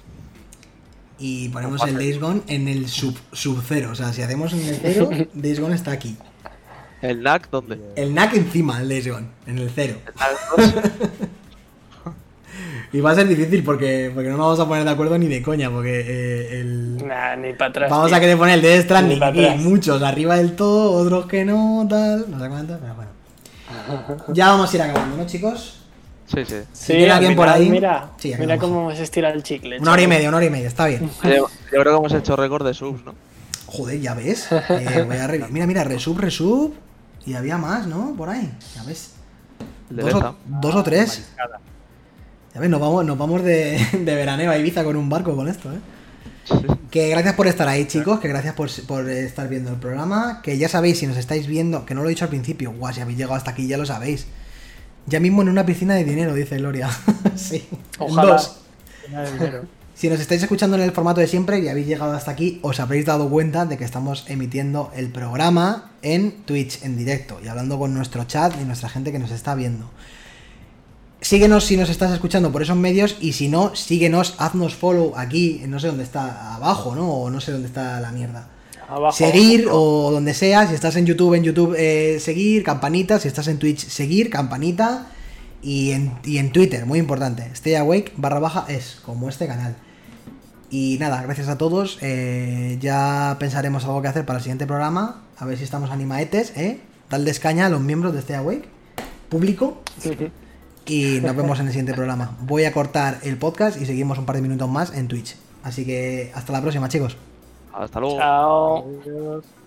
Y ponemos el Days Gone en el sub, sub cero. O sea, si hacemos en el cero, Days Gone está aquí. ¿El N A C dónde? El N A C encima, el Days Gone, en el cero. El N A C dos. Y va a ser difícil porque, porque no nos vamos a poner de acuerdo ni de coña, porque eh, el... Nah, ni para atrás. Vamos tío. a querer poner el Death Stranding Ni pa' aquí, atrás. muchos arriba del todo, otros que no, tal, no sé cuántos, pero bueno. Ya vamos a ir acabando, ¿no, chicos? Sí, sí. Si tiene al alguien por final, ahí- Mira, Sí, mira acabamos. cómo se estira el chicle. Una hora y chaval. media, una hora y media, está bien. Yo, yo creo que hemos hecho récord de subs, ¿no? Joder, ya ves. Eh, voy a revi- Mira, mira, resub, resub. Y había más, ¿no? Por ahí, ya ves. El de Dos o, Betham. dos o tres. Mariscada. Ya ves, nos vamos, nos vamos de, de veraneo a Ibiza con un barco con esto, ¿eh? Que gracias por estar ahí, chicos, que gracias por, por estar viendo el programa, que ya sabéis, si nos estáis viendo, que no lo he dicho al principio, guau, si habéis llegado hasta aquí ya lo sabéis. Ya mismo en una piscina de dinero, dice Gloria. Sí, en Ojalá. dos. Llena de dinero. Si nos estáis escuchando en el formato de siempre y habéis llegado hasta aquí, os habréis dado cuenta de que estamos emitiendo el programa en Twitch, en directo, y hablando con nuestro chat y nuestra gente que nos está viendo. Síguenos si nos estás escuchando por esos medios, y si no, síguenos, haznos follow aquí, no sé dónde está, abajo, ¿no? O no sé dónde está la mierda. Abajo, Seguir abajo. o donde sea, si estás en YouTube, en YouTube, eh, seguir, campanita, si estás en Twitch, seguir, campanita, y en, y en Twitter, muy importante, stay awake barra baja es, como este canal. Y nada, gracias a todos, eh, ya pensaremos algo que hacer para el siguiente programa, a ver si estamos animaetes, ¿eh? Darles caña a los miembros de Stay Awake, público, y nos vemos en el siguiente programa. Voy a cortar el podcast y seguimos un par de minutos más en Twitch. Así que hasta la próxima, chicos. Hasta luego. Chao. Adiós.